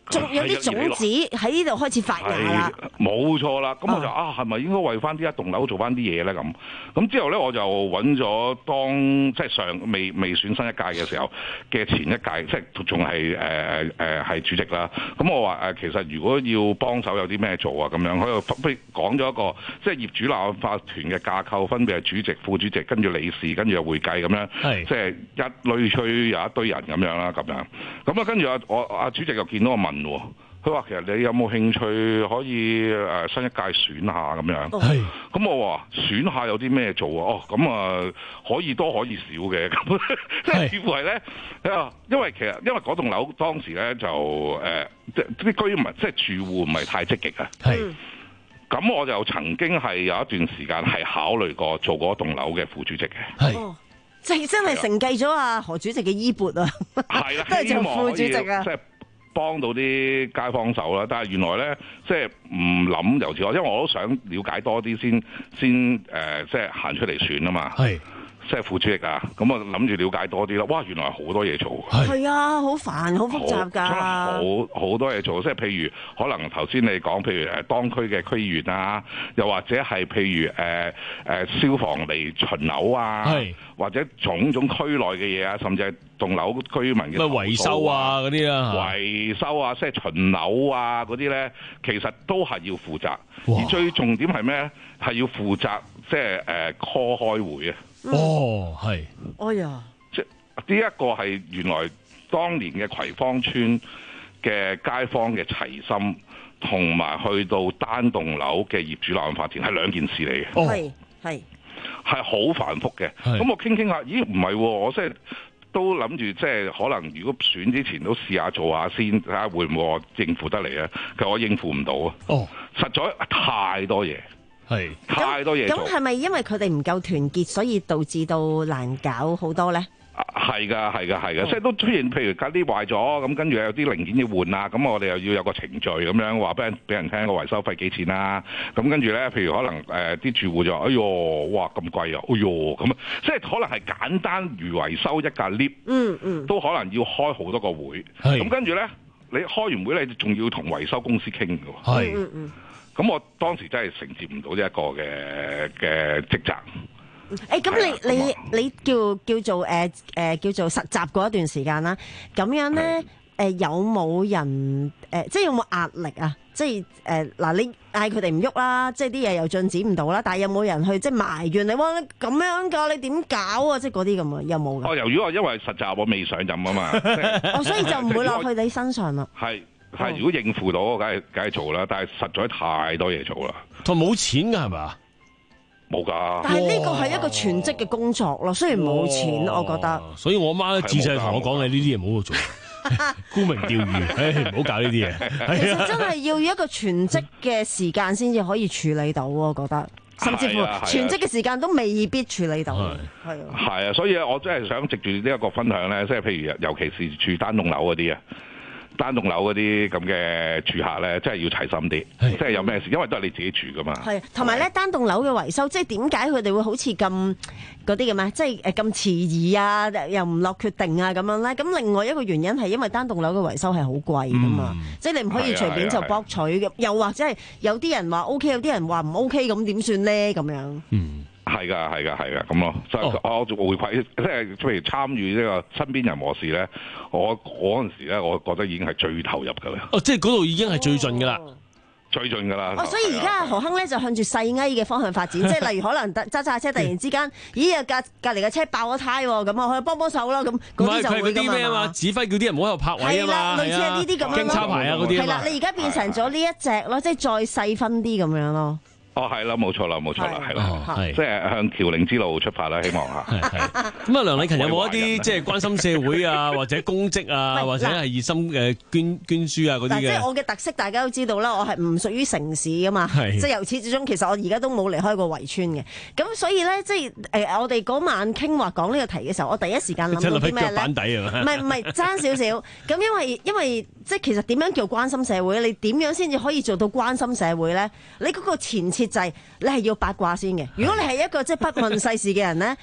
Speaker 2: 種有啲種子喺呢度開始發芽啦。
Speaker 3: 冇錯啦，咁我就啊，係咪應該為翻呢一棟樓做翻啲嘢咧？咁咁之後咧，我就揾咗當即係上未未選新一屆嘅時候嘅前一屆，即係仲係誒誒係主席啦。咁我話誒，其實如果要幫手有啲咩做啊？咁樣喺度不如講咗一個即係業主立案法團嘅架構，分別係主席、副主席，跟住理事，跟住又會計咁樣，即係一類吹有一堆人咁樣啦，咁樣。咁啊，跟住啊，我阿主席又見到我問喎。佢話其實你有冇興趣可以誒新一屆選下咁樣？係。咁我話選下有啲咩做啊？哦，咁啊可以多可以少嘅，咁即係似乎係咧。因為其實因為嗰棟樓當時咧就誒即係啲居民即係住戶唔係太積極啊。係。咁我就曾經係有一段時間係考慮過做嗰棟樓嘅副主席嘅。係。
Speaker 2: 即係真係承繼咗阿何主席嘅衣缽啊！係啦，都係做副主席啊！
Speaker 3: 幫到啲街坊手啦，但係原來咧，即係唔諗由自我，因為我都想了解多啲先，先誒、呃，即係行出嚟選啊嘛。係，即係副主席啊，咁我諗住了解多啲啦。哇，原來好多嘢做。
Speaker 2: 係啊，好煩，好複雜㗎。
Speaker 3: 好好多嘢做，即係譬如可能頭先你講，譬如誒當區嘅區議員啊，又或者係譬如誒誒、呃呃、消防嚟巡樓啊，或者種種區內嘅嘢啊，甚至係棟樓居民嘅咩
Speaker 1: 維修啊嗰啲啊，
Speaker 3: 維修啊，即係巡樓啊嗰啲咧，其實都係要負責。而最重點係咩咧？係要負責即係誒 call 開會啊！
Speaker 1: 哦，係。
Speaker 2: 哎呀，
Speaker 3: 即係呢一個係原來當年嘅葵芳村嘅街坊嘅齊心，同埋去到單棟樓嘅業主立案法團係兩件事嚟嘅。
Speaker 2: 係係
Speaker 3: 係好繁複嘅。咁我傾傾下，咦唔係喎，我即係。都諗住即係可能，如果選之前都試下做下先，睇下會唔會我應付得嚟啊？其實我應付唔到啊！哦，實在太多嘢，係太多嘢做。
Speaker 2: 咁係咪因為佢哋唔夠團結，所以導致到難搞好多咧？
Speaker 3: 係噶，係噶，係噶，即係都出現，譬如架 lift 壞咗，咁跟住有啲零件要換啊，咁我哋又要有個程序咁樣話俾人俾人聽個維修費幾錢啦。咁跟住咧，譬如可能誒啲、呃、住戶就話：哎呦，哇咁貴啊！哎呦咁，即係可能係簡單如維修一架 lift，
Speaker 2: 嗯嗯，
Speaker 3: 都可能要開好多個會。咁跟住咧，你開完會咧，仲要同維修公司傾㗎喎。係，嗯嗯。咁我當時真係承接唔到呢一個嘅嘅職責。
Speaker 2: 誒咁、欸、你你你叫叫做誒誒、呃、叫做實習嗰一段時間啦，咁樣咧誒、呃、有冇人誒、呃、即係有冇壓力啊？即係誒嗱，你嗌佢哋唔喐啦，即係啲嘢又進展唔到啦，但係有冇人去即係埋怨你？哇！咁樣㗎，你點搞啊？即係嗰啲咁啊，有冇㗎？
Speaker 3: 哦，由於我因為實習我未上任啊嘛，
Speaker 2: 哦，所以就唔會落去你身上啦。
Speaker 3: 係係，如果應付到，梗係梗係做啦，但係實在太多嘢做啦，
Speaker 1: 同冇錢㗎係嘛？
Speaker 3: 冇㗎，
Speaker 2: 但係呢個係一個全職嘅工作咯，雖然冇錢，我覺得。
Speaker 1: 所以我媽自細同我講：你呢啲嘢唔好做，沽名釣譽，唉，唔好搞呢啲嘢。
Speaker 2: 其實真係要一個全職嘅時間先至可以處理到，我覺得，甚至乎全職嘅時間都未必處理到。係啊，
Speaker 3: 係啊，所以我真係想藉住呢一個分享咧，即係譬如尤其是住單棟樓嗰啲啊。單棟樓嗰啲咁嘅住客咧，真係要齊心啲，即係有咩事，因為都係你自己住噶嘛。係，
Speaker 2: 同埋咧單棟樓嘅維修，即係點解佢哋會好似咁嗰啲嘅咩？即係誒咁遲疑啊，又唔落決定啊咁樣咧？咁另外一個原因係因為單棟樓嘅維修係好貴噶嘛，嗯、即係你唔可以隨便就博取嘅，又或者係有啲人話 O K， 有啲人話唔 O K， 咁點算咧？咁樣。嗯。
Speaker 3: 係噶，係噶，係噶，咁咯。所以我做回饋，即係譬如參與呢個身邊人和事咧，我嗰陣時咧，我覺得已經係最投入噶啦。
Speaker 1: 哦，即係嗰度已經係最盡噶啦。
Speaker 2: 哦
Speaker 3: 最盡㗎啦！
Speaker 2: 哦，所以而家何亨咧就向住細埃嘅方向發展，即係例如可能揸揸車突然之間，咦啊隔隔離嘅車爆咗胎喎，咁啊可以幫幫手啦，咁嗰啲就會㗎嘛。
Speaker 1: 咩啊嘛？指揮叫啲人唔好喺度泊位啊嘛。係啦，
Speaker 2: 類似係呢啲咁樣咯。
Speaker 1: 經抄牌啊嗰啲。
Speaker 2: 係啦，你而家變成咗呢一隻咯，即係再細分啲咁樣咯。
Speaker 3: 哦，係啦，冇錯啦，冇錯啦，係啦，即係向僑領之路出發啦，希望嚇。
Speaker 1: 咁啊，梁禮勤有冇一啲即係關心社會啊，或者公職啊，或者係熱心嘅捐捐書啊嗰啲嘅？即係
Speaker 2: 我嘅特色，大家都知道啦，我係唔屬於城市噶嘛，即係由始至終，其實我而家都冇離開過圍村嘅。咁所以咧，即係誒，我哋嗰晚傾話講呢個題嘅時候，我第一時間諗到啲咩咧？
Speaker 1: 板底啊？
Speaker 2: 唔係唔係，爭少少。咁因為因為即係其實點樣叫關心社會？你點樣先至可以做到關心社會咧？你嗰個前設就係你係要八卦先嘅。如果你係一個即係不問世事嘅人咧，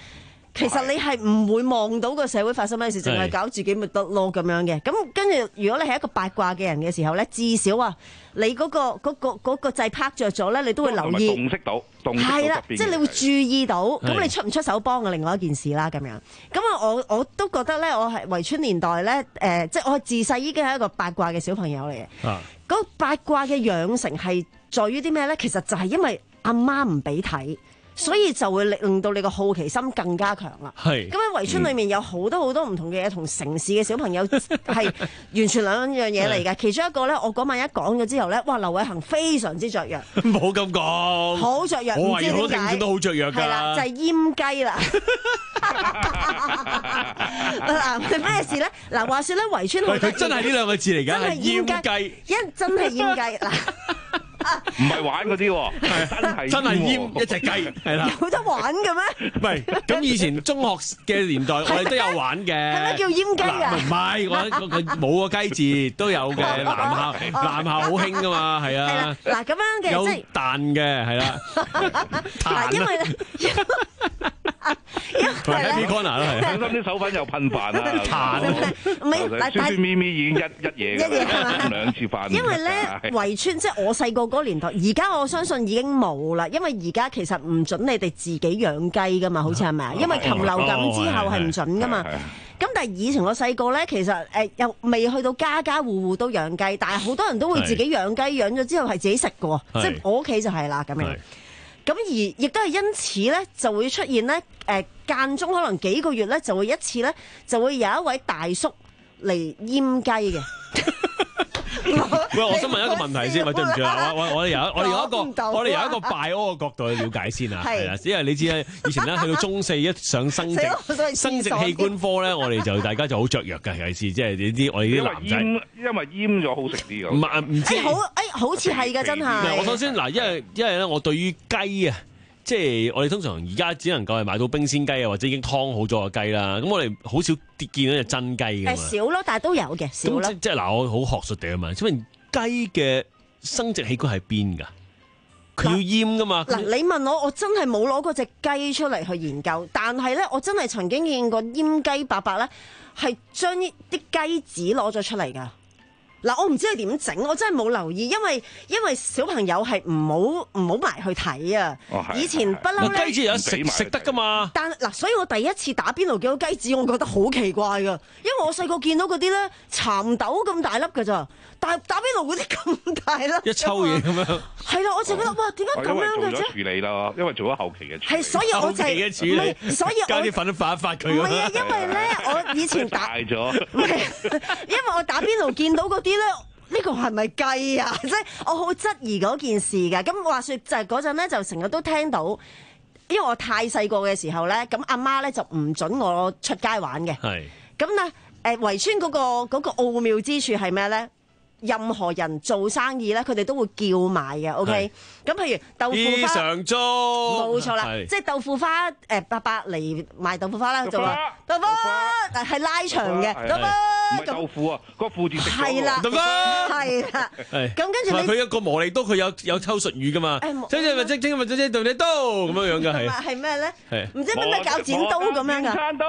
Speaker 2: 其實你係唔會望到個社會發生咩事，淨係搞自己咪得咯咁樣嘅。咁跟住，如果你係一個八卦嘅人嘅時候咧，至少啊，你嗰、嗰個嗰、嗰個嗰、嗰個掣拍着咗咧，你都會留意。
Speaker 3: 洞悉到，洞悉到
Speaker 2: 係啦，即係你會注意到。咁你出唔出手幫嘅另外一件事啦，咁樣。咁啊，我我都覺得咧，我係圍村年代咧，誒、呃，即係我自細已經係一個八卦嘅小朋友嚟嘅。啊，嗰八卦嘅養成係在於啲咩咧？其實就係因為阿媽唔俾睇。所以就會令到你個好奇心更加強啦。係。咁喺圍村裏面有好多好多唔同嘅嘢，同城市嘅小朋友係完全兩樣嘢嚟㗎。其中一個咧，我嗰晚一講咗之後咧，哇！劉偉恒非常之雀躍。
Speaker 1: 冇咁講。
Speaker 2: 好雀躍，
Speaker 1: 我懷疑好多
Speaker 2: 聽眾
Speaker 1: 都好雀躍㗎。
Speaker 2: 係啦，就係閹雞啦。嗱，係咩事咧？嗱，話説咧，圍村好。
Speaker 1: 佢真係呢兩個字嚟㗎，係閹雞。
Speaker 2: 一真係閹雞嗱。
Speaker 3: 唔係玩嗰啲喎，真係
Speaker 1: 真係閹一隻雞，係啦。
Speaker 2: 有得玩嘅咩？
Speaker 1: 唔係，咁以前中學嘅年代，我哋都有玩嘅。係
Speaker 2: 咩叫閹雞啊？
Speaker 1: 唔係，我我冇個雞字都有嘅。男校男校好興噶嘛，係啊。
Speaker 2: 嗱咁樣嘅，
Speaker 1: 有
Speaker 2: 即係
Speaker 1: 彈嘅，係啦。
Speaker 2: 嗱，因為咧，
Speaker 1: 同埋 Happy Corner 啦，係。
Speaker 3: 小心啲手粉又噴飯啊！
Speaker 1: 彈
Speaker 2: 唔係，
Speaker 3: 酸酸咪咪已經一一嘢㗎啦，兩次飯。
Speaker 2: 因為咧，圍村即係我細個嗰個年代，而家我相信已經冇啦，因為而家其實唔準你哋自己養雞噶嘛，好似係咪啊？因為禽流感之後係唔準噶嘛。咁但係以前我細個咧，其實誒又未去到家家戶戶都養雞，但係好多人都會自己養雞，養咗之後係自己食嘅喎，即係我屋企就係啦咁樣。咁而亦都係因此咧，就會出現咧誒間中可能幾個月咧就會一次咧，就會有一位大叔嚟閹雞嘅。
Speaker 1: 喂，我想問一個問題先，喂，對唔住啊，我我我哋由我哋由一個我哋由一個拜屙嘅角度去了解先啊，係啊，因為你知咧，以前咧去到中四一上生殖生殖器官科咧，我哋就大家就好雀躍嘅，尤其是即係你啲我哋啲男仔，
Speaker 3: 因為閹咗好食啲㗎，
Speaker 1: 唔係唔知
Speaker 2: 好誒，好似係㗎，真係。
Speaker 1: 我首先嗱，因為因為咧，我對於雞啊。即係我哋通常而家只能夠係買到冰鮮雞啊，或者已經劏好咗嘅雞啦。咁我哋好少見到隻真雞㗎嘛。
Speaker 2: 誒少咯，但係都有嘅，少咯。
Speaker 1: 即係嗱，我好學術地啊嘛。請問雞嘅生殖器官喺邊㗎？佢要閹㗎嘛？
Speaker 2: 嗱，你問我，我真係冇攞嗰隻雞出嚟去研究，但係咧，我真係曾經見過閹雞伯伯咧，係將啲雞子攞咗出嚟㗎。嗱，我唔知係點整，我真係冇留意，因為因為小朋友係唔好唔好埋去睇啊。
Speaker 3: 哦、
Speaker 2: 以前不嬲咧，
Speaker 1: 雞子有食食得㗎嘛。
Speaker 2: 但嗱，所以我第一次打邊爐見到雞子，我覺得好奇怪㗎，因為我細個見到嗰啲咧蠶豆咁大粒㗎咋，但係打邊爐嗰啲咁大粒，
Speaker 1: 一抽嘢咁樣。
Speaker 2: 係啦，我就覺得哇，點解咁樣嘅啫？
Speaker 3: 因為做咗處理啦，因為做咗後期嘅處理。
Speaker 2: 係，所以我就係、
Speaker 1: 是、唔係，
Speaker 2: 所以我
Speaker 1: 加啲粉發一發佢。
Speaker 2: 唔係啊，因為咧，我以前打
Speaker 3: 大咗，
Speaker 2: 唔係，因為我打邊爐見到嗰啲咧。呢個係咪雞啊？即係我好質疑嗰件事嘅。咁話說就係嗰陣咧，就成日都聽到，因為我太細個嘅時候咧，咁阿媽咧就唔準我出街玩嘅。係。咁咧，誒圍村嗰個嗰個奧妙之處係咩咧？任何人做生意咧，佢哋都會叫賣嘅。OK。咁譬如豆腐花，
Speaker 1: 衣裳租，
Speaker 2: 冇錯啦。即係豆腐花，誒伯伯嚟賣豆腐花啦，就話豆腐花係拉長嘅豆腐。
Speaker 3: 唔係豆腐啊，個腐字食咗。
Speaker 2: 係啦，係啦。咁跟住你
Speaker 1: 佢一個磨利刀，佢有有抽術語噶嘛？即係咪即係咪即係對你刀咁樣樣嘅係？
Speaker 2: 係咩咧？係唔知咩咩鉸剪刀咁樣噶？
Speaker 3: 餐刀。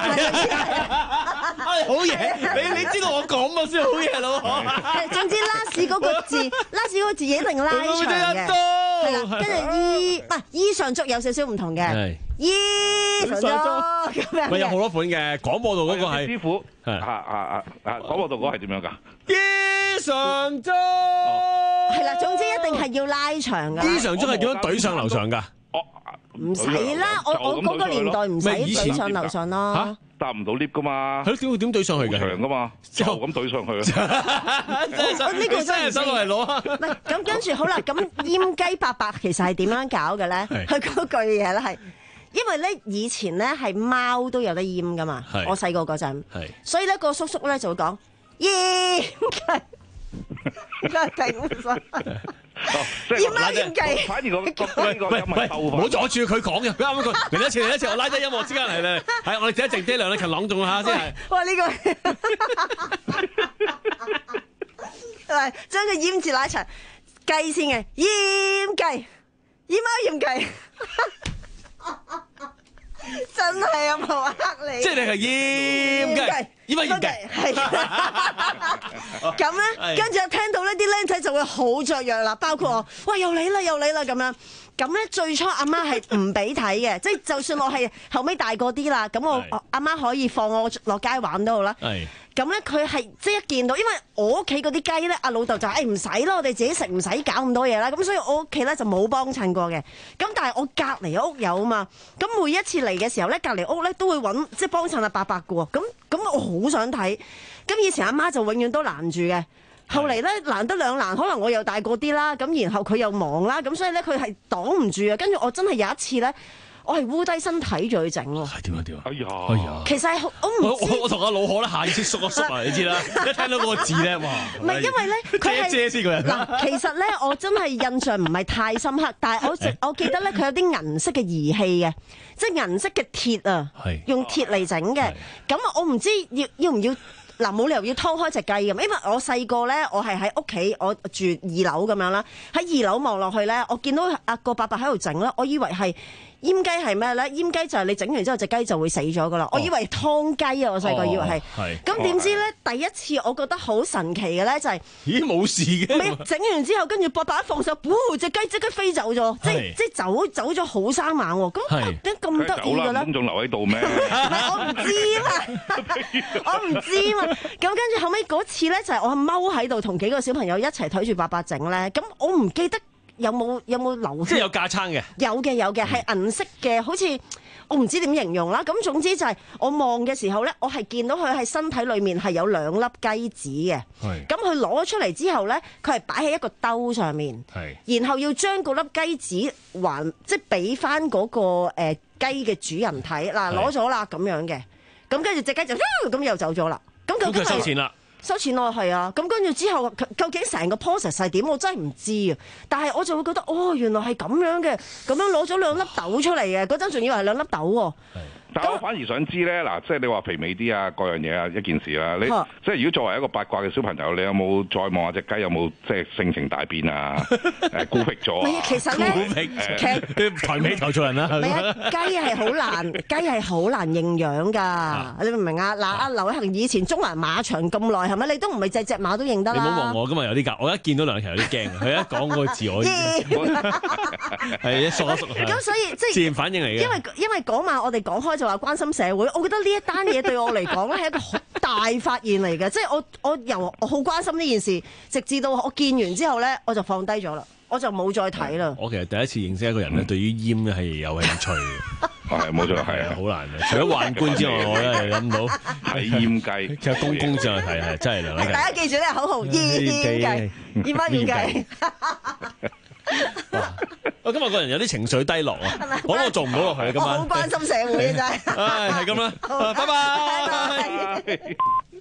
Speaker 1: 好嘢！你你知道我講乜先好嘢咯？
Speaker 2: 總之拉屎嗰個字，拉屎嗰個字一定拉長嘅。係啦，跟住衣唔係衣上足有少少唔同嘅。衣上足咁樣。
Speaker 1: 咪有好多款嘅，廣播道嗰個係
Speaker 3: 師傅。係啊啊啊啊！廣播道嗰個係點樣㗎？
Speaker 1: 衣上足。
Speaker 2: 係啦，總之一定係要拉長㗎。
Speaker 1: 衣上足係點樣懟上樓上㗎？
Speaker 2: 唔使啦，我我嗰個年代唔使懟上樓上咯。
Speaker 3: 搭唔到 lift 噶嘛？
Speaker 1: 係點會點懟上去嘅？
Speaker 3: 長噶嘛，就咁懟上去啊！
Speaker 2: 呢個真係
Speaker 1: 收落嚟攞啊！
Speaker 2: 唔係咁跟住好啦，咁閹雞伯伯其實係點樣搞嘅咧？佢嗰句嘢咧係，因為咧以前咧係貓都有得閹噶嘛。我細個嗰陣，所以咧個叔叔咧就會講閹雞，真係頂唔順。閹貓閹雞，
Speaker 3: 反而個個呢個音係鬥法。
Speaker 1: 唔好阻住佢講嘅，佢啱啱佢嚟一次嚟一次，我拉低音樂之間嚟咧。係我哋靜一靜啲，梁禮勤朗誦下先係。
Speaker 2: 哇！呢個係將個閹字拉長，雞先嘅閹雞，閹貓閹雞。 真係啊，冇呃你。
Speaker 1: 即係你係閹雞，閹乜閹雞？
Speaker 2: 係。咁咧，跟住聽到呢啲僆仔就會好雀躍啦，包括我，喂又嚟啦又嚟啦咁樣。咁咧最初阿媽係唔俾睇嘅，即係就算我係後尾大個啲啦，咁我阿媽可以放我落街玩都好啦。咁咧佢係即係一見到，因為我屋企嗰啲雞咧，阿老豆就誒唔使啦，我哋自己食唔使搞咁多嘢啦。咁所以我屋企咧就冇幫襯過嘅。咁但係我隔離屋有啊嘛，咁每一次嚟嘅時候咧，隔離屋咧都會揾即係幫襯阿伯伯嘅喎。咁咁我好想睇。咁以前阿媽就永遠都攔住嘅。後嚟咧難得兩難，可能我又大個啲啦，咁然後佢又忙啦，咁所以咧佢係擋唔住啊。跟住我真係有一次咧，我係烏低身睇住佢整喎。係點啊點啊！哎呀哎呀！其實係我唔知。
Speaker 1: 我我同阿老何咧下意識縮一縮啊，你知啦。一聽到嗰個字咧，哇！
Speaker 2: 唔係因為咧，佢係
Speaker 1: 遮先個人。
Speaker 2: 嗱，其實咧我真係印象唔係太深刻，但係我我記得咧佢有啲銀色嘅儀器嘅，即係銀色嘅鐵啊，用鐵嚟整嘅。咁啊，我唔知要要唔要。嗱，冇理由要劏開隻雞咁，因為我細個咧，我係喺屋企，我住二樓咁樣啦，喺二樓望落去咧，我見到阿個伯伯喺度整啦，我以為係閹雞係咩咧？閹雞就係你整完之後隻雞就會死咗噶啦，我以為湯雞啊，我細個以為係。係。咁點知咧，第一次我覺得好神奇嘅咧就係，
Speaker 1: 咦冇事嘅。
Speaker 2: 未整完之後，跟住伯伯一放手，噗，隻雞即刻飛走咗，即係即係走走咗好生猛喎。咁點咁得意嘅咧？
Speaker 3: 咁仲留喺度咩？
Speaker 2: 我唔知嘛，我唔知嘛。咁跟住後尾嗰次咧，就係我踎喺度同幾個小朋友一齊睇住伯伯整咧。咁我唔記得有冇有冇留，
Speaker 1: 即係有架撐嘅，
Speaker 2: 有嘅有嘅係銀色嘅，好似我唔知點形容啦。咁總之就係我望嘅時候咧，我係見到佢喺身體裏面係有兩粒雞子嘅。係咁佢攞出嚟之後咧，佢係擺喺一個兜上面。係然後要將嗰粒雞子還即係俾翻嗰個誒雞嘅主人睇嗱，攞咗啦咁樣嘅。咁跟住隻雞就咁又走咗啦。咁究竟
Speaker 1: 佢收錢啦？
Speaker 2: 收錢咯，係啊。咁跟住之後，究竟成個 process 係點？我真係唔知啊。但係我就會覺得，哦，原來係咁樣嘅，咁樣攞咗兩粒豆出嚟嘅，嗰陣仲以為係兩粒豆喎。
Speaker 3: 但我反而想知咧，嗱，即係你話肥美啲啊，各樣嘢啊，一件事啦。你即係如果作為一個八卦嘅小朋友，你有冇再望下隻雞有冇即係性情大變啊？誒，孤僻咗啊？
Speaker 2: 其實咧，其實
Speaker 1: 抬尾頭做人啦。
Speaker 2: 唔係啊，雞係好難，雞係好難認養㗎。你明唔明啊？嗱，阿劉偉恒以前中環馬場咁耐，係咪？你都唔係隻隻馬都認得啦。
Speaker 1: 你唔好望我，今日有啲夾，我一見到梁詠琪有啲驚，佢一講嗰個字我係一縮一縮。
Speaker 2: 咁所以即係
Speaker 1: 自然反應嚟嘅。
Speaker 2: 因為因為嗰晚我哋講開就話關心社會，我覺得呢一單嘢對我嚟講咧係一個好大發現嚟嘅，即係我我由我好關心呢件事，直至到我見完之後咧，我就放低咗啦，我就冇再睇啦。
Speaker 1: 我其實第一次認識一個人咧，對於閹咧係有興趣嘅。
Speaker 3: 係冇錯，係啊，
Speaker 1: 好難嘅。除咗宦官之外，我咧係諗到
Speaker 3: 係閹雞，
Speaker 1: 其實公公之外係係真係梁詠琪。
Speaker 2: 大家記住咧口號：閹雞，閹乜閹雞。
Speaker 1: 我今日個人有啲情緒低落啊，可能我做唔到落去啊，今晚。
Speaker 2: 我好關心社會嘅真係。
Speaker 1: 唉，係咁啦，拜拜。